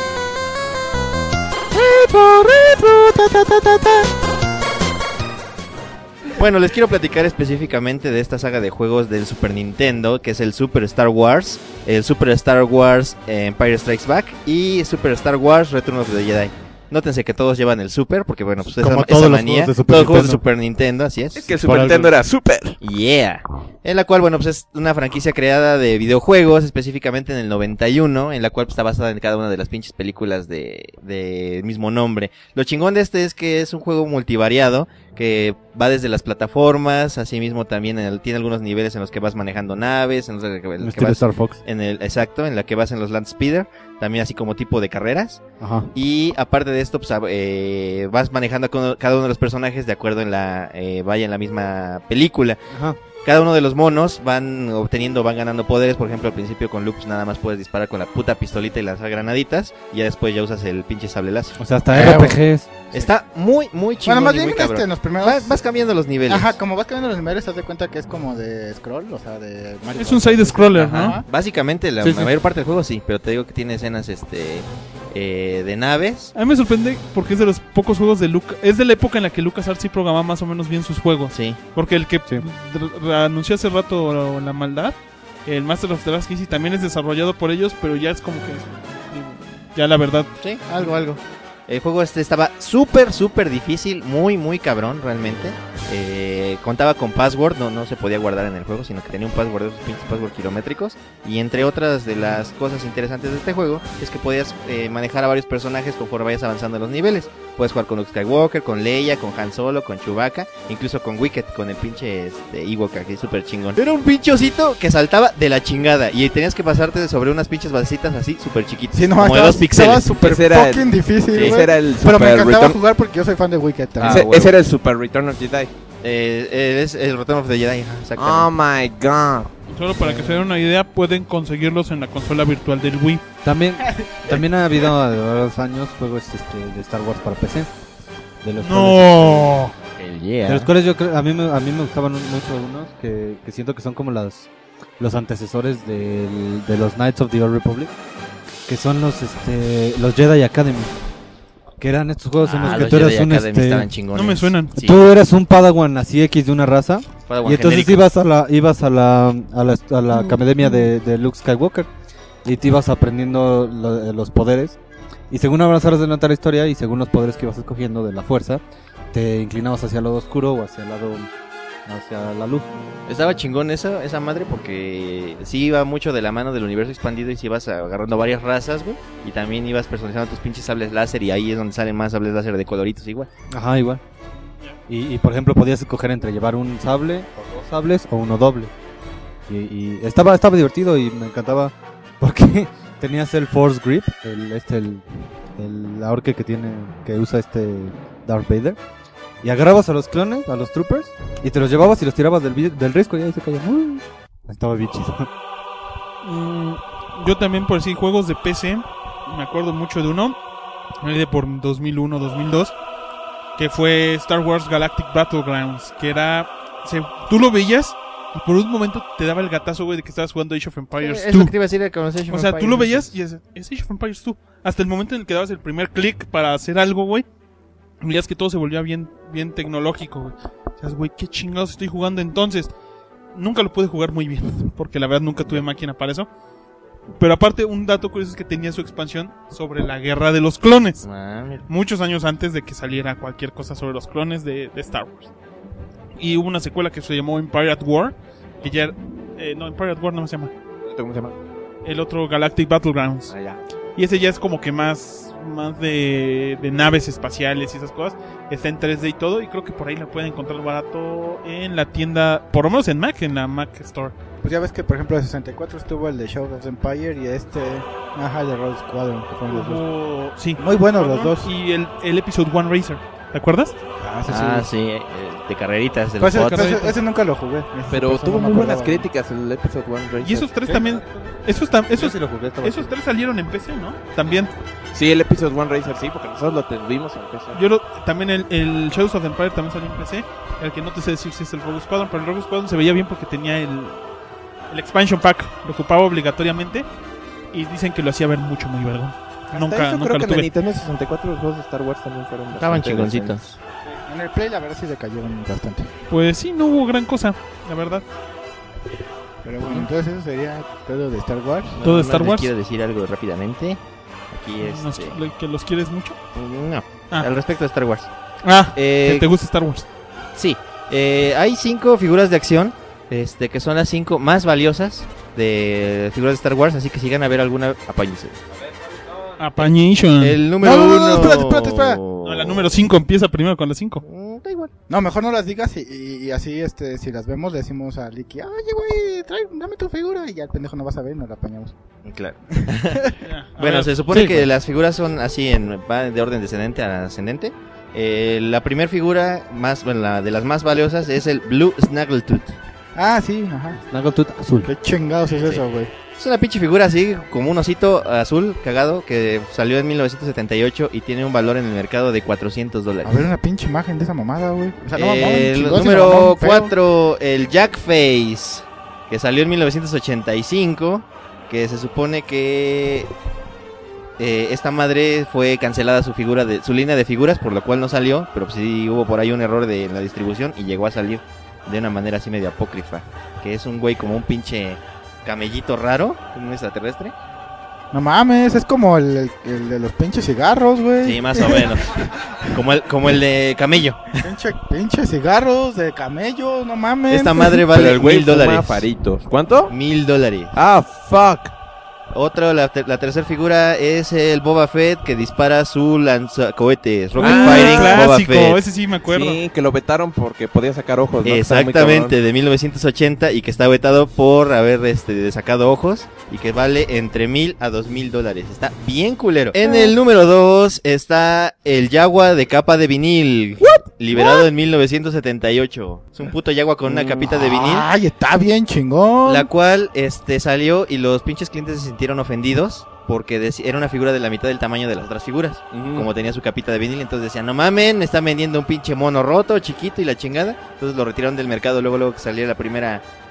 Bueno, les quiero platicar específicamente de esta saga de juegos del Super Nintendo, que es el Super Star Wars, el Super Star Wars Empire Strikes Back y Super Star Wars Return of the Jedi. Nótense que todos llevan el Super, porque bueno, pues Como esa todos los manía, juegos de Super todos los juegos de Nintendo. Super Nintendo, así es. Es que el Super Nintendo era super. Yeah. En la cual, bueno, pues es una franquicia creada de videojuegos, específicamente en el 91, en la cual pues, está basada en cada una de las pinches películas de mismo nombre. Lo chingón de este es que es un juego multivariado, que va desde las plataformas, así mismo también tiene algunos niveles en los que vas manejando naves, en los que Estilo vas Star Fox. exacto, en la que vas en los Land Speeder, también así como tipo de carreras. Ajá. Y aparte de esto, pues, vas manejando a cada uno de los personajes de acuerdo en vaya en la misma película. Ajá. Cada uno de los monos van ganando poderes. Por ejemplo, al principio con Luke pues, nada más puedes disparar con la puta pistolita y lanzar granaditas. Y ya después ya usas el pinche sable láser. O sea, hasta RPGs. Está muy chingón. Bueno, más y bien muy cabrón. en los primeros... Vas cambiando los niveles. Ajá, como vas cambiando los niveles, te das cuenta que es como de scroll, o sea, de Mario Es un Bros. side-scroller, Ajá. ¿no? Básicamente la Sí, sí. mayor parte del juego sí, pero te digo que tiene escenas de naves. A mí me sorprende porque es de los pocos juegos de Lucas. Es de la época en la que LucasArts sí programaba más o menos bien sus juegos. Sí. Porque el que Sí. anunció hace rato La Maldad, el Master of the Last Casey, también es desarrollado por ellos, pero ya es como que. Ya la verdad. Sí, algo. El juego estaba súper difícil, muy cabrón realmente. Contaba con password, no se podía guardar en el juego, sino que tenía un password de esos pinches password kilométricos. Y entre otras de las cosas interesantes de este juego es que podías manejar a varios personajes conforme vayas avanzando en los niveles. Puedes jugar con Luke Skywalker, con Leia, con Han Solo, con Chewbacca, incluso con Wicket, con el pinche Ewok, que es súper chingón. Era un pinche osito que saltaba de la chingada y tenías que pasarte sobre unas pinches basecitas así súper chiquitas, Sí, no, como de 2 estaba píxeles. súper Ese era fucking difícil, Sí, güey. Ese era el Pero me Super encantaba Return. jugar porque yo soy fan de Wicked también. Ah, Ese era el Super Return of Jedi. Es el Return of the Jedi, ajá, Oh exactamente. my god. Solo para que se den una idea, pueden conseguirlos en la consola virtual del Wii. También ha habido a lo largo de los años juegos de Star Wars para PC. De los No. El De los cuales yo creo, a mí me gustaban mucho algunos que siento que son como los antecesores de los Knights of the Old Republic, que son los Jedi Academy, que eran estos juegos en los que los tú eras Jedi un Academy estaban chingones. No me suenan. Sí. tú eras un Padawan así X de una raza Padawan Y entonces genérico. ibas a la academia de Luke Skywalker y te ibas aprendiendo los poderes. Y según avanzabas en la historia y según los poderes que ibas escogiendo de la fuerza, te inclinabas hacia el lado oscuro o hacia la luz. Estaba chingón esa madre porque sí iba mucho de la mano del universo expandido y sí ibas agarrando varias razas, güey. Y también ibas personalizando tus pinches sables láser y ahí es donde salen más sables láser de coloritos igual. Ajá, igual. Y por ejemplo podías escoger entre llevar un sable o 2 sables o uno doble. Y estaba divertido y me encantaba porque tenías el Force Grip, la orque que usa Darth Vader. Y agarrabas a los clones, a los troopers, y te los llevabas y los tirabas del risco y ahí se caían. Estaba bien chido. Yo también, por decir, juegos de PC, me acuerdo mucho de uno, de por 2001, 2002, que fue Star Wars Galactic Battlegrounds, que era... tú lo veías y por un momento te daba el gatazo, güey, de que estabas jugando Age of Empires 2. Es lo que te iba a decir de conocer Age of O sea, tú Empires, lo veías y es Age of Empires 2. Hasta el momento en el que dabas el primer clic para hacer algo, güey, veías que todo se volvía bien tecnológico, güey. O sea, güey, qué chingados estoy jugando entonces. Nunca lo pude jugar muy bien, porque la verdad nunca tuve máquina para eso. Pero aparte, un dato curioso es que tenía su expansión sobre la guerra de los clones. Mira. Muchos años antes de que saliera cualquier cosa sobre los clones de Star Wars. Y hubo una secuela que se llamó Empire at War, que ya... no, Empire at War no se llama. ¿Cómo se llama? El otro Galactic Battlegrounds. Ah, ya. Y ese ya es como que más de naves espaciales y esas cosas. Está en 3D y todo. Y creo que por ahí la pueden encontrar barato en la tienda, por lo menos en Mac, en la Mac Store. Pues ya ves que, por ejemplo, de 64 estuvo el de Shadow of the Empire y el de Rogue Squadron, que fueron los dos. Sí. Muy buenos los dos. Y el Episode 1 Racer. ¿Te acuerdas? Sí, de carreritas. De Pues los bots. ese nunca lo jugué. Pero Ese tuvo no me muy buenas acordaba. críticas el Episode 1 Racer. Y esos tres ¿Sí? también. Esos Yo sí lo jugué, estaba esos chido. tres salieron en PC, ¿no? También. Sí, el Episode 1 Racer sí, porque nosotros lo tuvimos en PC. También el Shadows of the Empire también salió en PC. El que no te sé decir si es el Rogue Squadron, pero el Rogue Squadron se veía bien porque tenía el Expansion Pack. Lo ocupaba obligatoriamente. Y dicen que lo hacía ver mucho, muy vergón. Nunca creo lo que en el tuve. Nintendo 64 los juegos de Star Wars también fueron Estaban bastante chingoncitos. decentes. En el Play la verdad sí decayeron bastante. Pues sí, no hubo gran cosa, la verdad. Pero bueno, entonces eso sería todo de Star Wars. Todo de Nada más Star les Wars. quiero decir algo rápidamente. Aquí ¿Que los quieres mucho? No, Ah. al respecto de Star Wars. Que te gusta Star Wars. Sí, hay 5 figuras de acción, que son las 5 más valiosas de figuras de Star Wars, así que si llegan a ver alguna, apáñense. Apañation. El número No, 1... espérate. No, la número 5 empieza primero con la 5. Da igual. No, mejor no las digas y así, si las vemos, le decimos a Licky, oye, güey, dame tu figura. Y ya el pendejo no va a saber y nos la apañamos. Claro. Bueno, se supone que las figuras son así, va de orden descendente a ascendente. La primera figura, la de las más valiosas, es el Blue Snaggletooth. Ah, sí, ajá. Snaggletooth azul. Qué chingados es eso, güey. Es una pinche figura así, como un osito azul cagado, que salió en 1978 y tiene un valor en el mercado de $400. A ver una pinche imagen de esa mamada, güey. O sea, no mamón, El chingón, sino número mamón feo. 4, el Jackface, que salió en 1985, que se supone que esta madre fue cancelada su línea de figuras, por lo cual no salió, pero pues sí hubo por ahí un error de la distribución y llegó a salir de una manera así medio apócrifa, que es un güey como un pinche camellito raro, un extraterrestre. No mames, es como el de los pinches cigarros, güey. Sí, más o menos. como el de camello. Pinche cigarros de camello, no mames. Esta madre Pero vale el güey fuma $1,000. faritos. ¿Cuánto? $1,000. Ah, fuck. La tercera figura es el Boba Fett que dispara su lanzacohetes. Rocket Ah, Fighting Boba clásico, Fett. ese sí me acuerdo. Sí, que lo vetaron porque podía sacar ojos, ¿no? Exactamente, de 1980 y que está vetado por haber sacado ojos y que vale entre $1,000 a $2,000. Está bien culero. En el número 2 está el Yagua de capa de vinil, liberado en 1978. Es un puto Yagua con una capita de vinil. Ay, está bien chingón. La cual salió y los pinches clientes se sintieron ofendidos porque era una figura de la mitad del tamaño de las otras figuras. Como tenía su capita de vinil, entonces decían, no mamen, están vendiendo un pinche mono roto, chiquito y la chingada. Entonces lo retiraron del mercado luego que salió la primera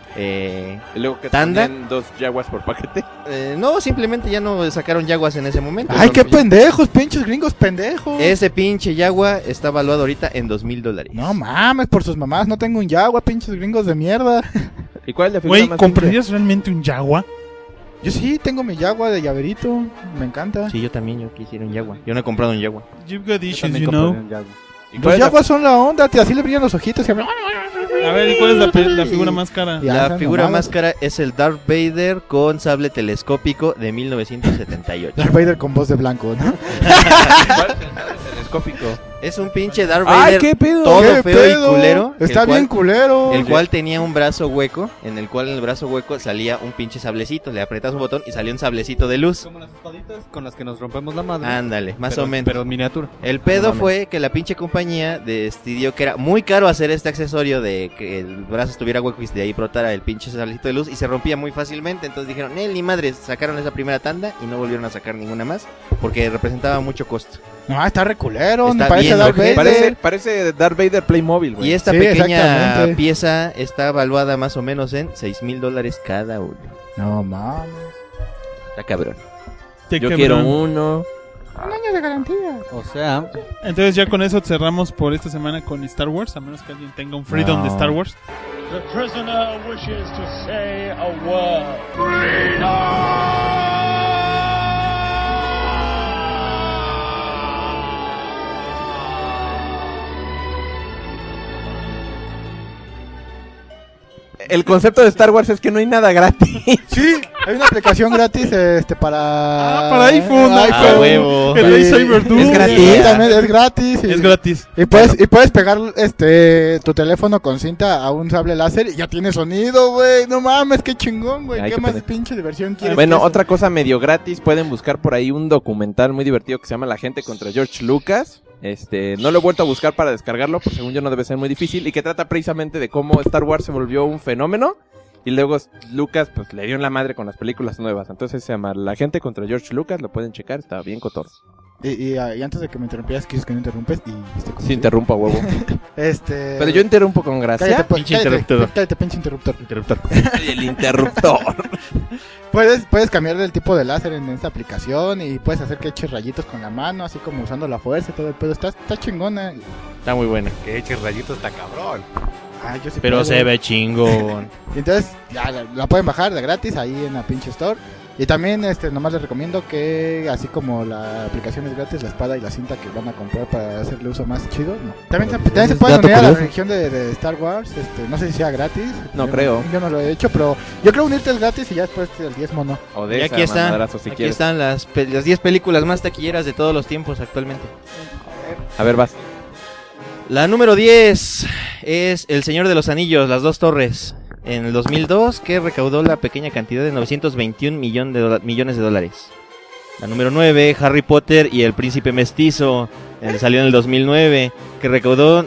Y luego que ¿Tanda? tenían 2 Jaguars por paquete. No, simplemente ya no sacaron Jaguars en ese momento. Ay, qué Son- pendejos, pinches gringos pendejos. Ese pinche Jaguar está valuado ahorita en $2,000. No mames, por sus mamás, no tengo un Jaguar, pinches gringos de mierda. ¿Y cuál es la figura Güey, más ¿comprarías realmente un Jaguar? Yo sí, tengo mi Jaguar de llaverito, me encanta. Sí, yo también, yo quisiera un Jaguar. Yo no he comprado un Jaguar. You've got Yo issues, también you compré know. un Jaguar. ¿Y Los cuál es la- Jaguars son la onda, tío, así le brillan los ojitos y... A ver, ¿y cuál es la figura más cara? Ya, La esas figura mamadas. más cara es el Darth Vader con sable telescópico de 1978. Darth Vader con voz de blanco, ¿no? ¿Cuál es el telescópico? Es un pinche Darth ¡Ay, Vader qué pedo! todo ¿Qué feo pedo? y culero. Está el cual- bien culero. El cual tenía un brazo hueco, en el cual en el brazo hueco salía un pinche sablecito. Le apretas un botón y salía un sablecito de luz. Como las espaditas con las que nos rompemos la madre. Ándale, más Pero- o menos. Pero en miniatura. El pedo No mames. fue que la pinche compañía decidió que era muy caro hacer este accesorio de que el brazo estuviera hueco y de ahí brotara el pinche sablecito de luz y se rompía muy fácilmente. Entonces dijeron, ni madres, sacaron esa primera tanda y no volvieron a sacar ninguna más porque representaba mucho costo. No, está re culero, Está me parece bien, Darth ojete. Vader. Parece Darth Vader Playmobil, güey. Y esta Sí, pequeña exactamente. pieza está valuada más o menos en $6,000 cada uno. No mames. Está cabrón. Qué Yo cabrón. quiero uno. Un año de garantía. O sea, Entonces ya con eso cerramos por esta semana con Star Wars, a menos que alguien tenga un Freedom No. de Star Wars. The prisoner wishes to say a word. El concepto de Star Wars es que no hay nada gratis. Sí, hay una aplicación gratis para... para iPhone. Ah, huevo. El Lightsaber Duel. Es gratis. Sí, también es gratis. Es gratis. Y puedes pegar tu teléfono con cinta a un sable láser y ya tiene sonido, güey. No mames, qué chingón, güey. Ay, ¿Qué qué más pendejo. pinche diversión quieres? Bueno, que eso? otra cosa medio gratis, pueden buscar por ahí un documental muy divertido que se llama La gente contra George Lucas. No lo he vuelto a buscar para descargarlo, porque según yo no debe ser muy difícil, y que trata precisamente de cómo Star Wars se volvió un fenómeno y luego Lucas pues le dio en la madre con las películas nuevas. Entonces se llama La gente contra George Lucas, lo pueden checar, está bien cotorro. Y antes de que me interrumpieras, quieres que no interrumpes y... Sí, interrumpa, huevo. Pero yo interrumpo con gracia. Cállate, Pinche interruptor. cállate, pinche interruptor. El interruptor. Puedes cambiar el tipo de láser en esta aplicación y puedes hacer que eches rayitos con la mano, así como usando la fuerza y todo el pedo. Está chingona. Está muy buena. Que eches rayitos está cabrón. Ah, yo sí Pero puedo. se ve chingón. Y entonces ya la pueden bajar de gratis ahí en la pinche store. Y también nomás les recomiendo que así como la aplicación es gratis, la espada y la cinta que van a comprar para hacerle uso más chido, no. También se pueden dato unir a la curioso. región de Star Wars, no sé si sea gratis. No Yo creo. Yo no lo he hecho, pero yo creo unirte es gratis y ya después el diezmo no. O de Y esa aquí está. madrazos, si Aquí quieres. están las 10 películas más taquilleras de todos los tiempos actualmente. A ver, vas. La número 10 es El Señor de los Anillos, Las Dos Torres. En el 2002, que recaudó la pequeña cantidad de 921 millones de dólares. La número 9, Harry Potter y el Príncipe Mestizo. Salió en el 2009, que recaudó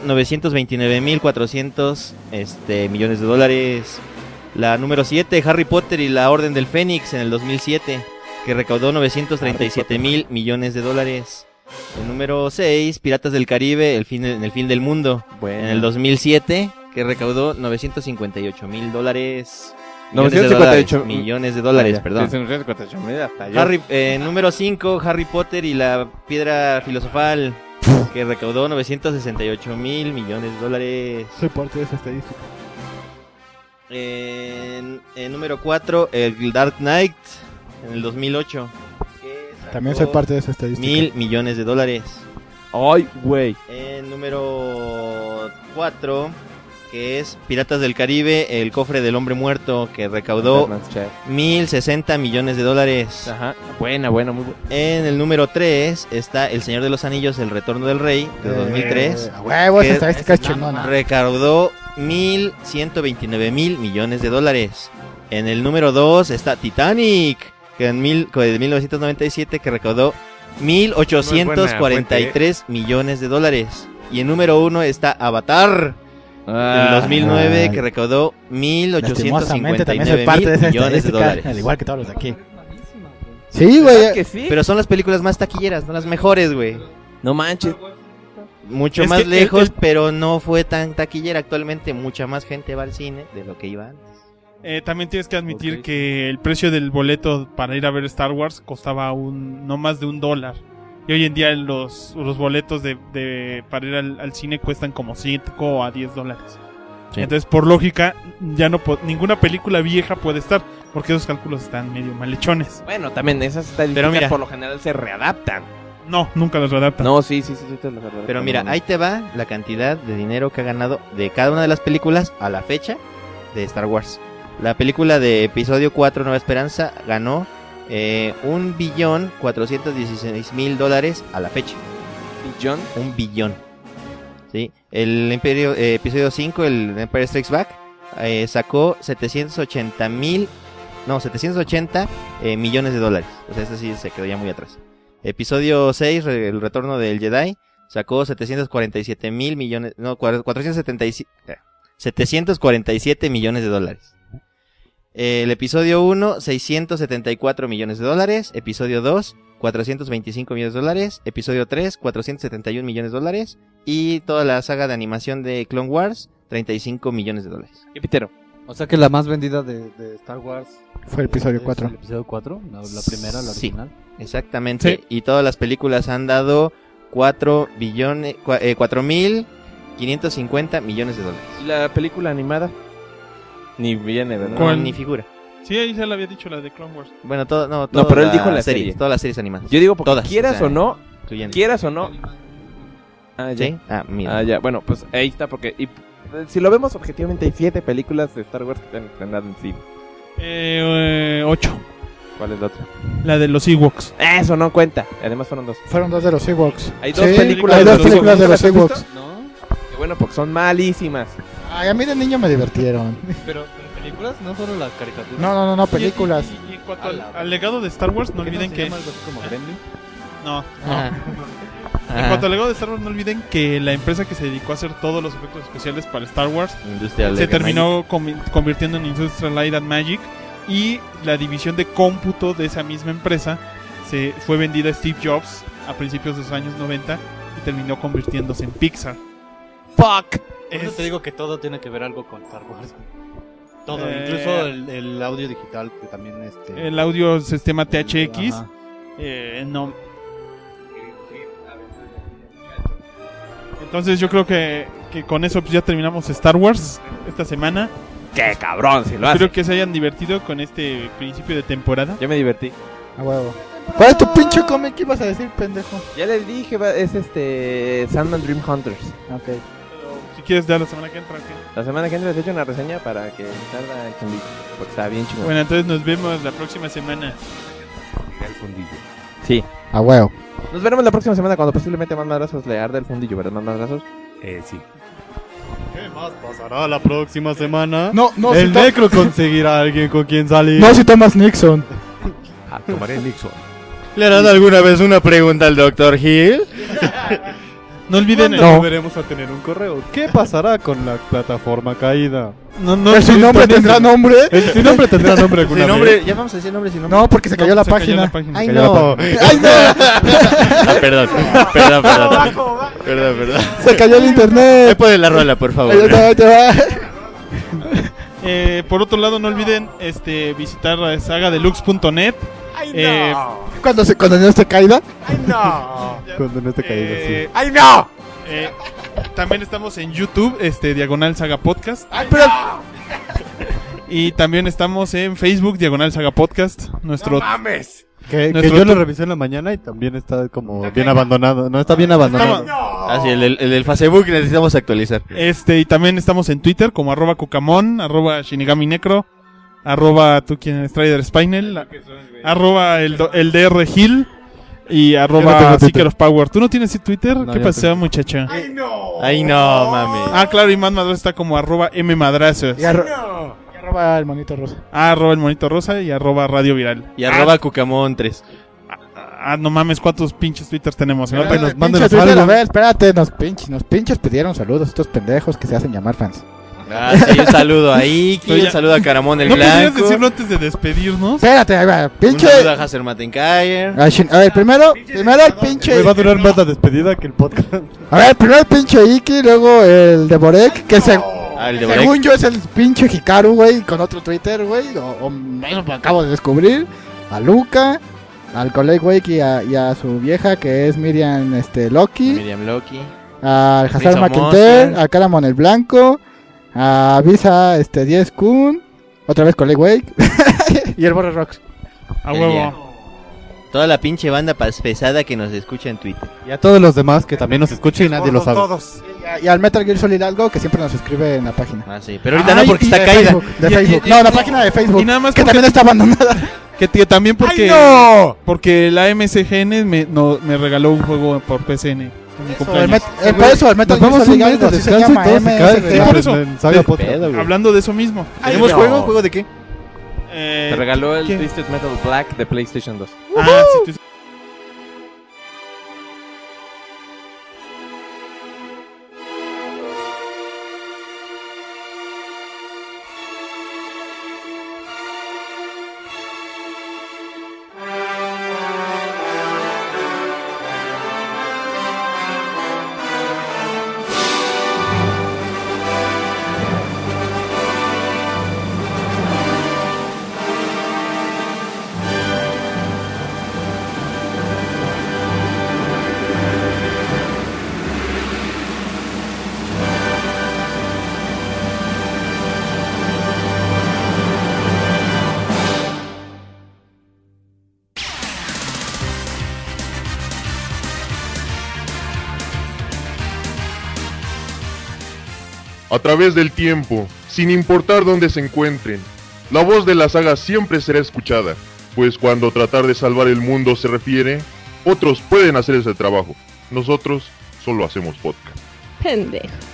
929.400 millones de dólares. La número 7, Harry Potter y la Orden del Fénix en el 2007, que recaudó 937.000 millones de dólares. El número 6, Piratas del Caribe, el fin del mundo, Bueno. en el 2007, que recaudó 958.000 dólares. 958 millones de dólares, Ah, ya. perdón. Sí, 958 mil, hasta yo. Número 5, Harry Potter y la Piedra Filosofal, que recaudó 968.000 millones de dólares. Soy parte de esa estadística. En número 4, el Dark Knight, en el 2008. que sacó También soy parte de esa estadística. 1.000 millones de dólares. Ay, güey. En número 4, que es Piratas del Caribe, el cofre del hombre muerto, que recaudó 1.060 millones de dólares. Ajá. Buena, muy buena. En el número 3 está El Señor de los Anillos, el retorno del rey, de 2003. A huevo, esa que estadística es chingona. recaudó 1.129.000 millones de dólares. En el número 2 está Titanic, que de 1997, que recaudó 1.843 millones de dólares. Y en número 1 está Avatar, del 2009, que recaudó Lastimosamente también soy parte de 1.859.000 esa millones de estadística, dólares. al igual que todos los de aquí. Sí, güey. que sí? Pero son las películas más taquilleras, no las mejores, güey. No manches. Mucho Es más que lejos, pero no fue tan taquillera. Actualmente mucha más gente va al cine de lo que iba antes. También tienes que admitir que el precio del boleto para ir a ver Star Wars costaba no más de $1. Y hoy en día los boletos para ir al cine cuestan como $5 a $10. Sí. Entonces, por lógica, ya ninguna película vieja puede estar, porque esos cálculos están medio malhechones. Bueno, también esas estadísticas por lo general se readaptan. No, nunca los readaptan. No, sí, te los readaptan. Pero mira, ahí te va la cantidad de dinero que ha ganado de cada una de las películas a la fecha de Star Wars. La película de episodio 4, Nueva Esperanza, ganó $1.416.000 a la fecha. ¿Billón? $1 billón. ¿Sí? El episodio 5, el Empire Strikes Back, sacó 780 millones de dólares. O sea, este sí se quedó ya muy atrás. Episodio 6, el retorno del Jedi, sacó 747 millones de dólares. El episodio 1, 674 millones de dólares. Episodio 2, 425 millones de dólares. Episodio 3, 471 millones de dólares. Y toda la saga de animación de Clone Wars, 35 millones de dólares. Y Pitero. O sea que la más vendida de Star Wars fue el episodio 4. ¿El episodio 4? La primera, la original. Sí, exactamente. Sí. Y todas las películas han dado 4.550 millones de dólares. ¿Y la película animada? Ni viene, ¿verdad? No, ni figura. Sí, ahí se le había dicho la de Clone Wars. Bueno, no, pero él dijo la serie. Todas las series animadas. Yo digo porque todas, quieras o no. Ah, ya. ¿Sí? Mira. Ah, ya. Bueno, pues ahí está porque... si lo vemos objetivamente, hay 7 películas de Star Wars que están estrenadas en cine. 8. ¿Cuál es la otra? La de los Ewoks. Eso no cuenta. Además fueron 2. Fueron 2 de los Ewoks. Hay 2 películas. Hay 2 películas de los Ewoks. ¿No? Que bueno, porque son malísimas. Ay, a mí de niño me divertieron. Pero películas, no solo las caricaturas. No, películas. Y en cuanto al legado de Star Wars, no olviden que... ¿Algo así como Gremlin? No. En cuanto al legado de Star Wars, no olviden que la empresa que se dedicó a hacer todos los efectos especiales para Star Wars se terminó convirtiendo en Industrial Light and Magic, y la división de cómputo de esa misma empresa se fue vendida a Steve Jobs a principios de los años 90 y terminó convirtiéndose en Pixar. ¡Fuck! Por eso te digo que todo tiene que ver algo con Star Wars. Todo, incluso el audio digital, que también el audio sistema THX. No. Entonces yo creo que con eso pues ya terminamos Star Wars esta semana. ¡Qué cabrón si lo hace! Espero que se hayan divertido con este principio de temporada. Yo me divertí. A huevo. ¿Cuál es tu pinche cómic que ibas a decir, pendejo? Ya les dije, es Sandman Dream Hunters. Ok. Si quieres ya la semana que entra, ¿qué? La semana que entra les he hecho una reseña para que salga el fundillo, porque está bien chingón. Bueno, entonces nos vemos la próxima semana. El fundillo. Sí. A huevo. Nos veremos la próxima semana cuando posiblemente Más Madrazos le arde el fundillo, ¿verdad? Más Madrazos. Sí. ¿Qué más pasará la próxima semana? No, el Necro conseguirá a alguien con quien salir. No, si tomas Nixon. Tomaré Nixon. ¿Le harán alguna vez una pregunta al Dr. Hill? No olviden... volveremos a tener un correo. ¿Qué pasará con la plataforma caída? ¿El sin nombre tendrá nombre? ¿El sin nombre tendrá nombre alguna vez? Ya vamos a decir nombre sin nombre. No, porque se cayó la página. Ay, no. ¡Ay, no! Perdón. Se cayó el internet. Me puede la rola, por favor. Ahí te va. Por otro lado, no olviden visitar sagadeluxe.net. ¡Ay, no! Cuando no esté caída. ¡Ay, no! Cuando no esté caída, sí. ¡Ay, no! También estamos en YouTube, Diagonal Saga Podcast. ¡Ay, pero! Y también estamos en Facebook, Diagonal Saga Podcast. ¡No mames! Que yo lo revisé en la mañana y también está como bien abandonado. No, está bien abandonado. Sí, el del Facebook necesitamos actualizar. Y también estamos en Twitter como @Cucamón, @Shinigami Necro, tú quien es Strider Spinel, el DR Hill y Seeker of Power. ¿Tú no tienes Twitter? No, ¿qué pasó, muchacha? ¡Ay, no! Ay, no, mami. Claro, y más Madrazos está como @MMadrazos. Y arroba el monito rosa. El monito rosa y Radio Viral. Y Cucamón 3. No mames, ¿cuántos pinches Twitters tenemos? Mándenos algo. A ver, espérate, nos pinches pidieron saludos estos pendejos que se hacen llamar fans. Sí, un saludo a Iki, un saludo a Caramón el ¿No podrías Blanco. decirlo antes de despedirnos? Espérate, ahí va, pinche. Un saludo a Hasser Mattenkayer. A ver, primero el pinche. Me va a durar más la despedida que el podcast. A ver, primero el pinche Iki, luego el de Borek, que se. el de Bolek. Según yo es el pinche Hikaru, güey, con otro Twitter, güey. O eso me acabo de descubrir. A Luca, al Coleg Wake y a su vieja que es Miriam Loki. Miriam Loki. Al Hazard Visa McIntyre, Monster. a Caramon el Blanco. A Visa 10 Kun. Otra vez Coleg Wake. Y el Borre Rocks. A Ya. huevo. Toda la pinche banda pesada que nos escucha en Twitter. Y a todos los demás que también nos escuchan y nadie lo sabe. Todos. Y al Metal Gear Solid algo que siempre nos escribe en la página. Ah, sí. Pero ahorita Ay, no porque y está De caída. Facebook, de Facebook. No, la página de Facebook. Y nada más que porque- también está abandonada. Que también porque... ¡Ay, no! Porque la MSGN me regaló un juego por PCN. En mi Por cumpleaños. eso, el Metal Nos Gear vamos un Solid mes algo, de así se descanso y llama todo se cae. MSG. Sí, por eso. En Saga Podcast. Pedo, güey. Hablando de eso mismo. ¿Tenemos no. juego? ¿Juego de qué? Te regaló el ¿qué? Twisted Metal Black de PlayStation 2. Ah, sí, A través del tiempo, sin importar dónde se encuentren, la voz de la saga siempre será escuchada, pues cuando tratar de salvar el mundo se refiere, otros pueden hacer ese trabajo. Nosotros solo hacemos podcast. Pendejo.